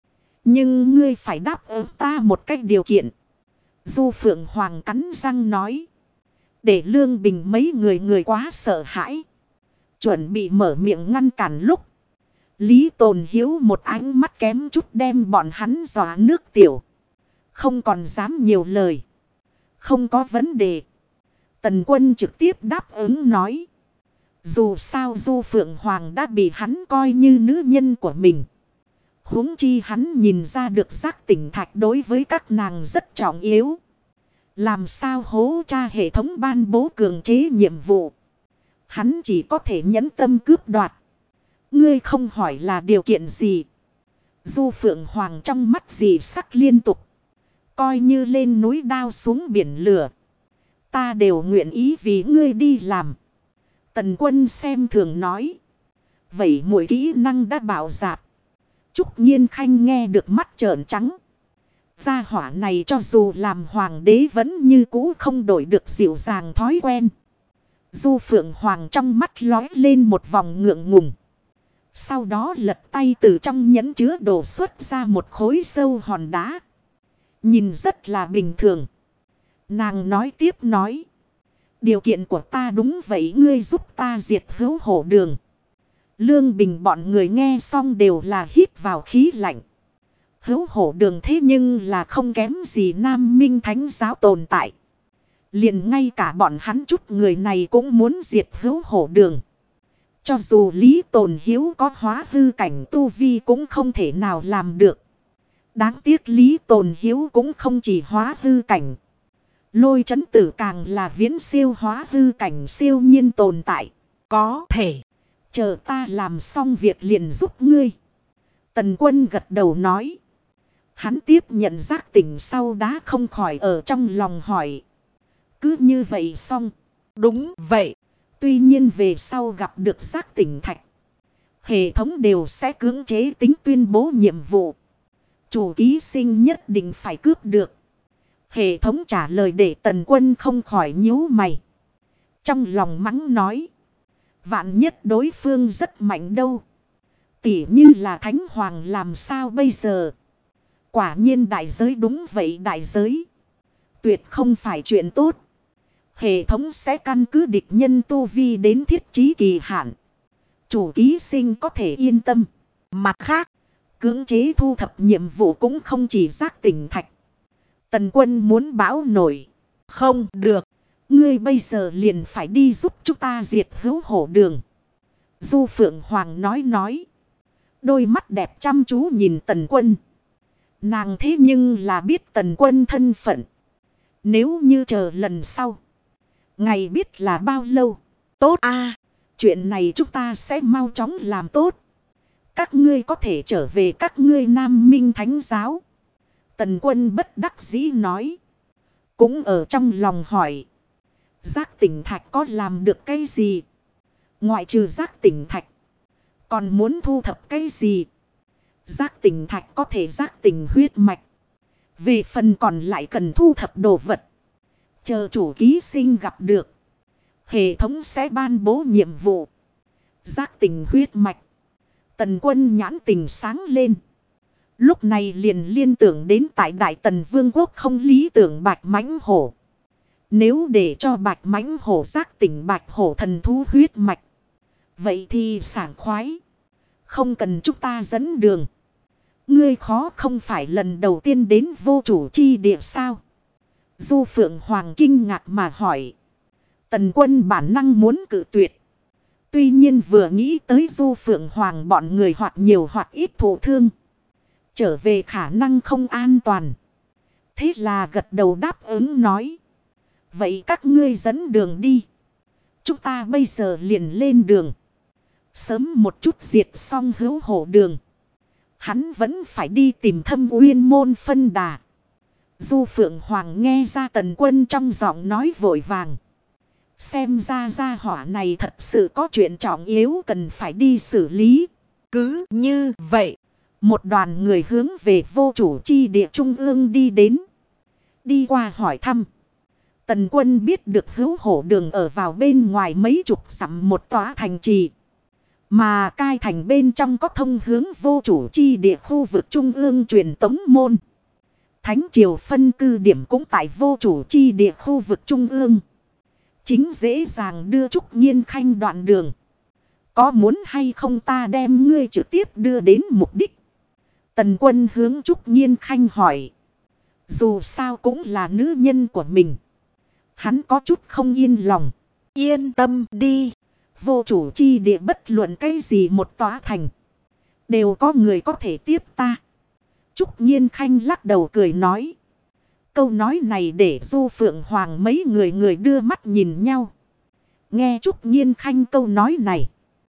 Nhưng ngươi phải đáp ứng ta một cách điều kiện. Du Phượng Hoàng cắn răng nói. Để Lương Bình mấy người quá sợ hãi. Chuẩn bị mở miệng ngăn cản lúc. Lý Tồn Hiếu một ánh mắt kém chút đem bọn hắn dọa nước tiểu. Không còn dám nhiều lời. Không có vấn đề. Tần Quân trực tiếp đáp ứng nói. Dù sao Du Phượng Hoàng đã bị hắn coi như nữ nhân của mình. Huống chi hắn nhìn ra được Giác Tỉnh Thạch đối với các nàng rất trọng yếu. Làm sao hố tra hệ thống ban bố cường chế nhiệm vụ. Hắn chỉ có thể nhẫn tâm cướp đoạt. Ngươi không hỏi là điều kiện gì. Du Phượng Hoàng trong mắt gì sắc liên tục. Coi như lên núi đao xuống biển lửa. Ta đều nguyện ý vì ngươi đi làm. Tần Quân xem thường nói. Vậy mỗi kỹ năng đã bảo dạp. Trúc Nhiên Khanh nghe được mắt trợn trắng. Gia hỏa này cho dù làm hoàng đế vẫn như cũ không đổi được dịu dàng thói quen. Du Phượng Hoàng trong mắt lói lên một vòng ngượng ngùng. Sau đó lật tay từ trong nhẫn chứa đồ xuất ra một khối sâu hòn đá. Nhìn rất là bình thường. Nàng nói tiếp nói. Điều kiện của ta đúng vậy, ngươi giúp ta diệt Hữu Hổ Đường. Lương Bình bọn người nghe xong đều là hít vào khí lạnh. Hữu Hổ Đường thế nhưng là không kém gì Nam Minh Thánh giáo tồn tại. Liền ngay cả bọn hắn chút người này cũng muốn diệt Hữu Hổ Đường. Cho dù Lý Tồn Hiếu có hóa hư cảnh tu vi cũng không thể nào làm được. Đáng tiếc Lý Tồn Hiếu cũng không chỉ hóa hư cảnh. Lôi Chấn Tử càng là viễn siêu hóa hư cảnh siêu nhiên tồn tại. Có thể. Chờ ta làm xong việc liền giúp ngươi. Tần Quân gật đầu nói. Hắn tiếp nhận Giác Tỉnh sau đã không khỏi ở trong lòng hỏi. Cứ như vậy xong. Đúng vậy. Tuy nhiên về sau gặp được Giác Tỉnh Thạch. Hệ thống đều sẽ cưỡng chế tính tuyên bố nhiệm vụ. Chủ ký sinh nhất định phải cướp được. Hệ thống trả lời để Tần Quân không khỏi nhíu mày. Trong lòng mắng nói. Vạn nhất đối phương rất mạnh đâu. Tỉ như là Thánh Hoàng làm sao bây giờ. Quả nhiên đại giới đúng vậy đại giới. Tuyệt không phải chuyện tốt. Hệ thống sẽ căn cứ địch nhân tu vi đến thiết trí kỳ hạn. Chủ ký sinh có thể yên tâm. Mặt khác, cưỡng chế thu thập nhiệm vụ cũng không chỉ giác tỉnh thạch. Tần Quân muốn bão nổi. Không được. Ngươi bây giờ liền phải đi giúp chúng ta diệt Hữu Hổ Đường. Du Phượng Hoàng nói. Đôi mắt đẹp chăm chú nhìn Tần Quân. Nàng thế nhưng là biết Tần Quân thân phận. Nếu như chờ lần sau. Ngày biết là bao lâu. Tốt a, chuyện này chúng ta sẽ mau chóng làm tốt. Các ngươi có thể trở về các ngươi Nam Minh Thánh Giáo. Tần Quân bất đắc dĩ nói. Cũng ở trong lòng hỏi. Giác tỉnh thạch có làm được cái gì? Ngoại trừ giác tỉnh thạch. Còn muốn thu thập cái gì? Giác tỉnh thạch có thể giác tỉnh huyết mạch. Về phần còn lại cần thu thập đồ vật. Chờ chủ ký sinh gặp được. Hệ thống sẽ ban bố nhiệm vụ. Giác tỉnh huyết mạch. Tần Quân nhãn tình sáng lên. Lúc này liền liên tưởng đến tại Đại Tần Vương quốc không lý tưởng Bạch Mãnh Hổ. Nếu để cho Bạch Mãnh Hổ giác tỉnh Bạch Hổ thần thú huyết mạch. Vậy thì sảng khoái. Không cần chúng ta dẫn đường. Ngươi khó không phải lần đầu tiên đến Vô Chủ Chi Địa sao? Du Phượng Hoàng kinh ngạc mà hỏi. Tần Quân bản năng muốn cự tuyệt. Tuy nhiên vừa nghĩ tới Du Phượng Hoàng bọn người hoặc nhiều hoặc ít thụ thương. Trở về khả năng không an toàn. Thế là gật đầu đáp ứng nói. Vậy các ngươi dẫn đường đi. Chúng ta bây giờ liền lên đường. Sớm một chút diệt xong Hữu Hổ Đường. Hắn vẫn phải đi tìm Thâm Uyên Môn phân đà. Du Phượng Hoàng nghe ra Tần Quân trong giọng nói vội vàng. Xem ra gia hỏa này thật sự có chuyện trọng yếu cần phải đi xử lý. Cứ như vậy. Một đoàn người hướng về Vô Chủ Chi Địa trung ương đi đến. Đi qua hỏi thăm. Tần Quân biết được Hữu Hổ Đường ở vào bên ngoài mấy chục dặm một tòa thành trì. Mà cai thành bên trong có thông hướng Vô Chủ Chi Địa khu vực trung ương truyền tống môn. Thánh triều phân cư điểm cũng tại Vô Chủ Chi Địa khu vực trung ương. Chính dễ dàng đưa Trúc Nhiên Khanh đoạn đường. Có muốn hay không ta đem ngươi trực tiếp đưa đến mục đích? Tần Quân hướng Trúc Nhiên Khanh hỏi. Dù sao cũng là nữ nhân của mình. Hắn có chút không yên lòng. Yên tâm đi. Vô Chủ Chi Địa bất luận cái gì một tòa thành. Đều có người có thể tiếp ta. Trúc Nhiên Khanh lắc đầu cười nói. Câu nói này để Du Phượng Hoàng mấy người đưa mắt nhìn nhau. Nghe Trúc Nhiên Khanh câu nói này.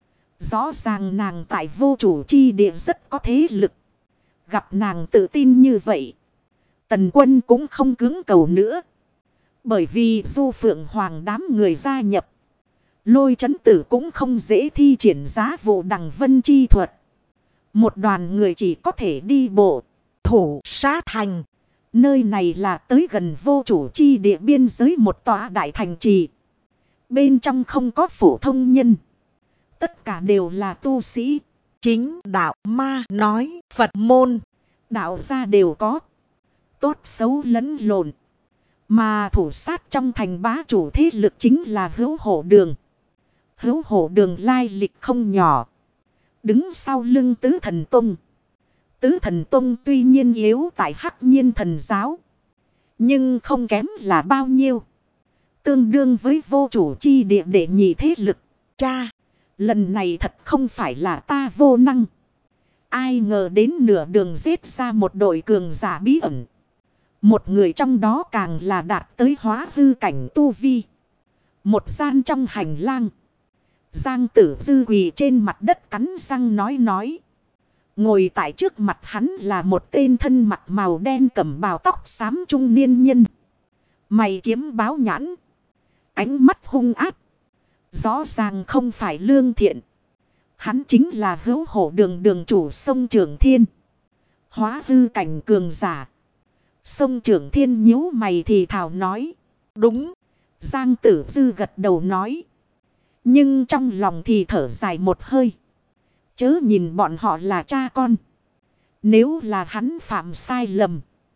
Rõ ràng nàng tại Vô Chủ Chi Địa rất có thế lực. Gặp nàng tự tin như vậy. Tần Quân cũng không cứng cầu nữa. Bởi vì Du Phượng Hoàng đám người gia nhập. Lôi Chấn Tử cũng không dễ thi triển giá vụ đằng vân chi thuật. Một đoàn người chỉ có thể đi bộ. Thủ sát thành. Nơi này là tới gần Vô Chủ Chi Địa biên giới một tòa đại thành trì. Bên trong không có phổ thông nhân. Tất cả đều là tu sĩ. Chính đạo ma nói Phật môn. Đạo gia đều có. Tốt xấu lẫn lộn. Mà thủ sát trong thành bá chủ thế lực chính là Hữu Hổ Đường. Hữu Hổ Đường lai lịch không nhỏ. Đứng sau lưng Tứ Thần Tông. Tứ Thần Tông tuy nhiên yếu tại Hắc Nhiên Thần Giáo. Nhưng không kém là bao nhiêu. Tương đương với Vô Chủ Chi Địa đệ nhị thế lực. Cha, lần này thật không phải là ta vô năng. Ai ngờ đến nửa đường giết ra một đội cường giả bí ẩn. Một người trong đó càng là đạt tới hóa hư cảnh tu vi. Một gian trong hành lang. Giang Tử Dư quỳ trên mặt đất cắn răng nói. Ngồi tại trước mặt hắn là một tên thân mặc màu đen cẩm bào tóc xám trung niên nhân. Mày kiếm báo nhãn. Ánh mắt hung ác. Rõ ràng không phải lương thiện. Hắn chính là Hữu Hổ Đường đường chủ Sông Trường Thiên. Hóa hư cảnh cường giả. Sông Trường Thiên nhíu mày thì thào nói. Đúng. Giang Tử Dư gật đầu nói. Nhưng trong lòng thì thở dài một hơi. Chớ nhìn bọn họ là cha con. Nếu là hắn phạm sai lầm.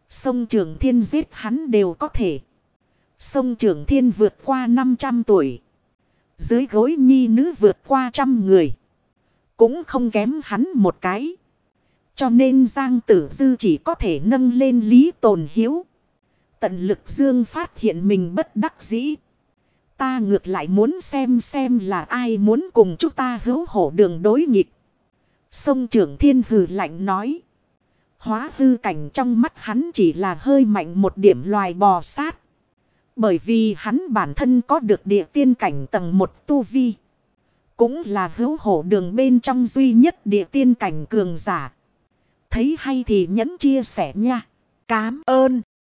Sông Trường Thiên giết hắn đều có thể. Sông Trường Thiên vượt qua 500 tuổi. Dưới gối nhi nữ vượt qua 100 người. Cũng không kém hắn một cái. Cho nên Giang Tử Dư chỉ có thể nâng lên Lý Tồn Hiếu. Tận lực dương phát hiện mình bất đắc dĩ. Ta ngược lại muốn xem là ai muốn cùng chúng ta hữu hổ đường đối nghịch. Sông Trường Thiên hừ lạnh nói. Hóa hư cảnh trong mắt hắn chỉ là hơi mạnh một điểm loài bò sát. Bởi vì hắn bản thân có được địa tiên cảnh tầng 1 tu vi. Cũng là hữu hổ đường bên trong duy nhất địa tiên cảnh cường giả. Thấy hay thì nhấn chia sẻ nha. Cám ơn.